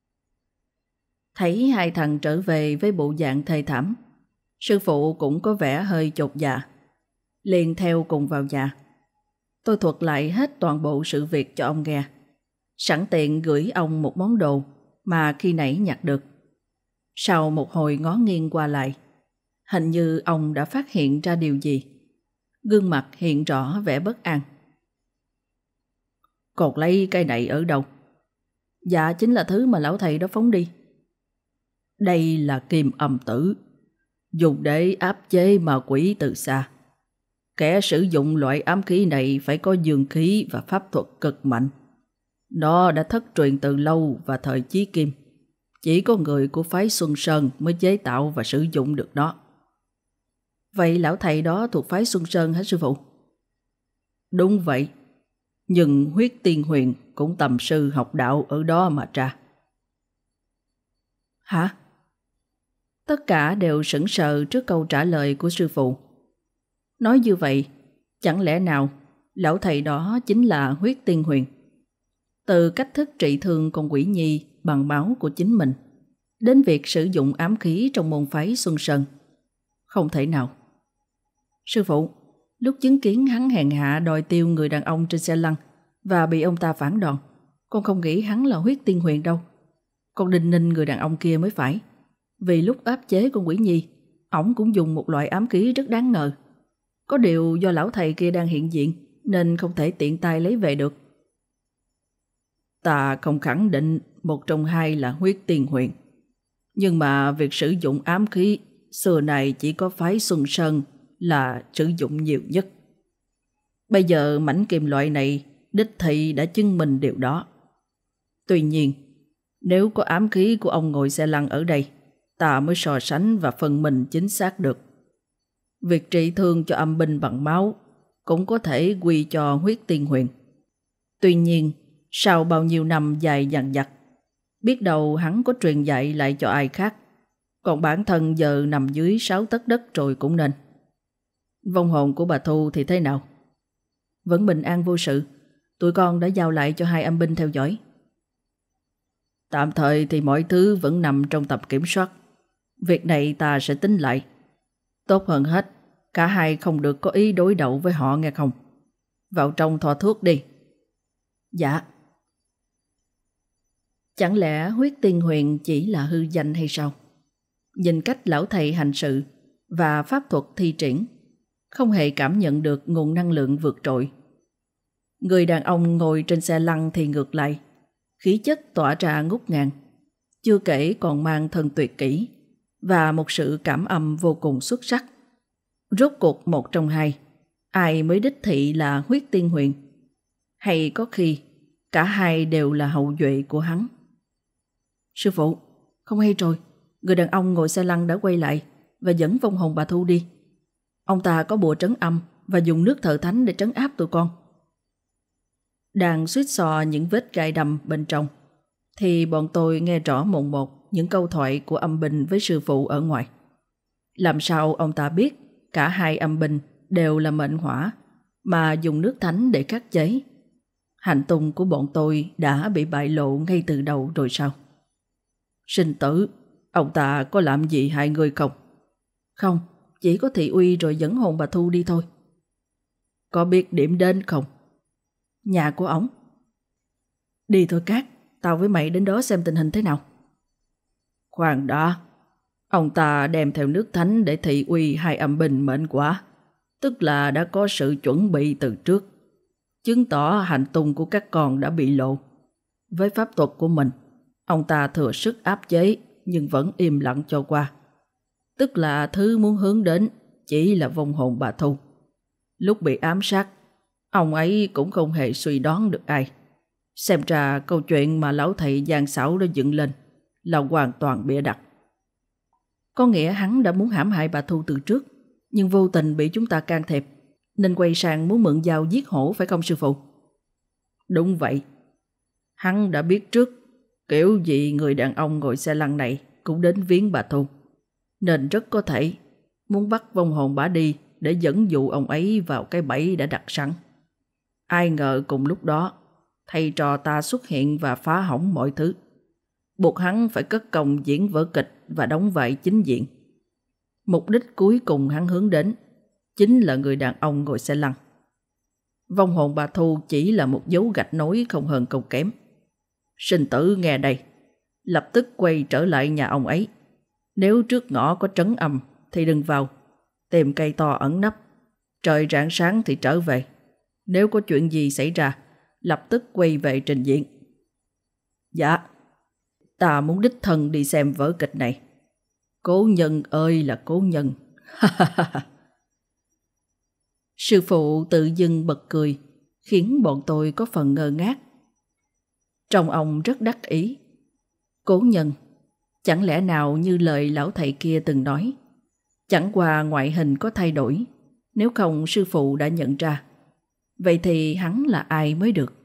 Thấy hai thằng trở về với bộ dạng thê thảm, sư phụ cũng có vẻ hơi chột dạ, liền theo cùng vào nhà. Tôi thuật lại hết toàn bộ sự việc cho ông nghe, sẵn tiện gửi ông một món đồ mà khi nãy nhặt được. Sau một hồi ngó nghiêng qua lại, hình như ông đã phát hiện ra điều gì. Gương mặt hiện rõ vẻ bất an. Còn lấy cái này ở đâu? Dạ chính là thứ mà lão thầy đó phóng đi. Đây là kim âm tử, dùng để áp chế ma quỷ từ xa. Kẻ sử dụng loại ám khí này phải có dương khí và pháp thuật cực mạnh. Nó đã thất truyền từ lâu và thời Chí Kim. Chỉ có người của phái Xuân Sơn mới chế tạo và sử dụng được nó. Vậy lão thầy đó thuộc phái Xuân Sơn hả sư phụ? Đúng vậy. Nhưng Huyết Tiên Huyền cũng tầm sư học đạo ở đó mà ra. Hả? Tất cả đều sững sờ trước câu trả lời của sư phụ. Nói như vậy, chẳng lẽ nào lão thầy đó chính là Huyết Tiên Huyền? Từ cách thức trị thương con quỷ nhi bằng máu của chính mình, đến việc sử dụng ám khí trong môn phái Xuân Sơn. Không thể nào. Sư phụ, lúc chứng kiến hắn hèn hạ đòi tiêu người đàn ông trên xe lăn và bị ông ta phản đòn, con không nghĩ hắn là Huyết Tiên Huyền đâu. Con đinh ninh người đàn ông kia mới phải. Vì lúc áp chế con quỷ nhi, ổng cũng dùng một loại ám khí rất đáng ngờ. Có điều do lão thầy kia đang hiện diện nên không thể tiện tay lấy về được. Ta không khẳng định một trong hai là Huyết Tiên Huyền. Nhưng mà việc sử dụng ám khí xưa này chỉ có phái Xuân Sơn là sử dụng nhiều nhất. Bây giờ mảnh kim loại này đích thị đã chứng minh điều đó. Tuy nhiên, nếu có ám khí của ông ngồi xe lăn ở đây, ta mới so sánh và phân minh chính xác được. Việc trị thương cho âm binh bằng máu cũng có thể quy cho Huyết Tiên Huyền. Tuy nhiên, sau bao nhiêu năm dài dằng dặc, biết đâu hắn có truyền dạy lại cho ai khác, còn bản thân giờ nằm dưới 6 tấc đất rồi cũng nên. Vong hồn của bà Thu thì thế nào? Vẫn bình an vô sự. Tụi con đã giao lại cho 2 âm binh theo dõi. Tạm thời thì mọi thứ vẫn nằm trong tầm kiểm soát. Việc này ta sẽ tính lại. Tốt hơn hết, cả hai không được có ý đối đầu với họ nghe không? Vào trong thọ thuốc đi. Dạ. Chẳng lẽ Huyết Tiên Huyền chỉ là hư danh hay sao? Nhìn cách lão thầy hành sự và pháp thuật thi triển, không hề cảm nhận được nguồn năng lượng vượt trội. Người đàn ông ngồi trên xe lăn thì ngược lại, khí chất tỏa ra ngút ngàn, chưa kể còn mang thân tuyệt kỹ và một sự cảm âm vô cùng xuất sắc. Rốt cuộc một trong hai, ai mới đích thị là Huyết Tiên Huyền? Hay có khi cả hai đều là hậu duệ của hắn? Sư phụ, không hay rồi, người đàn ông ngồi xe lăn đã quay lại và dẫn vong hồn bà Thu đi. Ông ta có bùa trấn âm và dùng nước thờ thánh để trấn áp tụi con. Đang suýt xò những vết gai đâm bên trong, thì bọn tôi nghe rõ mồn một những câu thoại của âm binh với sư phụ ở ngoài. Làm sao ông ta biết cả 2 âm binh đều là mệnh hỏa mà dùng nước thánh để khắc chế? Hành tung của bọn tôi đã bị bại lộ ngay từ đầu rồi sao? Sinh tử, ông ta có làm gì hai người không? Không, chỉ có thị uy rồi dẫn hồn bà Thu đi thôi. Có biết điểm đến không? Nhà của ổng. Đi thôi Cát, tao với mày đến đó xem tình hình thế nào. Khoan đã, ông ta đem theo nước thánh để thị uy 2 âm binh mệnh quả, tức là đã có sự chuẩn bị từ trước, chứng tỏ hành tung của các con đã bị lộ. Với pháp thuật của mình, ông ta thừa sức áp chế nhưng vẫn im lặng cho qua. Tức là thứ muốn hướng đến chỉ là vong hồn bà Thu. Lúc bị ám sát, ông ấy cũng không hề suy đoán được ai. Xem ra câu chuyện mà lão thầy gian xảo đã dựng lên là hoàn toàn bịa đặt. Có nghĩa hắn đã muốn hãm hại bà Thu từ trước, nhưng vô tình bị chúng ta can thiệp, nên quay sang muốn mượn dao giết hổ phải không sư phụ? Đúng vậy. Hắn đã biết trước kiểu gì người đàn ông ngồi xe lăn này cũng đến viếng bà Thu, nên rất có thể muốn bắt vong hồn bà đi để dẫn dụ ông ấy vào cái bẫy đã đặt sẵn. Ai ngờ cùng lúc đó thầy trò ta xuất hiện và phá hỏng mọi thứ, buộc hắn phải cất công diễn vở kịch và đóng vai chính diện. Mục đích cuối cùng hắn hướng đến chính là người đàn ông ngồi xe lăn. Vong hồn bà Thu chỉ là một dấu gạch nối không hơn không kém. Sinh tử nghe đây, lập tức quay trở lại nhà ông ấy. Nếu trước ngõ có trấn âm thì đừng vào, tìm cây to ẩn nấp. Trời rạng sáng thì trở về. Nếu có chuyện gì xảy ra, lập tức quay về trình diện. Dạ, ta muốn đích thân đi xem vở kịch này. Cố nhân ơi là cố nhân. Sư phụ tự dưng bật cười, khiến bọn tôi có phần ngơ ngác. Trông ông rất đắc ý. Cố nhân, chẳng lẽ nào như lời lão thầy kia từng nói, chẳng qua ngoại hình có thay đổi, nếu không sư phụ đã nhận ra. Vậy thì hắn là ai mới được?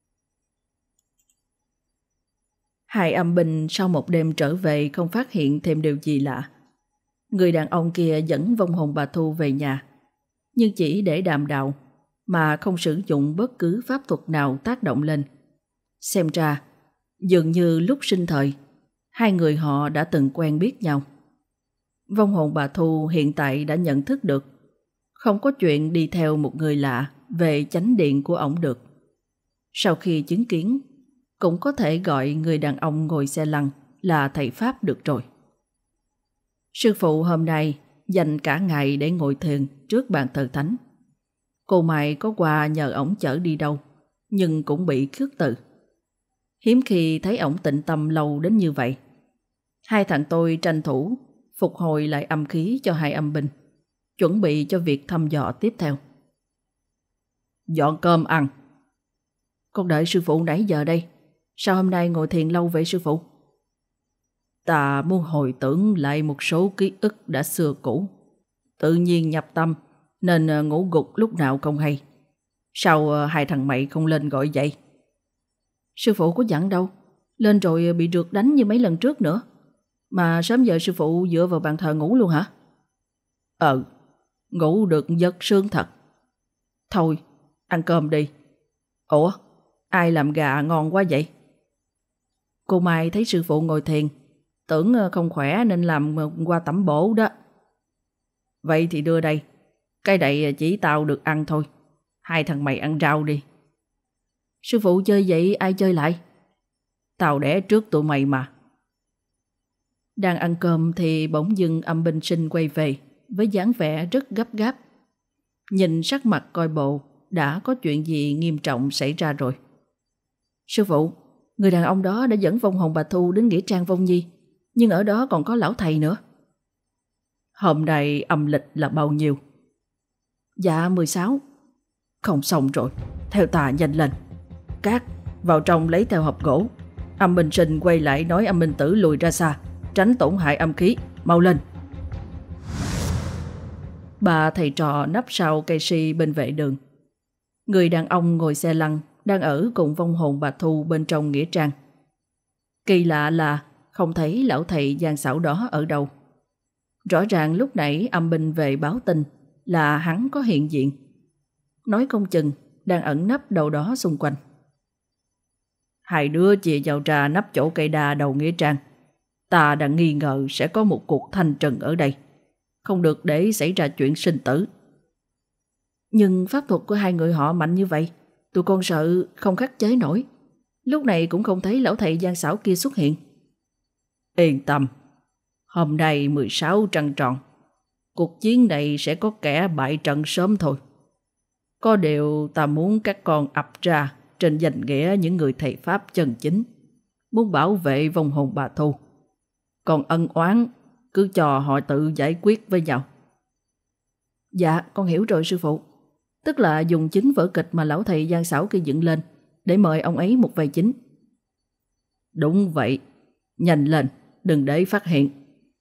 Hai âm binh sau một đêm trở về không phát hiện thêm điều gì lạ. Người đàn ông kia dẫn vong hồn bà Thu về nhà, nhưng chỉ để đàm đạo mà không sử dụng bất cứ pháp thuật nào tác động lên. Xem ra, dường như lúc sinh thời, hai người họ đã từng quen biết nhau. Vong hồn bà Thu hiện tại đã nhận thức được, không có chuyện đi theo một người lạ về chánh điện của ổng được. Sau khi chứng kiến, cũng có thể gọi người đàn ông ngồi xe lăn là thầy Pháp được rồi. Sư phụ hôm nay dành cả ngày để ngồi thiền trước bàn thờ thánh. Cô Mai có qua nhờ ổng chở đi đâu, nhưng cũng bị khước từ. Hiếm khi thấy ổng tịnh tâm lâu đến như vậy. Hai thằng tôi tranh thủ phục hồi lại âm khí cho hai âm binh, chuẩn bị cho việc thăm dò tiếp theo. Dọn cơm ăn. Con đợi sư phụ nãy giờ đây. Sao hôm nay ngồi thiền lâu vậy sư phụ? Ta muốn hồi tưởng lại một số ký ức đã xưa cũ. Tự nhiên nhập tâm nên ngủ gục lúc nào không hay. Sao hai thằng mày không lên gọi dậy? Sư phụ có dặn đâu. Lên rồi bị rượt đánh như mấy lần trước nữa. Mà sớm giờ sư phụ dựa vào bàn thờ ngủ luôn hả? Ngủ được giấc sướng thật. Thôi, ăn cơm đi. Ủa, ai làm gà ngon quá vậy? Cô Mai thấy sư phụ ngồi thiền, tưởng không khỏe nên làm qua tẩm bổ đó. Vậy thì đưa đây. Cái này chỉ tao được ăn thôi. Hai thằng mày ăn rau đi. Sư phụ chơi vậy ai chơi lại? Tao đẻ trước tụi mày mà. Đang ăn cơm thì bỗng dưng âm binh sinh quay về với dáng vẻ rất gấp gáp. Nhìn sắc mặt coi bộ đã có chuyện gì nghiêm trọng xảy ra rồi. Sư phụ, người đàn ông đó đã dẫn vong hồn bà Thu đến nghĩa trang Vong Nhi, nhưng ở đó còn có lão thầy nữa. Hôm nay âm lịch là bao nhiêu? Dạ 16. Không xong rồi, theo ta nhanh lên. Cát, vào trong lấy theo hộp gỗ. Âm binh sinh quay lại nói âm binh tử lùi ra xa, tránh tổn hại âm khí, mau lên. Bà thầy trò nấp sau cây si bên vệ đường. Người đàn ông ngồi xe lăn đang ở cùng vong hồn bà Thu bên trong nghĩa trang. Kỳ lạ là không thấy lão thầy gian xảo đó ở đâu. Rõ ràng lúc nãy âm binh về báo tin là hắn có hiện diện. Nói không chừng đang ẩn nấp đâu đó xung quanh. Hai đứa chia vào ra nấp chỗ cây đa đầu nghĩa trang. Ta đang nghi ngờ sẽ có một cuộc thanh trừng ở đây. Không được để xảy ra chuyện sinh tử. Nhưng pháp thuật của hai người họ mạnh như vậy, tụi con sợ không khắc chế nổi. Lúc này cũng không thấy lão thầy gian xảo kia xuất hiện. Yên tâm, hôm nay 16 trăng tròn, cuộc chiến này sẽ có kẻ bại trận sớm thôi. Có điều ta muốn các con ập ra trên danh nghĩa những người thầy Pháp chân chính, muốn bảo vệ vong hồn bà Thu. Còn ân oán cứ cho họ tự giải quyết với nhau. Dạ, con hiểu rồi sư phụ. Tức là dùng chính vở kịch mà lão thầy gian xảo kia dựng lên để mời ông ấy một vai chính. Đúng vậy, nhanh lên, đừng để phát hiện.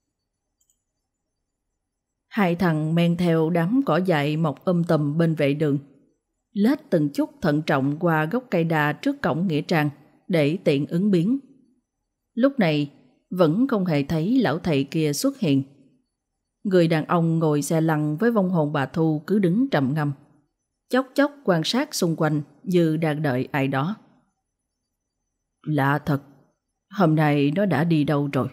Hai thằng men theo đám cỏ dại mọc tùm bên vệ đường, lết từng chút thận trọng qua gốc cây đa trước cổng nghĩa trang để tiện ứng biến. Lúc này vẫn không hề thấy lão thầy kia xuất hiện. Người đàn ông ngồi xe lăn với vong hồn bà Thu cứ đứng trầm ngâm, chốc chốc quan sát xung quanh như đang đợi ai đó. Lạ thật, hôm nay nó đã đi đâu rồi?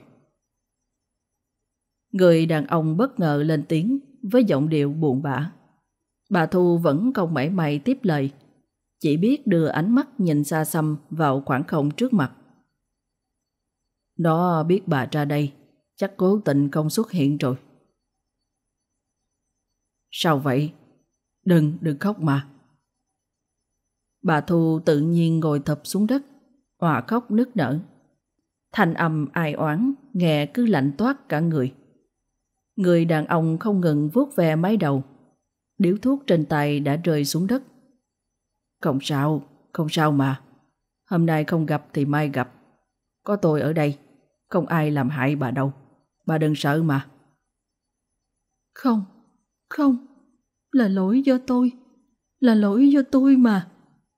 Người đàn ông bất ngờ lên tiếng với giọng điệu buồn bã. Bà Thu vẫn không mảy may tiếp lời, chỉ biết đưa ánh mắt nhìn xa xăm vào khoảng không trước mặt. Nó biết bà ra đây, chắc cố tình không xuất hiện rồi. Sao vậy? Đừng khóc mà. Bà Thu tự nhiên ngồi thụp xuống đất, òa khóc nức nở. Thanh âm ai oán nghe cứ lạnh toát cả người. Người đàn ông không ngừng vuốt ve mái đầu. Điếu thuốc trên tay đã rơi xuống đất. Không sao mà. Hôm nay không gặp thì mai gặp. Có tôi ở đây, không ai làm hại bà đâu. Bà đừng sợ mà. Không, là lỗi do tôi mà.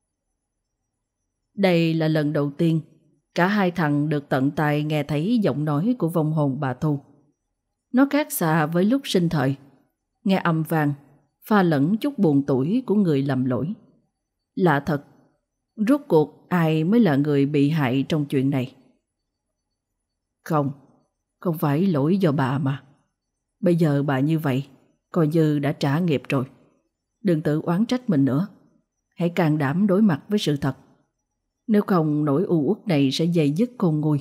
Đây là lần đầu tiên cả hai thằng được tận tai nghe thấy giọng nói của vong hồn bà Thu. Nó khác xa với lúc sinh thời, nghe âm vang, pha lẫn chút buồn tủi của người lầm lỗi. Lạ thật, rốt cuộc ai mới là người bị hại trong chuyện này? Không phải lỗi do bà mà. Bây giờ bà như vậy, coi như đã trả nghiệp rồi. Đừng tự oán trách mình nữa. Hãy can đảm đối mặt với sự thật. Nếu không nỗi u uất này sẽ dày dứt khôn nguôi.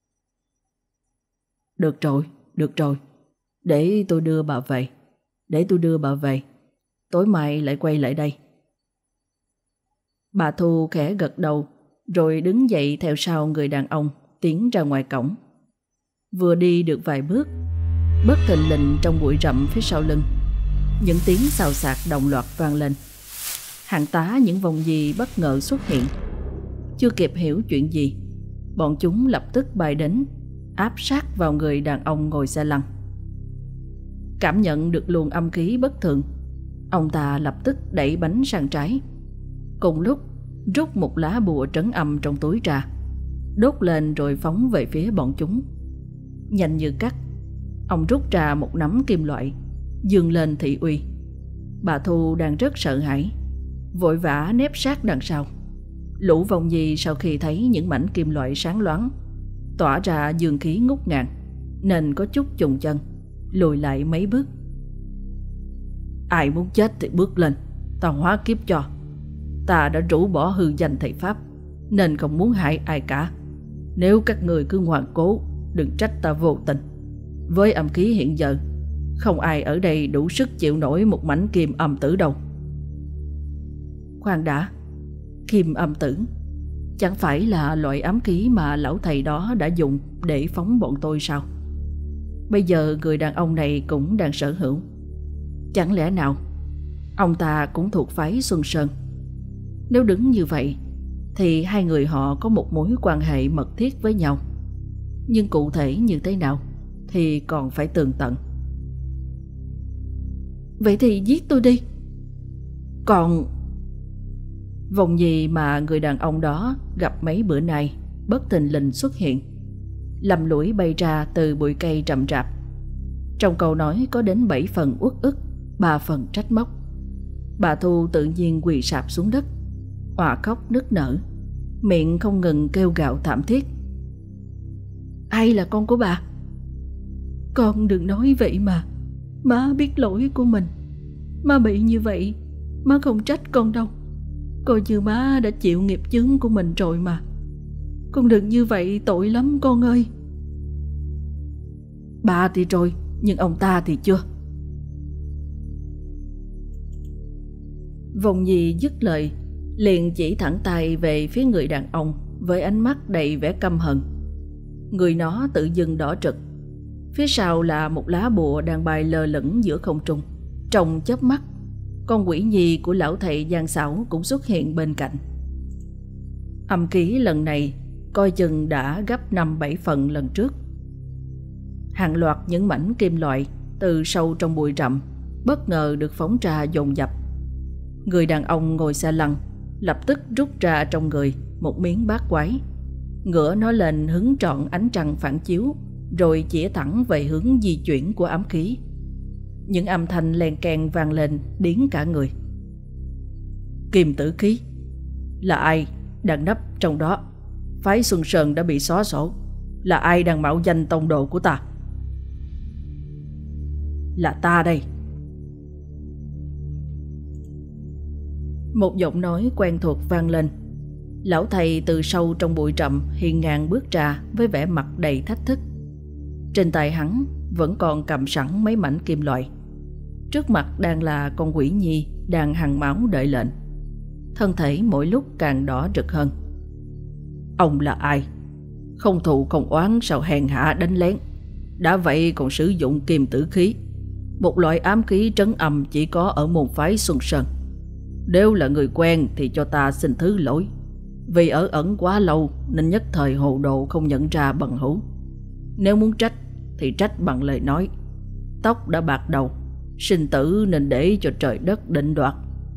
Được rồi. Để tôi đưa bà về. Tối mai lại quay lại đây. Bà Thu khẽ gật đầu, rồi đứng dậy theo sau người đàn ông tiến ra ngoài cổng. Vừa đi được vài bước, bất thình lình trong bụi rậm phía sau lưng, những tiếng xào xạc đồng loạt vang lên. Hàng tá những vòng gì bất ngờ xuất hiện. Chưa kịp hiểu chuyện gì, bọn chúng lập tức bay đến, áp sát vào người đàn ông ngồi xe lăn. Cảm nhận được luồng âm khí bất thường, ông ta lập tức đẩy bánh sang trái. Cùng lúc rút một lá bùa trấn âm trong túi ra, đốt lên rồi phóng về phía bọn chúng. Nhanh như cắt, ông rút ra một nắm kim loại, giương lên thị uy. Bà Thu đang rất sợ hãi, vội vã nép sát đằng sau. Lũ vong nhi sau khi thấy những mảnh kim loại sáng loáng, tỏa ra dương khí ngút ngàn, nên có chút chùng chân, lùi lại mấy bước. Ai muốn chết thì bước lên, ta hóa kiếp cho. Ta đã rũ bỏ hư danh thầy Pháp, nên không muốn hại ai cả. Nếu các người cứ ngoan cố, đừng trách ta vô tình. Với âm khí hiện giờ, không ai ở đây đủ sức chịu nổi một mảnh kim âm tử đâu. Khoan đã, kim âm tử chẳng phải là loại ám khí mà lão thầy đó đã dùng để phóng bọn tôi sao? Bây giờ người đàn ông này cũng đang sở hữu. Chẳng lẽ nào ông ta cũng thuộc phái Xuân Sơn? Nếu đứng như vậy thì hai người họ có một mối quan hệ mật thiết với nhau. Nhưng cụ thể như thế nào thì còn phải tường tận. Vậy thì giết tôi đi. Còn vòng gì mà người đàn ông đó gặp mấy bữa nay bất thình lình xuất hiện, lầm lũi bay ra từ bụi cây rậm rạp. Trong câu nói có đến 7 phần uất ức, 3 phần trách móc. Bà Thu tự nhiên quỳ sạp xuống đất, òa khóc nức nở, miệng không ngừng kêu gào thảm thiết. Ai là con của bà? Con đừng nói vậy mà. Má biết lỗi của mình. Má bị như vậy, má không trách con đâu. Coi như má đã chịu nghiệp chướng của mình rồi mà. Con đừng như vậy, tội lắm con ơi. Bà thì rồi, nhưng ông ta thì chưa. Vòng Nhi dứt lời, liền chỉ thẳng tay về phía người đàn ông với ánh mắt đầy vẻ căm hận. Người nó tự dưng đỏ rực. Phía sau là một lá bùa đang bay lơ lửng giữa không trung. Trong chớp mắt, con quỷ nhi của lão thầy Giang Sảo cũng xuất hiện bên cạnh. Âm khí lần này coi chừng đã gấp 5-7 phần lần trước. Hàng loạt những mảnh kim loại từ sâu trong bụi rậm bất ngờ được phóng ra dồn dập. Người đàn ông ngồi xe lăn lập tức rút ra trong người một miếng bát quái, ngửa nó lên hứng trọn ánh trăng phản chiếu, rồi chĩa thẳng về hướng di chuyển của ám khí. Những âm thanh len keng vang lên điếng cả người. Kim tử khí, là ai đang nấp trong đó? Phái Xuân Sơn đã bị xóa sổ. Là ai đang mạo danh tông đồ của ta? Là ta đây. Một giọng nói quen thuộc vang lên. Lão thầy từ sâu trong bụi rậm hiên ngang bước ra với vẻ mặt đầy thách thức. Trên tay hắn vẫn còn cầm sẵn mấy mảnh kim loại. Trước mặt đang là con quỷ nhi đang hằn máu đợi lệnh. Thân thể mỗi lúc càng đỏ rực hơn. Ông là ai? Không thù không oán sao hèn hạ đánh lén? Đã vậy còn sử dụng kim tử khí, một loại ám khí trấn âm chỉ có ở môn phái Xuân Sơn. Nếu là người quen thì cho ta xin thứ lỗi, vì ở ẩn quá lâu nên nhất thời hồ đồ không nhận ra bằng hữu. Nếu muốn trách thì trách bằng lời nói. Tóc đã bạc đầu, sinh tử nên để cho trời đất định đoạt.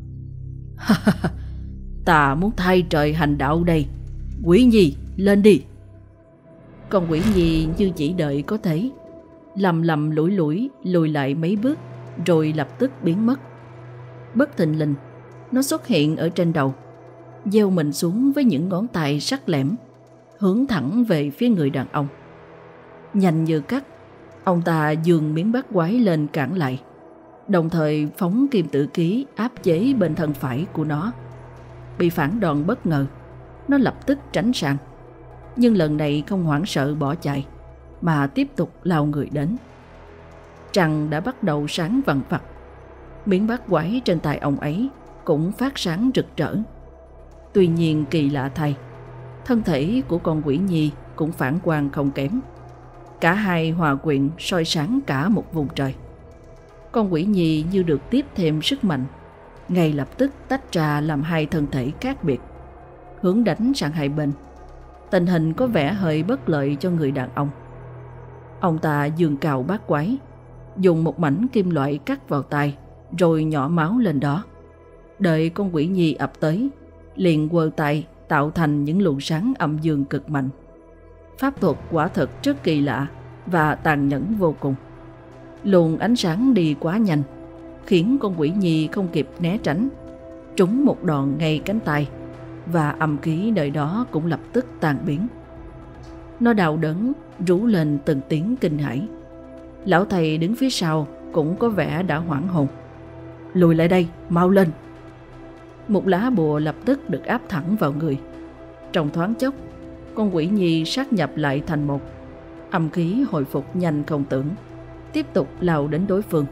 Ta muốn thay trời hành đạo đây. Quỷ nhi lên đi. Con quỷ nhi như chỉ đợi có thể, lầm lầm lủi lủi lùi lại mấy bước rồi lập tức biến mất. Bất thình lình, nó xuất hiện ở trên đầu, gieo mình xuống với những ngón tay sắc lẻm, hướng thẳng về phía người đàn ông. Nhanh như cắt, ông ta giương miếng bát quái lên cản lại, đồng thời phóng kim tử khí áp chế bên thân phải của nó. Bị phản đòn bất ngờ, nó lập tức tránh sang, nhưng lần này không hoảng sợ bỏ chạy, mà tiếp tục lao người đến. Trăng đã bắt đầu sáng vằn vặt. Miếng bát quái trên tay ông ấy cũng phát sáng rực rỡ. Tuy nhiên kỳ lạ thay, thân thể của con quỷ nhi cũng phản quang không kém. Cả hai hòa quyện soi sáng cả một vùng trời. Con quỷ nhi như được tiếp thêm sức mạnh, ngay lập tức tách ra làm hai thân thể khác biệt, hướng đánh sang hai bên. Tình hình có vẻ hơi bất lợi cho người đàn ông. Ông ta giương cào bát quái, dùng một mảnh kim loại cắt vào tay, rồi nhỏ máu lên đó. Đợi con quỷ nhi ập tới, liền quơ tay tạo thành những luồng sáng âm dương cực mạnh. Pháp thuật quả thực rất kỳ lạ và tàn nhẫn vô cùng. Luồng ánh sáng đi quá nhanh, khiến con quỷ nhi không kịp né tránh, trúng một đòn ngay cánh tay, và âm khí nơi đó cũng lập tức tan biến. Nó đau đớn rú lên từng tiếng kinh hãi. Lão thầy đứng phía sau cũng có vẻ đã hoảng hồn. Lùi lại đây, mau lên. Một lá bùa lập tức được áp thẳng vào người. Trong thoáng chốc, con quỷ nhi sát nhập lại thành một. Âm khí hồi phục nhanh không tưởng, tiếp tục lao đến đối phương.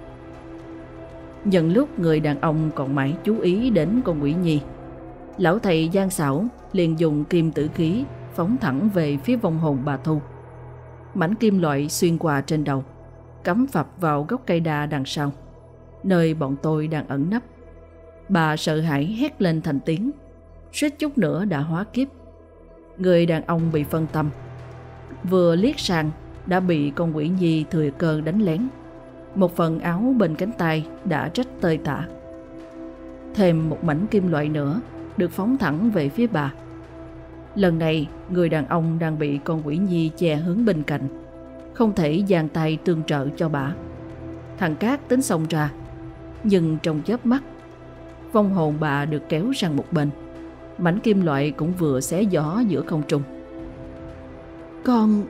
Nhân lúc người đàn ông còn mãi chú ý đến con quỷ nhi, lão thầy gian xảo liền dùng kim tử khí phóng thẳng về phía vong hồn bà Thu. Mảnh kim loại xuyên qua trên đầu, cắm phập vào gốc cây đa đằng sau, nơi bọn tôi đang ẩn nấp. Bà sợ hãi hét lên thành tiếng, suýt chút nữa đã hóa kiếp. Người đàn ông bị phân tâm, vừa liếc sang đã bị con quỷ nhi thừa cơ đánh lén. Một phần áo bên cánh tay đã rách tơi tả. Thêm một mảnh kim loại nữa được phóng thẳng về phía bà. Lần này người đàn ông đang bị con quỷ nhi che hướng bên cạnh, không thể giang tay tương trợ cho bà. Thằng Cát tính xông ra, nhưng trong chớp mắt, vong hồn bà được kéo sang một bên. Mảnh kim loại cũng vừa xé gió giữa không trung. Con...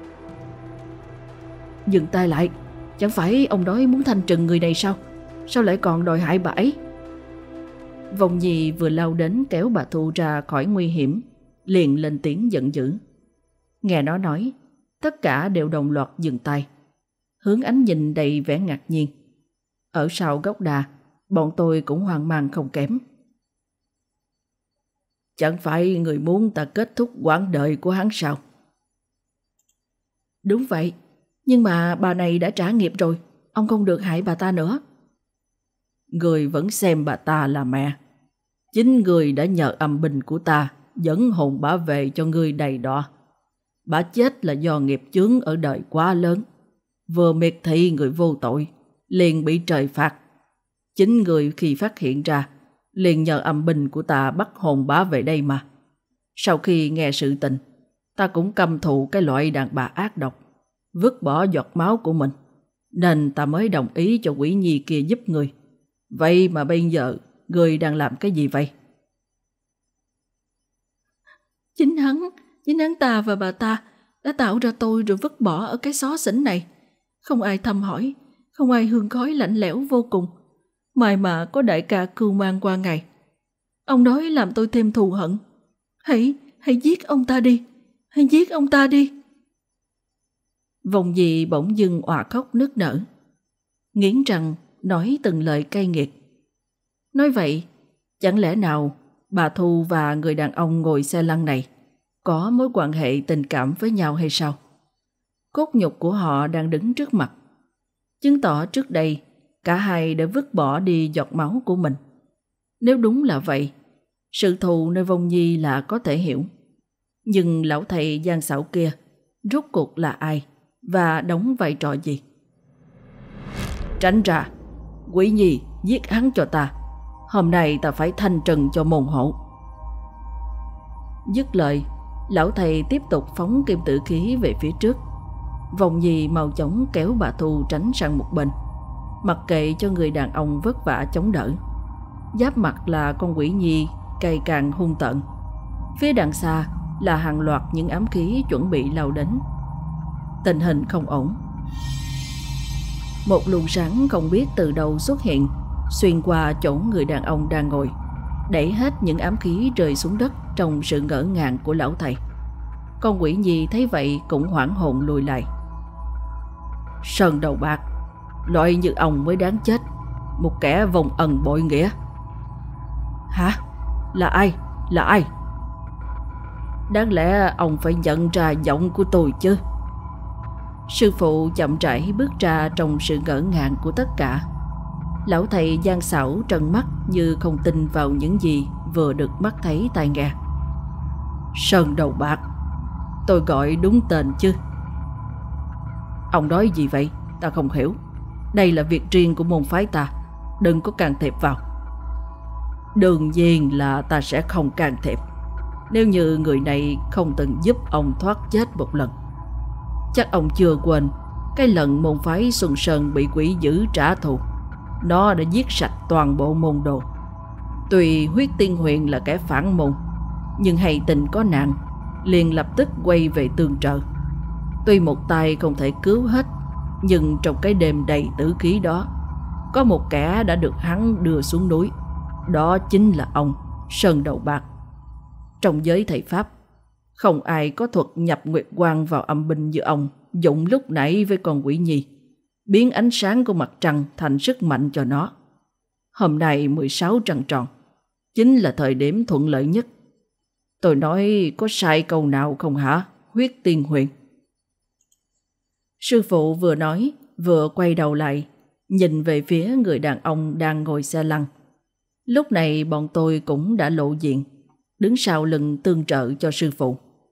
Dừng tay lại. Chẳng phải ông nói muốn thanh trừng người này sao? Sao lại còn đòi hại bà ấy? Vong nhi vừa lao đến kéo bà Thu ra khỏi nguy hiểm, liền lên tiếng giận dữ. Nghe nó nói, tất cả đều đồng loạt dừng tay, hướng ánh nhìn đầy vẻ ngạc nhiên. Ở sau gốc đà, bọn tôi cũng hoang mang không kém. Chẳng phải người muốn ta kết thúc quãng đời của hắn sao? Đúng vậy, nhưng mà bà này đã trả nghiệp rồi, ông không được hại bà ta nữa. Người vẫn xem bà ta là mẹ. Chính người đã nhờ âm binh của ta dẫn hồn bà về cho ngươi đầy đọa. Bà chết là do nghiệp chướng ở đời quá lớn, vừa miệt thị người vô tội, liền bị trời phạt. Chính người khi phát hiện ra, liền nhờ âm binh của ta bắt hồn bà về đây mà. Sau khi nghe sự tình, ta cũng căm thù cái loại đàn bà ác độc, vứt bỏ giọt máu của mình, nên ta mới đồng ý cho quỷ nhi kia giúp người. Vậy mà bây giờ người đang làm cái gì vậy? Chính hắn ta và bà ta đã tạo ra tôi rồi vứt bỏ ở cái xó xỉnh này. Không ai thăm hỏi, không ai hương khói lạnh lẽo vô cùng. May mà có đại ca cưu mang qua ngày. Ông nói làm tôi thêm thù hận. Hãy giết ông ta đi. Hãy giết ông ta đi. Vong Di bỗng dưng òa khóc nức nở, nghiến răng nói từng lời cay nghiệt. Nói vậy, chẳng lẽ nào bà Thu và người đàn ông ngồi xe lăn này có mối quan hệ tình cảm với nhau hay sao? Cốt nhục của họ đang đứng trước mặt, chứng tỏ trước đây cả hai đã vứt bỏ đi giọt máu của mình. Nếu đúng là vậy, sự thù nơi Vong Nhi là có thể hiểu. Nhưng lão thầy gian xảo kia rốt cuộc là ai và đóng vai trò gì? Tránh ra, Quỷ Nhi, giết hắn cho ta. Hôm nay ta phải thanh trừng cho môn hộ. Dứt lời, lão thầy tiếp tục phóng kim tử khí về phía trước. Vong Nhi mau chóng kéo bà Thu tránh sang một bên, mặc kệ cho người đàn ông vất vả chống đỡ. Giáp mặt là con Quỷ Nhi ngày càng hung tợn. Phía đằng xa là hàng loạt những ám khí chuẩn bị lao đến. Tình hình không ổn. Một luồng sáng không biết từ đâu xuất hiện, xuyên qua chỗ người đàn ông đang ngồi, đẩy hết những ám khí rơi xuống đất trong sự ngỡ ngàng của lão thầy. Con Quỷ Nhi thấy vậy cũng hoảng hồn lùi lại. Sơn đầu bạc, loại như ông mới đáng chết, một kẻ vong ân bội nghĩa. Hả? Là ai? Là ai? Đáng lẽ ông phải nhận ra giọng của tôi chứ. Sư phụ chậm rãi bước ra trong sự ngỡ ngàng của tất cả. Lão thầy gian xảo trợn mắt như không tin vào những gì vừa được mắt thấy tai nghe. Sơn đầu bạc, tôi gọi đúng tên chứ? Ông nói gì vậy? Ta không hiểu. Đây là việc riêng của môn phái ta, đừng có can thiệp vào. Đương nhiên là ta sẽ không can thiệp. Nếu như người này không từng giúp ông thoát chết một lần. Chắc ông chưa quên cái lần môn phái Xuân Sơn bị quỷ dữ trả thù. Nó đã giết sạch toàn bộ môn đồ. Tuy Huyết Tiên Huyền là kẻ phản môn, nhưng hay tình có nạn, liền lập tức quay về tương trợ. Tuy một tay không thể cứu hết, nhưng trong cái đêm đầy tử khí đó, có một kẻ đã được hắn đưa xuống núi. Đó chính là ông Sơn đầu bạc. Trong giới thầy Pháp, không ai có thuật nhập nguyệt quang vào âm binh như ông dụng lúc nãy với con Quỷ Nhi, biến ánh sáng của mặt trăng thành sức mạnh cho nó. Hôm nay 16 trăng tròn, chính là thời điểm thuận lợi nhất. Tôi nói có sai câu nào không hả, Huyết Tiên Huyền? Sư phụ vừa nói, vừa quay đầu lại, nhìn về phía người đàn ông đang ngồi xe lăn. Lúc này bọn tôi cũng đã lộ diện, đứng sau lưng tương trợ cho sư phụ.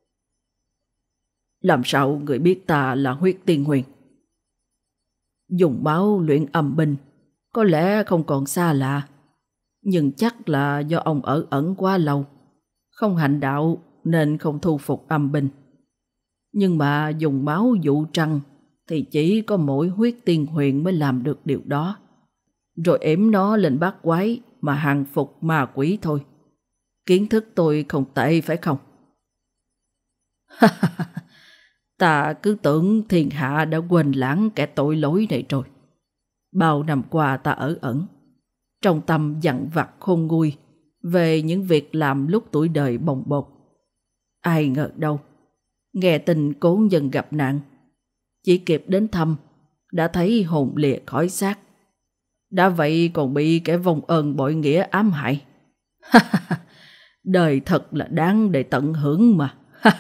Làm sao người biết ta là Huyết Tiên Huyền? Dùng máu luyện âm binh có lẽ không còn xa lạ, nhưng chắc là do ông ở ẩn quá lâu, không hành đạo nên không thu phục âm binh. Nhưng mà dùng máu dụ trăng thì chỉ có mỗi Huyết Tiên Huyền mới làm được điều đó, rồi ếm nó lên bát quái mà hàng phục ma quỷ thôi. Kiến thức tôi không tệ phải không? Ta cứ tưởng thiên hạ đã quên lãng kẻ tội lỗi này rồi. Bao năm qua ta ở ẩn, trong tâm dằn vặt khôn nguôi về những việc làm lúc tuổi đời bồng bột. Ai ngờ đâu, nghe tin cố nhân gặp nạn, chỉ kịp đến thăm đã thấy hồn lìa khỏi xác. Đã vậy còn bị kẻ vong ơn bội nghĩa ám hại. Đời thật là đáng để tận hưởng mà.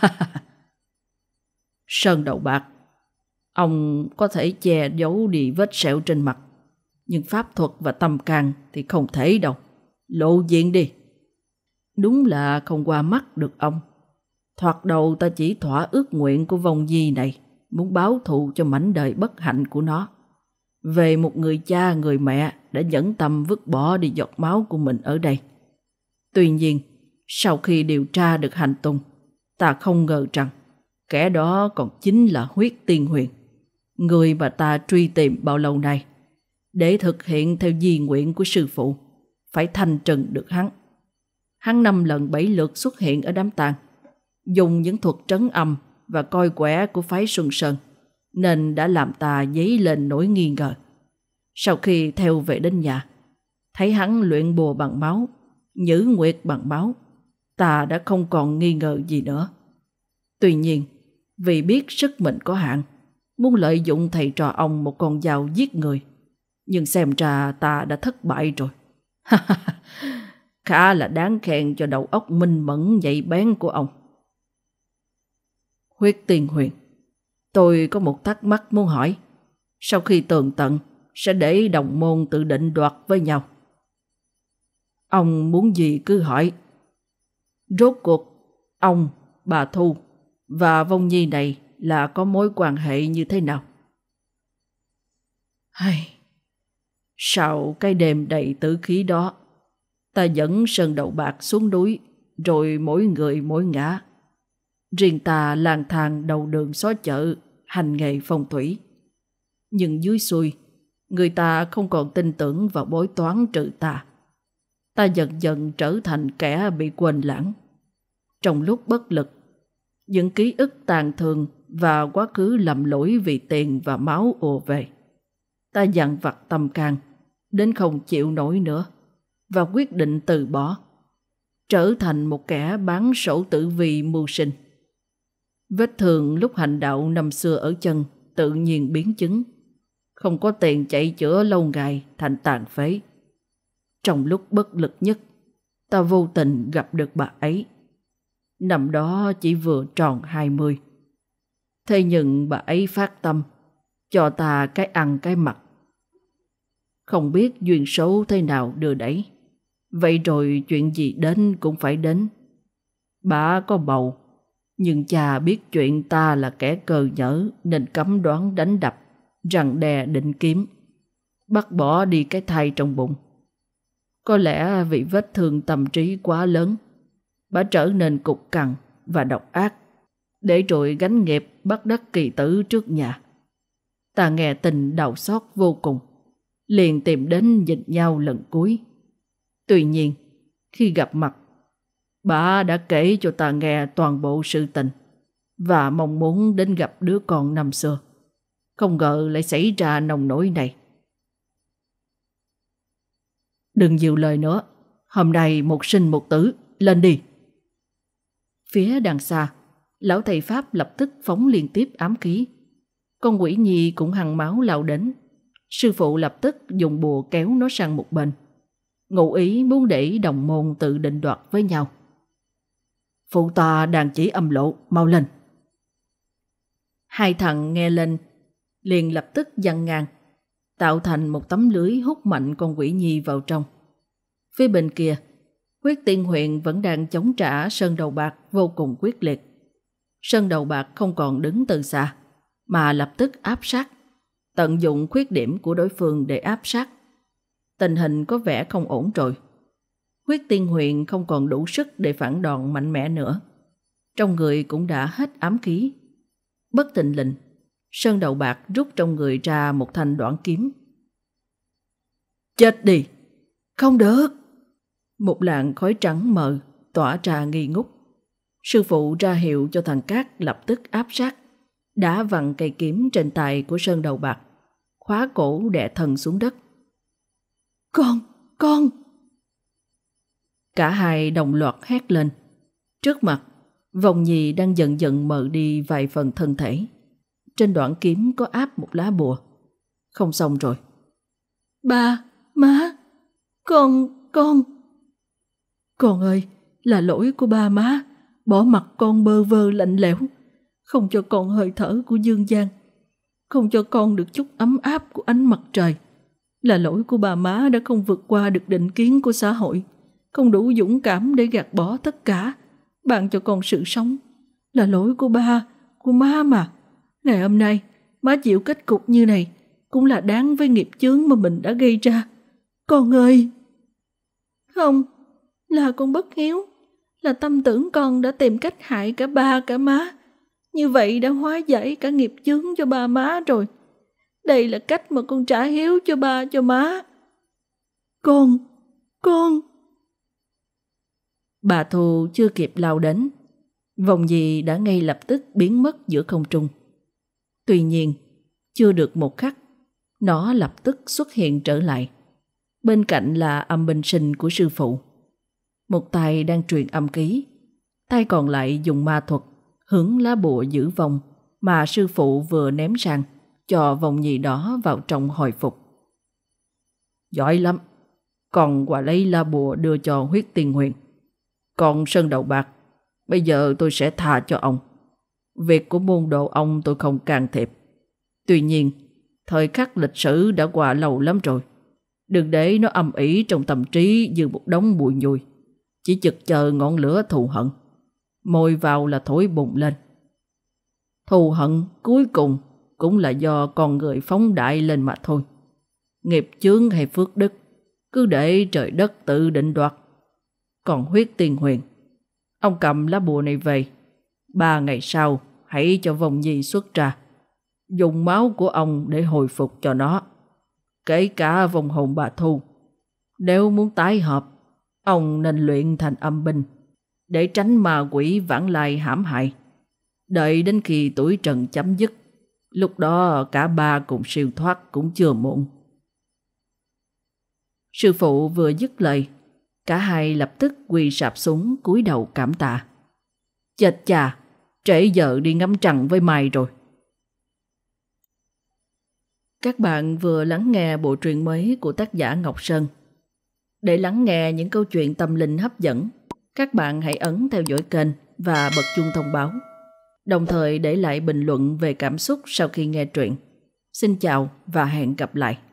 Sơn đầu bạc, ông có thể che giấu đi vết sẹo trên mặt, nhưng pháp thuật và tâm can thì không thể đâu. Lộ diện đi. Đúng là không qua mắt được ông. Thoạt đầu ta chỉ thỏa ước nguyện của Vong Di này, muốn báo thù cho mảnh đời bất hạnh của nó, về một người cha người mẹ đã nhẫn tâm vứt bỏ đi giọt máu của mình ở đây. Tuy nhiên, sau khi điều tra được hành tung, ta không ngờ rằng kẻ đó còn chính là Huyết Tiên Huyền, người mà ta truy tìm bao lâu nay. Để thực hiện theo di nguyện của sư phụ, phải thanh trừng được hắn. Hắn 5 lần 7 lượt xuất hiện ở đám tang, dùng những thuật trấn âm và coi quẻ của phái Xuân Sơn, nên đã làm ta dấy lên nỗi nghi ngờ. Sau khi theo về đến nhà, thấy hắn luyện bùa bằng máu, Nhữ nguyệt bằng máu, ta đã không còn nghi ngờ gì nữa. Tuy nhiên, vì biết sức mình có hạn, muốn lợi dụng thầy trò ông một con dao giết người, nhưng xem ra ta đã thất bại rồi. Khá là đáng khen cho đầu óc minh mẫn nhạy bén của ông. Huyết Tiên Huyền, tôi có một thắc mắc muốn hỏi. Sau khi tường tận, sẽ để đồng môn tự định đoạt với nhau. Ông muốn gì cứ hỏi. Rốt cuộc, ông, bà Thu và Vong Nhi này là có mối quan hệ như thế nào? Sau cái đêm đầy tử khí đó, ta dẫn Sơn Đầu Bạc xuống núi, rồi mỗi người mỗi ngã. Riêng ta lang thang đầu đường xó chợ, hành nghề phong thủy. Nhưng dưới xuôi, người ta không còn tin tưởng vào bói toán trừ tà. Ta dần dần trở thành kẻ bị quên lãng. Trong lúc bất lực, những ký ức tàn thương và quá khứ lầm lỗi vì tiền và máu ùa về. Ta dằn vặt tâm can, đến không chịu nổi nữa, và quyết định từ bỏ, trở thành một kẻ bán sổ tử vi mưu sinh. Vết thương lúc hành đạo năm xưa ở chân tự nhiên biến chứng, không có tiền chạy chữa lâu ngày thành tàn phế. Trong lúc bất lực nhất, ta vô tình gặp được bà ấy. Năm đó chỉ vừa tròn 20. Thế nhưng bà ấy phát tâm cho ta cái ăn cái mặc. Không biết duyên số thế nào đưa đẩy, vậy rồi chuyện gì đến cũng phải đến. Bà có bầu, nhưng cha biết chuyện ta là kẻ cờ nhỡ nên cấm đoán đánh đập, răn đe định kiếm, bắt bỏ đi cái thai trong bụng. Có lẽ vì vết thương tâm trí quá lớn, bà trở nên cục cằn và độc ác, để rồi gánh nghiệp bắt đắc kỳ tử trước nhà. Ta nghe tin đau xót vô cùng, liền tìm đến nhìn nhau lần cuối. Tuy nhiên, khi gặp mặt, bà đã kể cho ta nghe toàn bộ sự tình và mong muốn đến gặp đứa con năm xưa. Không ngờ lại xảy ra nông nỗi này. Đừng nhiều lời nữa, hôm nay một sinh một tử, lên đi. Phía đằng xa, lão thầy Pháp lập tức phóng liên tiếp ám khí. Con quỷ nhi cũng hằng máu lao đến. Sư phụ lập tức dùng bùa kéo nó sang một bên, ngụ ý muốn để đồng môn tự định đoạt với nhau. Phụ ta đang chỉ âm lộ, mau lên. Hai thằng nghe lên, liền lập tức giăng ngang, tạo thành một tấm lưới hút mạnh con quỷ nhi vào trong. Phía bên kia, Huyết Tiên Huyền vẫn đang chống trả Sơn Đầu Bạc vô cùng quyết liệt. Sơn Đầu Bạc không còn đứng từ xa, mà lập tức áp sát, tận dụng khuyết điểm của đối phương để áp sát. Tình hình có vẻ không ổn rồi. Huyết Tiên Huyền không còn đủ sức để phản đòn mạnh mẽ nữa. Trong người cũng đã hết ám khí. Bất thình lình, Sơn Đầu Bạc rút trong người ra một thanh đoạn kiếm. Chết đi! Không được! Một làn khói trắng mờ tỏa ra nghi ngút. Sư phụ ra hiệu cho thằng Cát lập tức áp sát, đá văng cây kiếm trên tay của Sơn Đầu Bạc, khóa cổ đè thần xuống đất. Con! Cả hai đồng loạt hét lên. Trước mặt, Vong Nhi đang dần dần mờ đi vài phần thân thể. Trên đoạn kiếm có áp một lá bùa. Không xong rồi. Ba, má, con... Con ơi, là lỗi của ba má, bỏ mặc con bơ vơ lạnh lẽo, không cho con hơi thở của dương gian, không cho con được chút ấm áp của ánh mặt trời. Là lỗi của bà má đã không vượt qua được định kiến của xã hội, không đủ dũng cảm để gạt bỏ tất cả, ban cho con sự sống. Là lỗi của ba, của má mà. Ngày hôm nay, má chịu kết cục như này cũng là đáng với nghiệp chướng mà mình đã gây ra. Con ơi! Không, là con bất hiếu, là tâm tưởng con đã tìm cách hại cả ba cả má. Như vậy đã hóa giải cả nghiệp chướng cho ba má rồi. Đây là cách mà con trả hiếu cho ba cho má. Con! Bà Thu chưa kịp lao đến, Vong Nhi đã ngay lập tức biến mất giữa không trung. Tuy nhiên, chưa được một khắc, nó lập tức xuất hiện trở lại. Bên cạnh là âm binh sinh của sư phụ. Một tay đang truyền âm ký, tay còn lại dùng ma thuật hướng lá bùa giữ vong mà sư phụ vừa ném sang, cho vong nhì đó vào trong hồi phục. Giỏi lắm, con qua lấy lá bùa đưa cho Huyết Tiên Huyền. Còn Sơn Đầu Bạc, bây giờ tôi sẽ tha cho ông. Việc của môn đồ ông tôi không can thiệp. Tuy nhiên, thời khắc lịch sử đã qua lâu lắm rồi. Đừng để nó âm ỉ trong tâm trí như một đống bụi nhùi, chỉ chực chờ ngọn lửa thù hận. Mồi vào là thổi bùng lên. Thù hận cuối cùng cũng là do con người phóng đại lên mà thôi. Nghiệp chướng hay phước đức, cứ để trời đất tự định đoạt. Còn Huyết Tiên Huyền, ông cầm lá bùa này về. 3 ngày sau, hãy cho vong nhi xuất ra. Dùng máu của ông để hồi phục cho nó. Kể cả vong hồn bà Thu. Nếu muốn tái hợp, ông nên luyện thành âm binh, để tránh ma quỷ vãng lai hãm hại. Đợi đến khi tuổi trần chấm dứt, lúc đó cả ba cùng siêu thoát cũng chưa muộn. Sư phụ vừa dứt lời, cả hai lập tức quỳ sạp xuống cúi đầu cảm tạ. Chết chà, trễ giờ đi ngắm trăng với Mai rồi. Các bạn vừa lắng nghe bộ truyện mới của tác giả Ngọc Sơn. Để lắng nghe những câu chuyện tâm linh hấp dẫn, các bạn hãy ấn theo dõi kênh và bật chuông thông báo. Đồng thời để lại bình luận về cảm xúc sau khi nghe truyện. Xin chào và hẹn gặp lại.